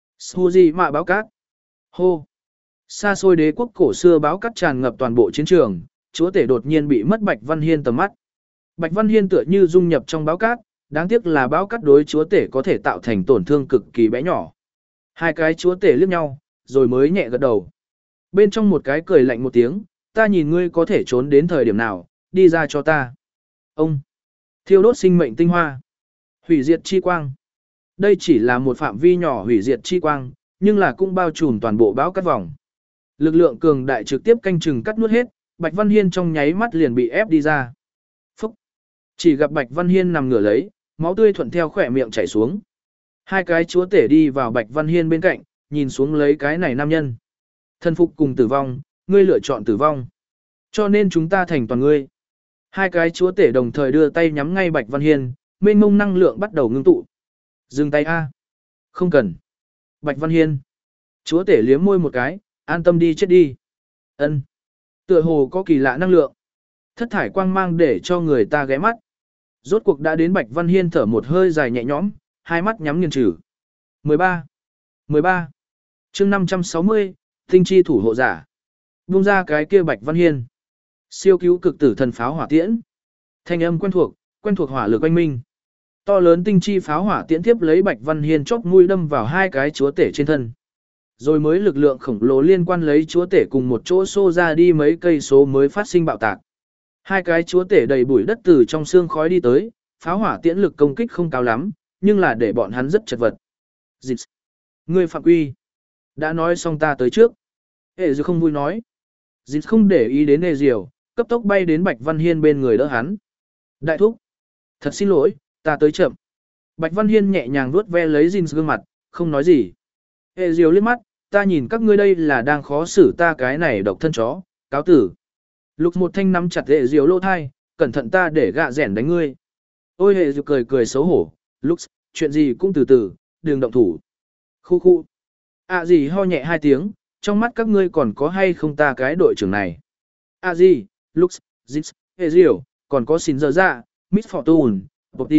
Suji mạ báo cát. Hô. Xa xôi đế quốc cổ xưa báo cát tràn ngập toàn bộ chiến trường, chúa tể đột nhiên bị mất Bạch Văn Hiên tầm mắt. Bạch Văn Hiên tựa như dung nhập trong báo cát, đáng tiếc là báo cát đối chúa tể có thể tạo thành tổn thương cực kỳ bé nhỏ. Hai cái chúa tể liếc nhau, rồi mới nhẹ gật đầu. Bên trong một cái cười lạnh một tiếng, ta nhìn ngươi có thể trốn đến thời điểm nào, đi ra cho ta. Ông. Thiêu đốt sinh mệnh tinh hoa. Hủy diệt chi quang. Đây chỉ là một phạm vi nhỏ hủy diệt chi quang, nhưng là cũng bao trùm toàn bộ báo cát vòng. Lực lượng cường đại trực tiếp canh chừng cắt nuốt hết, Bạch Văn Hiên trong nháy mắt liền bị ép đi ra. Phúc. Chỉ gặp Bạch Văn Hiên nằm ngửa lấy, máu tươi thuận theo khỏe miệng chảy xuống. Hai cái chúa tể đi vào Bạch Văn Hiên bên cạnh, nhìn xuống lấy cái này nam nhân. Thân phục cùng tử vong, ngươi lựa chọn tử vong. Cho nên chúng ta thành toàn ngươi. Hai cái chúa tể đồng thời đưa tay nhắm ngay Bạch Văn Hiên, mênh mông năng lượng bắt đầu ngưng tụ. Dừng tay A. Không cần. Bạch Văn Hiên. Chúa tể liếm môi một cái, an tâm đi chết đi. Ân. Tựa hồ có kỳ lạ năng lượng. Thất thải quang mang để cho người ta ghé mắt. Rốt cuộc đã đến Bạch Văn Hiên thở một hơi dài nhẹ nhõm, hai mắt nhắm nghiền trừ. mười ba. mười ba. chương năm trăm sáu mươi, tinh chi thủ hộ giả. Buông ra cái kia Bạch Văn Hiên. Siêu cứu cực tử thần pháo hỏa tiễn. Thanh âm quen thuộc, quen thuộc hỏa lực oanh minh. To lớn tinh chi pháo hỏa tiễn tiếp lấy Bạch Văn Hiên chóp mũi đâm vào hai cái chúa tể trên thân. Rồi mới lực lượng khổng lồ liên quan lấy chúa tể cùng một chỗ xô ra đi mấy cây số mới phát sinh bạo tạc. Hai cái chúa tể đầy bụi đất từ trong xương khói đi tới, pháo hỏa tiễn lực công kích không cao lắm, nhưng là để bọn hắn rất chật vật. Dịch. Ngươi phạm quy. Đã nói xong ta tới trước. Hệ Diều không vui nói. Dịch không để ý đến Hệ Diều, cấp tốc bay đến Bạch Văn Hiên bên người đỡ hắn. Đại thúc. Thật xin lỗi, ta tới chậm. Bạch Văn Hiên nhẹ nhàng vuốt ve lấy Jin gương mặt, không nói gì. Hệ Diều liếc mắt, ta nhìn các ngươi đây là đang khó xử ta cái này độc thân chó, cáo tử. Lục một thanh nắm chặt Hệ Diều lỗ thai, cẩn thận ta để gạ rẻn đánh ngươi. Ôi Hệ Diều cười cười xấu hổ, Lục, chuyện gì cũng từ từ, đừng động thủ. Khu khu. À gì ho nhẹ hai tiếng, trong mắt các ngươi còn có hay không ta cái đội trưởng này. À gì, Lux, Zips, Ezreal, còn có xin giờ ra, Miss Fortune, Bobby,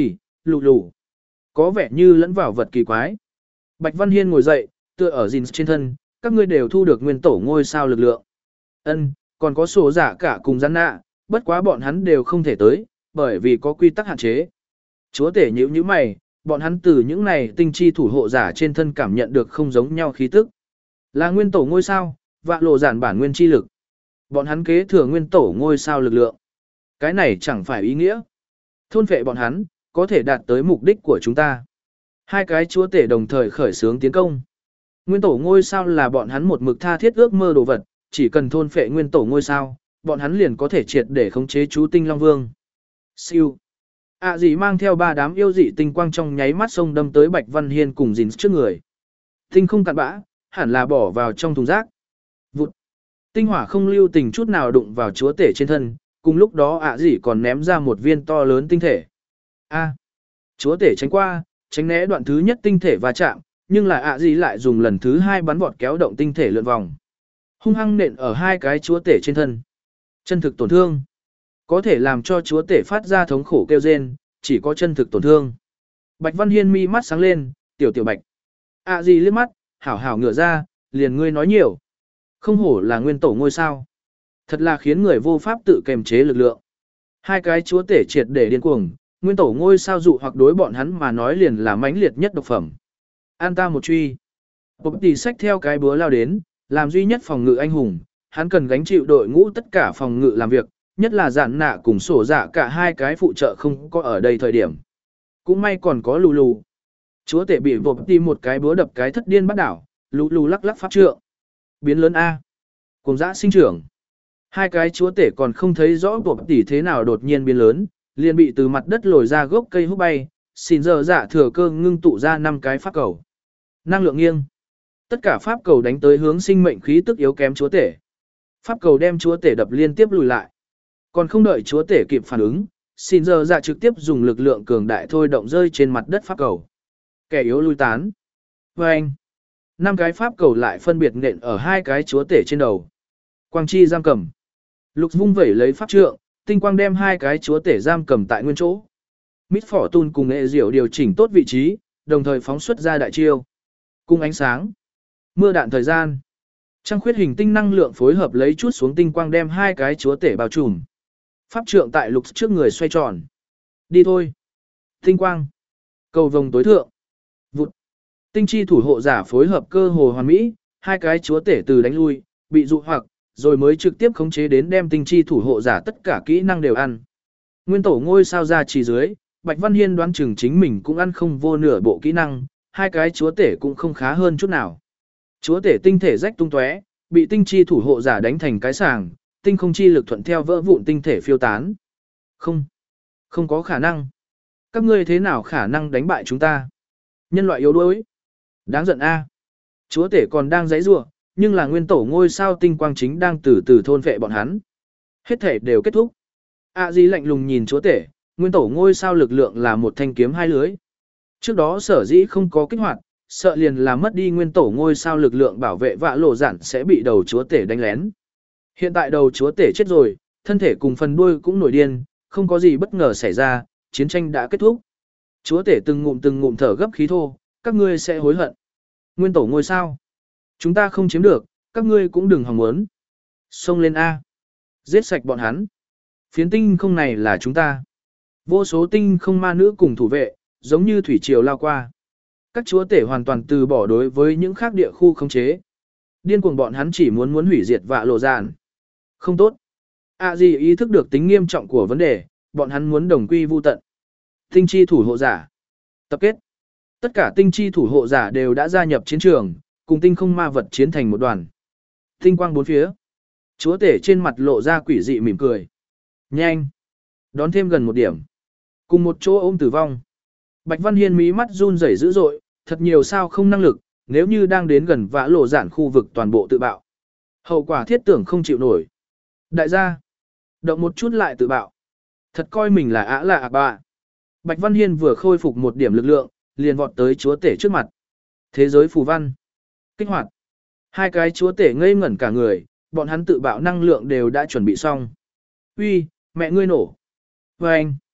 lù lù. Có vẻ như lẫn vào vật kỳ quái. Bạch Văn Hiên ngồi dậy, tựa ở Jin trên thân, các ngươi đều thu được nguyên tổ ngôi sao lực lượng. Ân, còn có sổ giả cả cùng gián nạ, bất quá bọn hắn đều không thể tới, bởi vì có quy tắc hạn chế. Chúa tể nhíu nhíu mày, bọn hắn từ những này tinh chi thủ hộ giả trên thân cảm nhận được không giống nhau khí tức. Là nguyên tổ ngôi sao, vạ lộ giản bản nguyên chi lực. Bọn hắn kế thừa nguyên tổ ngôi sao lực lượng. Cái này chẳng phải ý nghĩa. Thôn phệ bọn hắn, có thể đạt tới mục đích của chúng ta. Hai cái chúa tể đồng thời khởi xướng tiến công. Nguyên tổ ngôi sao là bọn hắn một mực tha thiết ước mơ đồ vật, chỉ cần thôn phệ nguyên tổ ngôi sao, bọn hắn liền có thể triệt để khống chế chú tinh Long Vương. Siêu. À gì mang theo ba đám yêu dị tinh quang trong nháy mắt sông đâm tới Bạch Văn Hiên cùng Jin trước người. Tinh không cạn bã, hẳn là bỏ vào trong thùng rác. Vụt. Tinh hỏa không lưu tình chút nào đụng vào chúa tể trên thân, cùng lúc đó ạ à gì còn ném ra một viên to lớn tinh thể. A. Chúa tể tránh qua, tránh né đoạn thứ nhất tinh thể va chạm, nhưng là ạ à gì lại dùng lần thứ hai bắn vọt kéo động tinh thể lượn vòng. Hung hăng nện ở hai cái chúa tể trên thân. Chân thực tổn thương. Có thể làm cho chúa tể phát ra thống khổ kêu rên, chỉ có chân thực tổn thương. Bạch Văn Hiên mi mắt sáng lên, tiểu tiểu bạch. À gì liếc mắt, hảo hảo ngửa ra, liền ngươi nói nhiều. Không hổ là nguyên tổ ngôi sao. Thật là khiến người vô pháp tự kềm chế lực lượng. Hai cái chúa tể triệt để điên cuồng, nguyên tổ ngôi sao dụ hoặc đối bọn hắn mà nói liền là mãnh liệt nhất độc phẩm. An ta một truy. Bộc tỷ xách theo cái búa lao đến, làm duy nhất phòng ngự anh hùng, hắn cần gánh chịu đội ngũ tất cả phòng ngự làm việc, nhất là giản nạ cùng sổ dạ cả hai cái phụ trợ không có ở đây thời điểm. Cũng may còn có lù lù. Chúa tể bị vộp đi một cái búa đập cái thất điên bắt đảo, lù lù lắc lắc pháp trượng. Biến lớn A. Cùng dã sinh trưởng. Hai cái chúa tể còn không thấy rõ vộp tỷ thế nào đột nhiên biến lớn, liền bị từ mặt đất lồi ra gốc cây hút bay, xin giờ dạ thừa cơ ngưng tụ ra năm cái pháp cầu. Năng lượng nghiêng. Tất cả pháp cầu đánh tới hướng sinh mệnh khí tức yếu kém chúa tể. Pháp cầu đem chúa tể đập liên tiếp lùi lại. Còn không đợi chúa tể kịp phản ứng, xin giờ dạ trực tiếp dùng lực lượng cường đại thôi động rơi trên mặt đất pháp cầu. Kẻ yếu lui tán. Và anh, năm cái pháp cầu lại phân biệt nện ở hai cái chúa tể trên đầu. Quang chi giam cầm. Lục vung vẩy lấy pháp trượng, tinh quang đem hai cái chúa tể giam cầm tại nguyên chỗ. Mít phỏ tun cùng nghệ diệu điều chỉnh tốt vị trí, đồng thời phóng xuất ra đại chiêu. Cung ánh sáng. Mưa đạn thời gian. Trăng khuyết hình tinh năng lượng phối hợp lấy chút xuống tinh quang đem hai cái chúa tể bao trùm. Pháp trượng tại lục trước người xoay tròn. Đi thôi. Tinh quang. Cầu vồng tối thượng. Vụt. Tinh chi thủ hộ giả phối hợp cơ hồ hoàn mỹ, hai cái chúa tể từ đánh lui, bị dụ hoặc, rồi mới trực tiếp khống chế đến đem tinh chi thủ hộ giả tất cả kỹ năng đều ăn. Nguyên tổ ngôi sao ra chỉ dưới, Bạch Văn Hiên đoán chừng chính mình cũng ăn không vô nửa bộ kỹ năng, hai cái chúa tể cũng không khá hơn chút nào. Chúa tể tinh thể rách tung tóe, bị tinh chi thủ hộ giả đánh thành cái sàng, tinh không chi lực thuận theo vỡ vụn tinh thể phiêu tán. Không, không có khả năng. Các ngươi thế nào khả năng đánh bại chúng ta? Nhân loại yếu đuối. Đáng giận a. Chúa tể còn đang giãy giụa, nhưng là nguyên tổ ngôi sao tinh quang chính đang từ từ thôn vệ bọn hắn. Hết thể đều kết thúc. A Di lạnh lùng nhìn chúa tể, nguyên tổ ngôi sao lực lượng là một thanh kiếm hai lưới. Trước đó sở dĩ không có kích hoạt, sợ liền là mất đi nguyên tổ ngôi sao lực lượng bảo vệ vạ lộ giản sẽ bị đầu chúa tể đánh lén. Hiện tại đầu chúa tể chết rồi, thân thể cùng phần đuôi cũng nổi điên, không có gì bất ngờ xảy ra, chiến tranh đã kết thúc. Chúa tể từng ngụm từng ngụm thở gấp khí thô, các ngươi sẽ hối hận. Nguyên tổ ngôi sao. Chúng ta không chiếm được, các ngươi cũng đừng hòng muốn. Xông lên A. Giết sạch bọn hắn. Phiến tinh không này là chúng ta. Vô số tinh không ma nữ cùng thủ vệ, giống như thủy triều lao qua. Các chúa tể hoàn toàn từ bỏ đối với những khác địa khu khống chế. Điên cuồng bọn hắn chỉ muốn muốn hủy diệt vạ lộ giản. Không tốt. À gì ý thức được tính nghiêm trọng của vấn đề, bọn hắn muốn đồng quy vu tận. Tinh chi thủ hộ giả. Tập kết. Tất cả tinh chi thủ hộ giả đều đã gia nhập chiến trường, cùng tinh không ma vật chiến thành một đoàn. Tinh quang bốn phía. Chúa tể trên mặt lộ ra quỷ dị mỉm cười. Nhanh. Đón thêm gần một điểm. Cùng một chỗ ôm tử vong. Bạch Văn Hiên mí mắt run rẩy dữ dội, thật nhiều sao không năng lực, nếu như đang đến gần vã lộ giản khu vực toàn bộ tự bạo. Hậu quả thiết tưởng không chịu nổi. Đại gia. Động một chút lại tự bạo. Thật coi mình là ả là ạc bạ. Bạch Văn Hiên vừa khôi phục một điểm lực lượng, liền vọt tới chúa tể trước mặt. Thế giới phù văn. Kích hoạt. Hai cái chúa tể ngây ngẩn cả người, bọn hắn tự bạo năng lượng đều đã chuẩn bị xong. Uy, mẹ ngươi nổ. Và anh.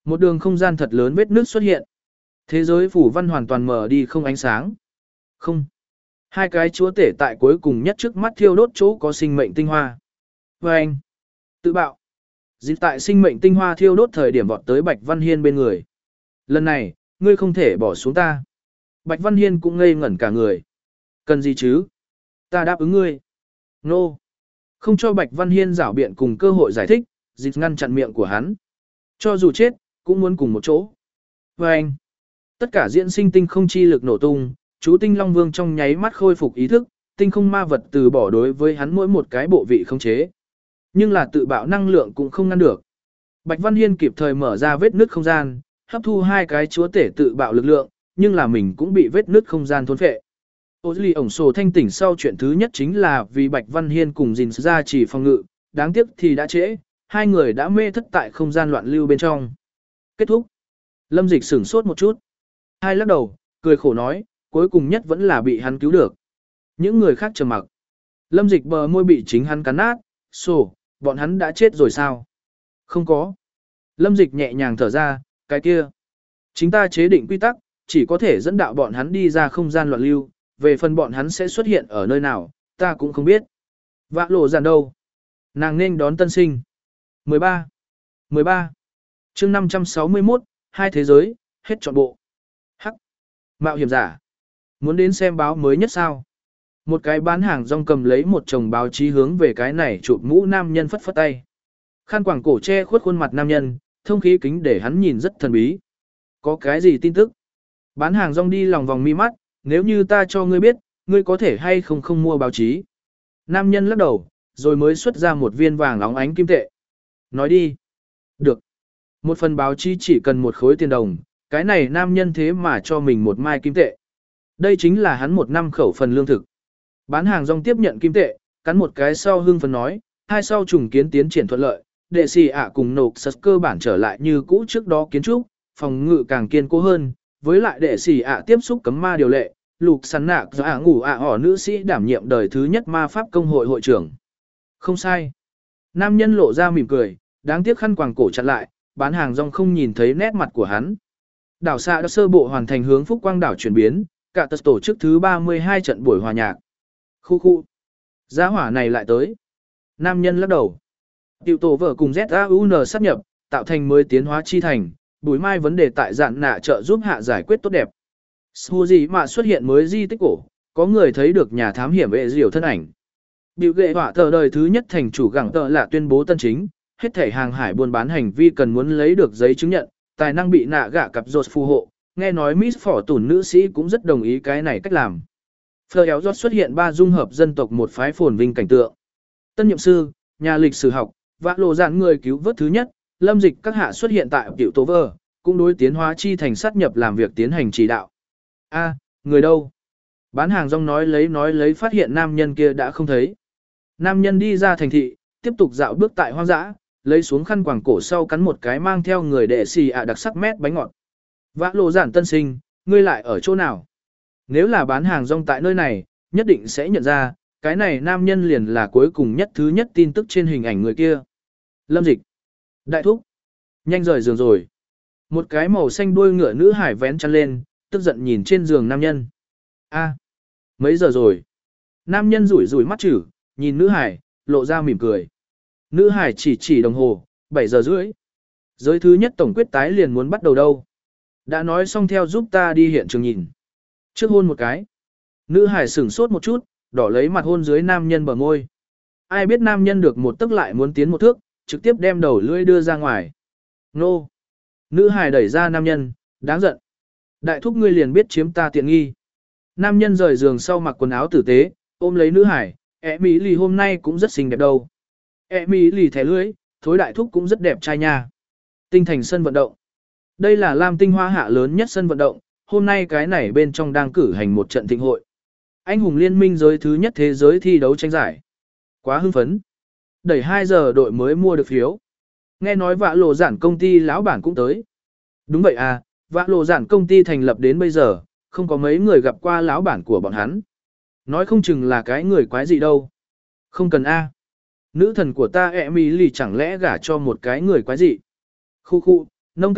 Một đường không gian thật lớn vết nước xuất hiện. Thế giới phủ văn hoàn toàn mở đi không ánh sáng. Không. Hai cái chúa tể tại cuối cùng nhất trước mắt thiêu đốt chỗ có sinh mệnh tinh hoa. Và anh. Tự bạo. Dịp tại sinh mệnh tinh hoa thiêu đốt thời điểm vọt tới Bạch Văn Hiên bên người. Lần này, ngươi không thể bỏ xuống ta. Bạch Văn Hiên cũng ngây ngẩn cả người. Cần gì chứ? Ta đáp ứng ngươi. Nô. No. Không cho Bạch Văn Hiên giảo biện cùng cơ hội giải thích, dịp ngăn chặn miệng của hắn. Cho dù chết, cũng muốn cùng một chỗ. Và anh. Tất cả diễn sinh tinh không chi lực nổ tung, chú Tinh Long Vương trong nháy mắt khôi phục ý thức, tinh không ma vật từ bỏ đối với hắn mỗi một cái bộ vị khống chế. Nhưng là tự bạo năng lượng cũng không ngăn được. Bạch Văn Hiên kịp thời mở ra vết nứt không gian, hấp thu hai cái chúa tể tự bạo lực lượng, nhưng là mình cũng bị vết nứt không gian thôn phệ. Ô Ly ổng sổ thanh tỉnh sau chuyện thứ nhất chính là vì Bạch Văn Hiên cùng Dìn ra chỉ phòng ngự, đáng tiếc thì đã trễ, hai người đã mê thất tại không gian loạn lưu bên trong. Kết thúc. Lâm Dịch sửng sốt một chút. Hai lắc đầu, cười khổ nói, cuối cùng nhất vẫn là bị hắn cứu được. Những người khác trầm mặc. Lâm Dịch bờ môi bị chính hắn cắn nát, sổ, bọn hắn đã chết rồi sao? Không có. Lâm Dịch nhẹ nhàng thở ra, cái kia. Chính ta chế định quy tắc, chỉ có thể dẫn đạo bọn hắn đi ra không gian loạn lưu, về phần bọn hắn sẽ xuất hiện ở nơi nào, ta cũng không biết. Vạ lộ giản đâu? Nàng nên đón tân sinh. mười ba. mười ba. chương năm trăm sáu mươi mốt, hai thế giới, hết trọn bộ. Hắc. Mạo hiểm giả. Muốn đến xem báo mới nhất sao? Một cái bán hàng rong cầm lấy một chồng báo chí hướng về cái này chụp mũ nam nhân phất phất tay. Khăn quàng cổ che khuất khuôn mặt nam nhân, thông khí kính để hắn nhìn rất thần bí. Có cái gì tin tức? Bán hàng rong đi lòng vòng mi mắt, nếu như ta cho ngươi biết, ngươi có thể hay không không mua báo chí. Nam nhân lắc đầu, rồi mới xuất ra một viên vàng óng ánh kim tệ. Nói đi. Được. Một phần báo chí chỉ cần một khối tiền đồng, cái này nam nhân thế mà cho mình một mai kim tệ. Đây chính là hắn một năm khẩu phần lương thực. Bán hàng rong tiếp nhận kim tệ, cắn một cái sau hưng phấn nói, hai sau trùng kiến tiến triển thuận lợi, đệ sĩ ạ cùng nộp sật cơ bản trở lại như cũ trước đó kiến trúc, phòng ngự càng kiên cố hơn, với lại đệ sĩ ạ tiếp xúc cấm ma điều lệ, lục sắn nạc do ạ ngủ ạ họ nữ sĩ đảm nhiệm đời thứ nhất ma pháp công hội hội trưởng. Không sai. Nam nhân lộ ra mỉm cười, đáng tiếc khăn quàng cổ chặn lại, bán hàng rong không nhìn thấy nét mặt của hắn. Đảo xạ đã sơ bộ hoàn thành hướng Phúc Quang đảo chuyển biến, cả tật tổ chức thứ ba mươi hai trận buổi hòa nhạc. Khu khu. Giá hỏa này lại tới. Nam nhân lắc đầu. Tiểu tổ vợ cùng Z A U N sát nhập, tạo thành mới tiến hóa chi thành, bùi mai vấn đề tại dạn nạ trợ giúp hạ giải quyết tốt đẹp. Su gì mà xuất hiện mới di tích cổ, có người thấy được nhà thám hiểm vệ diệu thân ảnh. Biểu ghệ họa tờ đời thứ nhất thành chủ gẳng tờ là tuyên bố tân chính, hết thể hàng hải buôn bán hành vi cần muốn lấy được giấy chứng nhận, tài năng bị nạ gạ cặp rột phù hộ, nghe nói Miss Phỏ Tùn nữ sĩ cũng rất đồng ý cái này cách làm. Phờ éo giọt xuất hiện ba dung hợp dân tộc một phái phồn vinh cảnh tượng. Tân nhiệm sư, nhà lịch sử học, vã lộ dạn người cứu vớt thứ nhất, lâm dịch các hạ xuất hiện tại tiểu tố vơ, cũng đối tiến hóa chi thành sát nhập làm việc tiến hành chỉ đạo. A, người đâu? Bán hàng rong nói lấy nói lấy phát hiện nam nhân kia đã không thấy. Nam nhân đi ra thành thị, tiếp tục dạo bước tại hoang dã, lấy xuống khăn quàng cổ sau cắn một cái mang theo người đệ xì ạ đặc sắc mét bánh ngọt. Vã lộ giản tân sinh, ngươi lại ở chỗ nào? Nếu là bán hàng rong tại nơi này, nhất định sẽ nhận ra, cái này nam nhân liền là cuối cùng nhất thứ nhất tin tức trên hình ảnh người kia. Lâm dịch. Đại thúc. Nhanh rời giường rồi. Một cái màu xanh đuôi ngựa nữ hải vén chăn lên, tức giận nhìn trên giường nam nhân. A, mấy giờ rồi? Nam nhân rủi rủi mắt chữ, nhìn nữ hải, lộ ra mỉm cười. Nữ hải chỉ chỉ đồng hồ, bảy giờ rưỡi. Giới thứ nhất tổng quyết tái liền muốn bắt đầu đâu. Đã nói xong theo giúp ta đi hiện trường nhìn. Trước hôn một cái. Nữ hải sửng sốt một chút, đỏ lấy mặt hôn dưới nam nhân bờ môi. Ai biết nam nhân được một tức lại muốn tiến một thước, trực tiếp đem đầu lưỡi đưa ra ngoài. Nô. Nữ hải đẩy ra nam nhân, đáng giận. Đại thúc ngươi liền biết chiếm ta tiện nghi. Nam nhân rời giường sau mặc quần áo tử tế, ôm lấy nữ hải, ẹ mỹ lì hôm nay cũng rất xinh đẹp đâu. Ẹ mỹ lì thẻ lưỡi, thối đại thúc cũng rất đẹp trai nha. Tinh thành sân vận động. Đây là Lam Tinh Hoa hạ lớn nhất sân vận động, hôm nay cái này bên trong đang cử hành một trận thịnh hội. Anh hùng liên minh giới thứ nhất thế giới thi đấu tranh giải. Quá hưng phấn. Đẩy hai giờ đội mới mua được phiếu. Nghe nói vạ lộ giản công ty lão bản cũng tới. Đúng vậy à, vạ lộ giản công ty thành lập đến bây giờ, không có mấy người gặp qua lão bản của bọn hắn. Nói không chừng là cái người quái gì đâu. Không cần a. Nữ thần của ta Emily chẳng lẽ gả cho một cái người quái gì. Khu khu, nông cạn,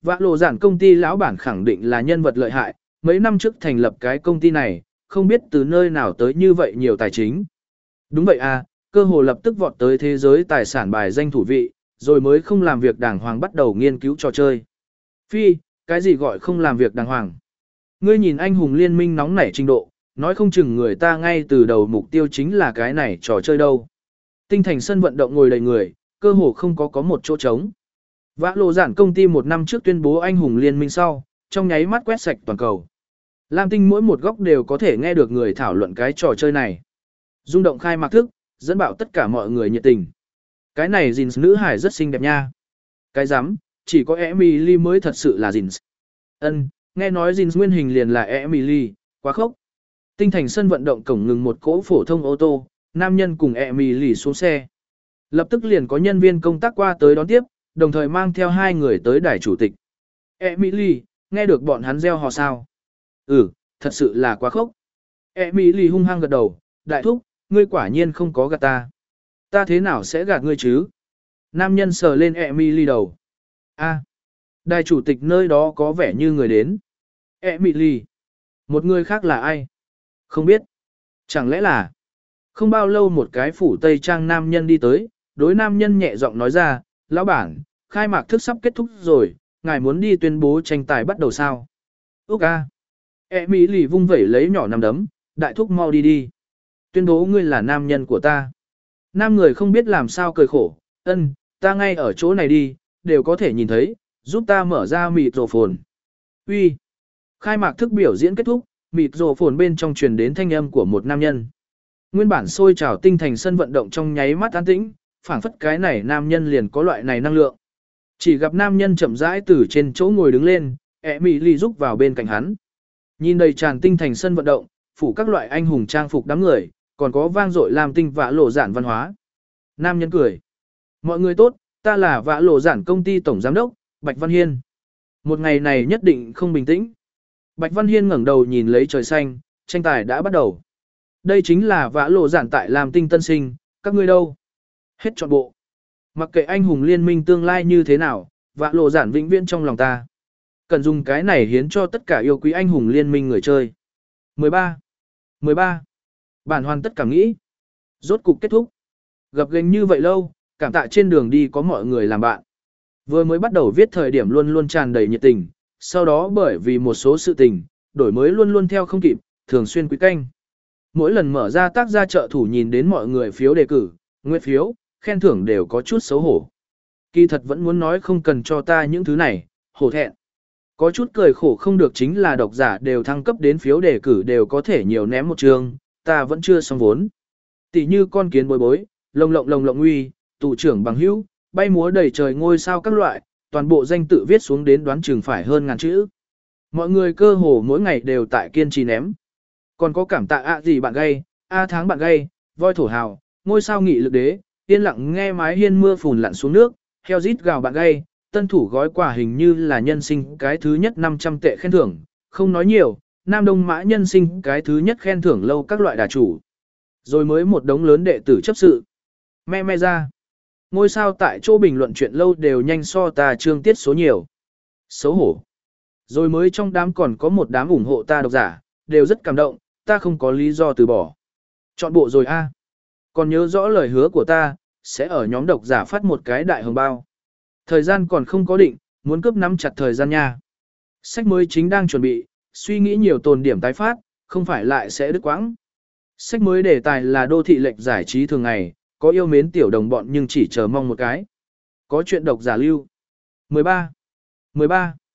Vã lộ giản công ty lão bản khẳng định là nhân vật lợi hại, mấy năm trước thành lập cái công ty này, không biết từ nơi nào tới như vậy nhiều tài chính. Đúng vậy à, cơ hồ lập tức vọt tới thế giới tài sản bài danh thủ vị, rồi mới không làm việc đàng hoàng bắt đầu nghiên cứu trò chơi. Phi, cái gì gọi không làm việc đàng hoàng? Ngươi nhìn anh hùng liên minh nóng nảy trình độ, nói không chừng người ta ngay từ đầu mục tiêu chính là cái này trò chơi đâu. Tinh thành sân vận động ngồi đầy người, cơ hồ không có có một chỗ trống. Vã lộ giản công ty một năm trước tuyên bố anh hùng liên minh sau, trong nháy mắt quét sạch toàn cầu. Lam Tinh mỗi một góc đều có thể nghe được người thảo luận cái trò chơi này. Rung động khai mạc thức, dẫn bạo tất cả mọi người nhiệt tình. Cái này Jins nữ hải rất xinh đẹp nha. Cái rắm, chỉ có Emily mới thật sự là Jins. Ân, nghe nói Jins nguyên hình liền là Emily, quá khốc. Tinh thành sân vận động cổng ngừng một cỗ phổ thông ô tô, nam nhân cùng Emily xuống xe. Lập tức liền có nhân viên công tác qua tới đón tiếp, đồng thời mang theo hai người tới đài chủ tịch. Emily, nghe được bọn hắn reo hò sao? Ừ, thật sự là quá khốc. Emily hung hăng gật đầu, đại thúc, ngươi quả nhiên không có gạt ta. Ta thế nào sẽ gạt ngươi chứ? Nam nhân sờ lên Emily đầu. A, đài chủ tịch nơi đó có vẻ như người đến. Emily. Một người khác là ai? Không biết. Chẳng lẽ là... Không bao lâu một cái phủ tây trang nam nhân đi tới, đối nam nhân nhẹ giọng nói ra, lão bản, khai mạc thức sắp kết thúc rồi, ngài muốn đi tuyên bố tranh tài bắt đầu sao? Úc a. Emily vung vẩy lấy nhỏ nắm đấm, đại thúc mau đi đi. Tuyên bố ngươi là nam nhân của ta. Nam người không biết làm sao cười khổ, ân, ta ngay ở chỗ này đi, đều có thể nhìn thấy, giúp ta mở ra mịt rổ phồn. Uy. Khai mạc thức biểu diễn kết thúc, mịt rổ phồn bên trong truyền đến thanh âm của một nam nhân. Nguyên bản sôi trào tinh thành sân vận động trong nháy mắt an tĩnh, phảng phất cái này nam nhân liền có loại này năng lượng. Chỉ gặp nam nhân chậm rãi từ trên chỗ ngồi đứng lên, Emily rúc vào bên cạnh hắn. Nhìn đầy tràn tinh thành sân vận động, phủ các loại anh hùng trang phục đám người, còn có vang dội làm tinh vã lộ giản văn hóa. Nam nhân cười. Mọi người tốt, ta là vã lộ giản công ty tổng giám đốc, Bạch Văn Hiên. Một ngày này nhất định không bình tĩnh. Bạch Văn Hiên ngẩng đầu nhìn lấy trời xanh, tranh tài đã bắt đầu. Đây chính là vã lộ giản tại làm tinh tân sinh, các ngươi đâu? Hết trọn bộ. Mặc kệ anh hùng liên minh tương lai như thế nào, vã lộ giản vĩnh viễn trong lòng ta. Cần dùng cái này hiến cho tất cả yêu quý anh hùng liên minh người chơi. mười ba. mười ba. Bản hoàn tất cả nghĩ. Rốt cục kết thúc. Gặp gành như vậy lâu, cảm tạ trên đường đi có mọi người làm bạn. Vừa mới bắt đầu viết thời điểm luôn luôn tràn đầy nhiệt tình, sau đó bởi vì một số sự tình, đổi mới luôn luôn theo không kịp, thường xuyên quý canh. Mỗi lần mở ra tác gia trợ thủ nhìn đến mọi người phiếu đề cử, nguyện phiếu, khen thưởng đều có chút xấu hổ. Kỳ thật vẫn muốn nói không cần cho ta những thứ này, hổ thẹn. Có chút cười khổ không được chính là độc giả đều thăng cấp đến phiếu đề cử đều có thể nhiều ném một trường, ta vẫn chưa xong vốn. Tỷ như con kiến bối bối, lồng lộng lồng lộng uy, tù trưởng bằng hữu, bay múa đầy trời ngôi sao các loại, toàn bộ danh tự viết xuống đến đoán chừng phải hơn ngàn chữ. Mọi người cơ hồ mỗi ngày đều tại kiên trì ném. Còn có cảm tạ ạ gì bạn gây, a tháng bạn gây, voi thổ hào, ngôi sao nghị lực đế, yên lặng nghe mái hiên mưa phùn lặn xuống nước, heo rít gào bạn gây, tân thủ gói quà hình như là nhân sinh cái thứ nhất năm trăm tệ khen thưởng, không nói nhiều, Nam Đông Mã nhân sinh cái thứ nhất khen thưởng lâu các loại đà chủ. Rồi mới một đống lớn đệ tử chấp sự. Me me ra. Ngôi sao tại chỗ bình luận chuyện lâu đều nhanh so ta trương tiết số nhiều. Xấu hổ. Rồi mới trong đám còn có một đám ủng hộ ta độc giả, đều rất cảm động, ta không có lý do từ bỏ. Chọn bộ rồi a. Còn nhớ rõ lời hứa của ta, sẽ ở nhóm độc giả phát một cái đại hồng bao. Thời gian còn không có định, muốn cướp nắm chặt thời gian nha. Sách mới chính đang chuẩn bị, suy nghĩ nhiều tồn điểm tái phát, không phải lại sẽ đứt quãng. Sách mới đề tài là đô thị lệch giải trí thường ngày, có yêu mến tiểu đồng bọn nhưng chỉ chờ mong một cái. Có chuyện độc giả lưu. mười ba. mười ba.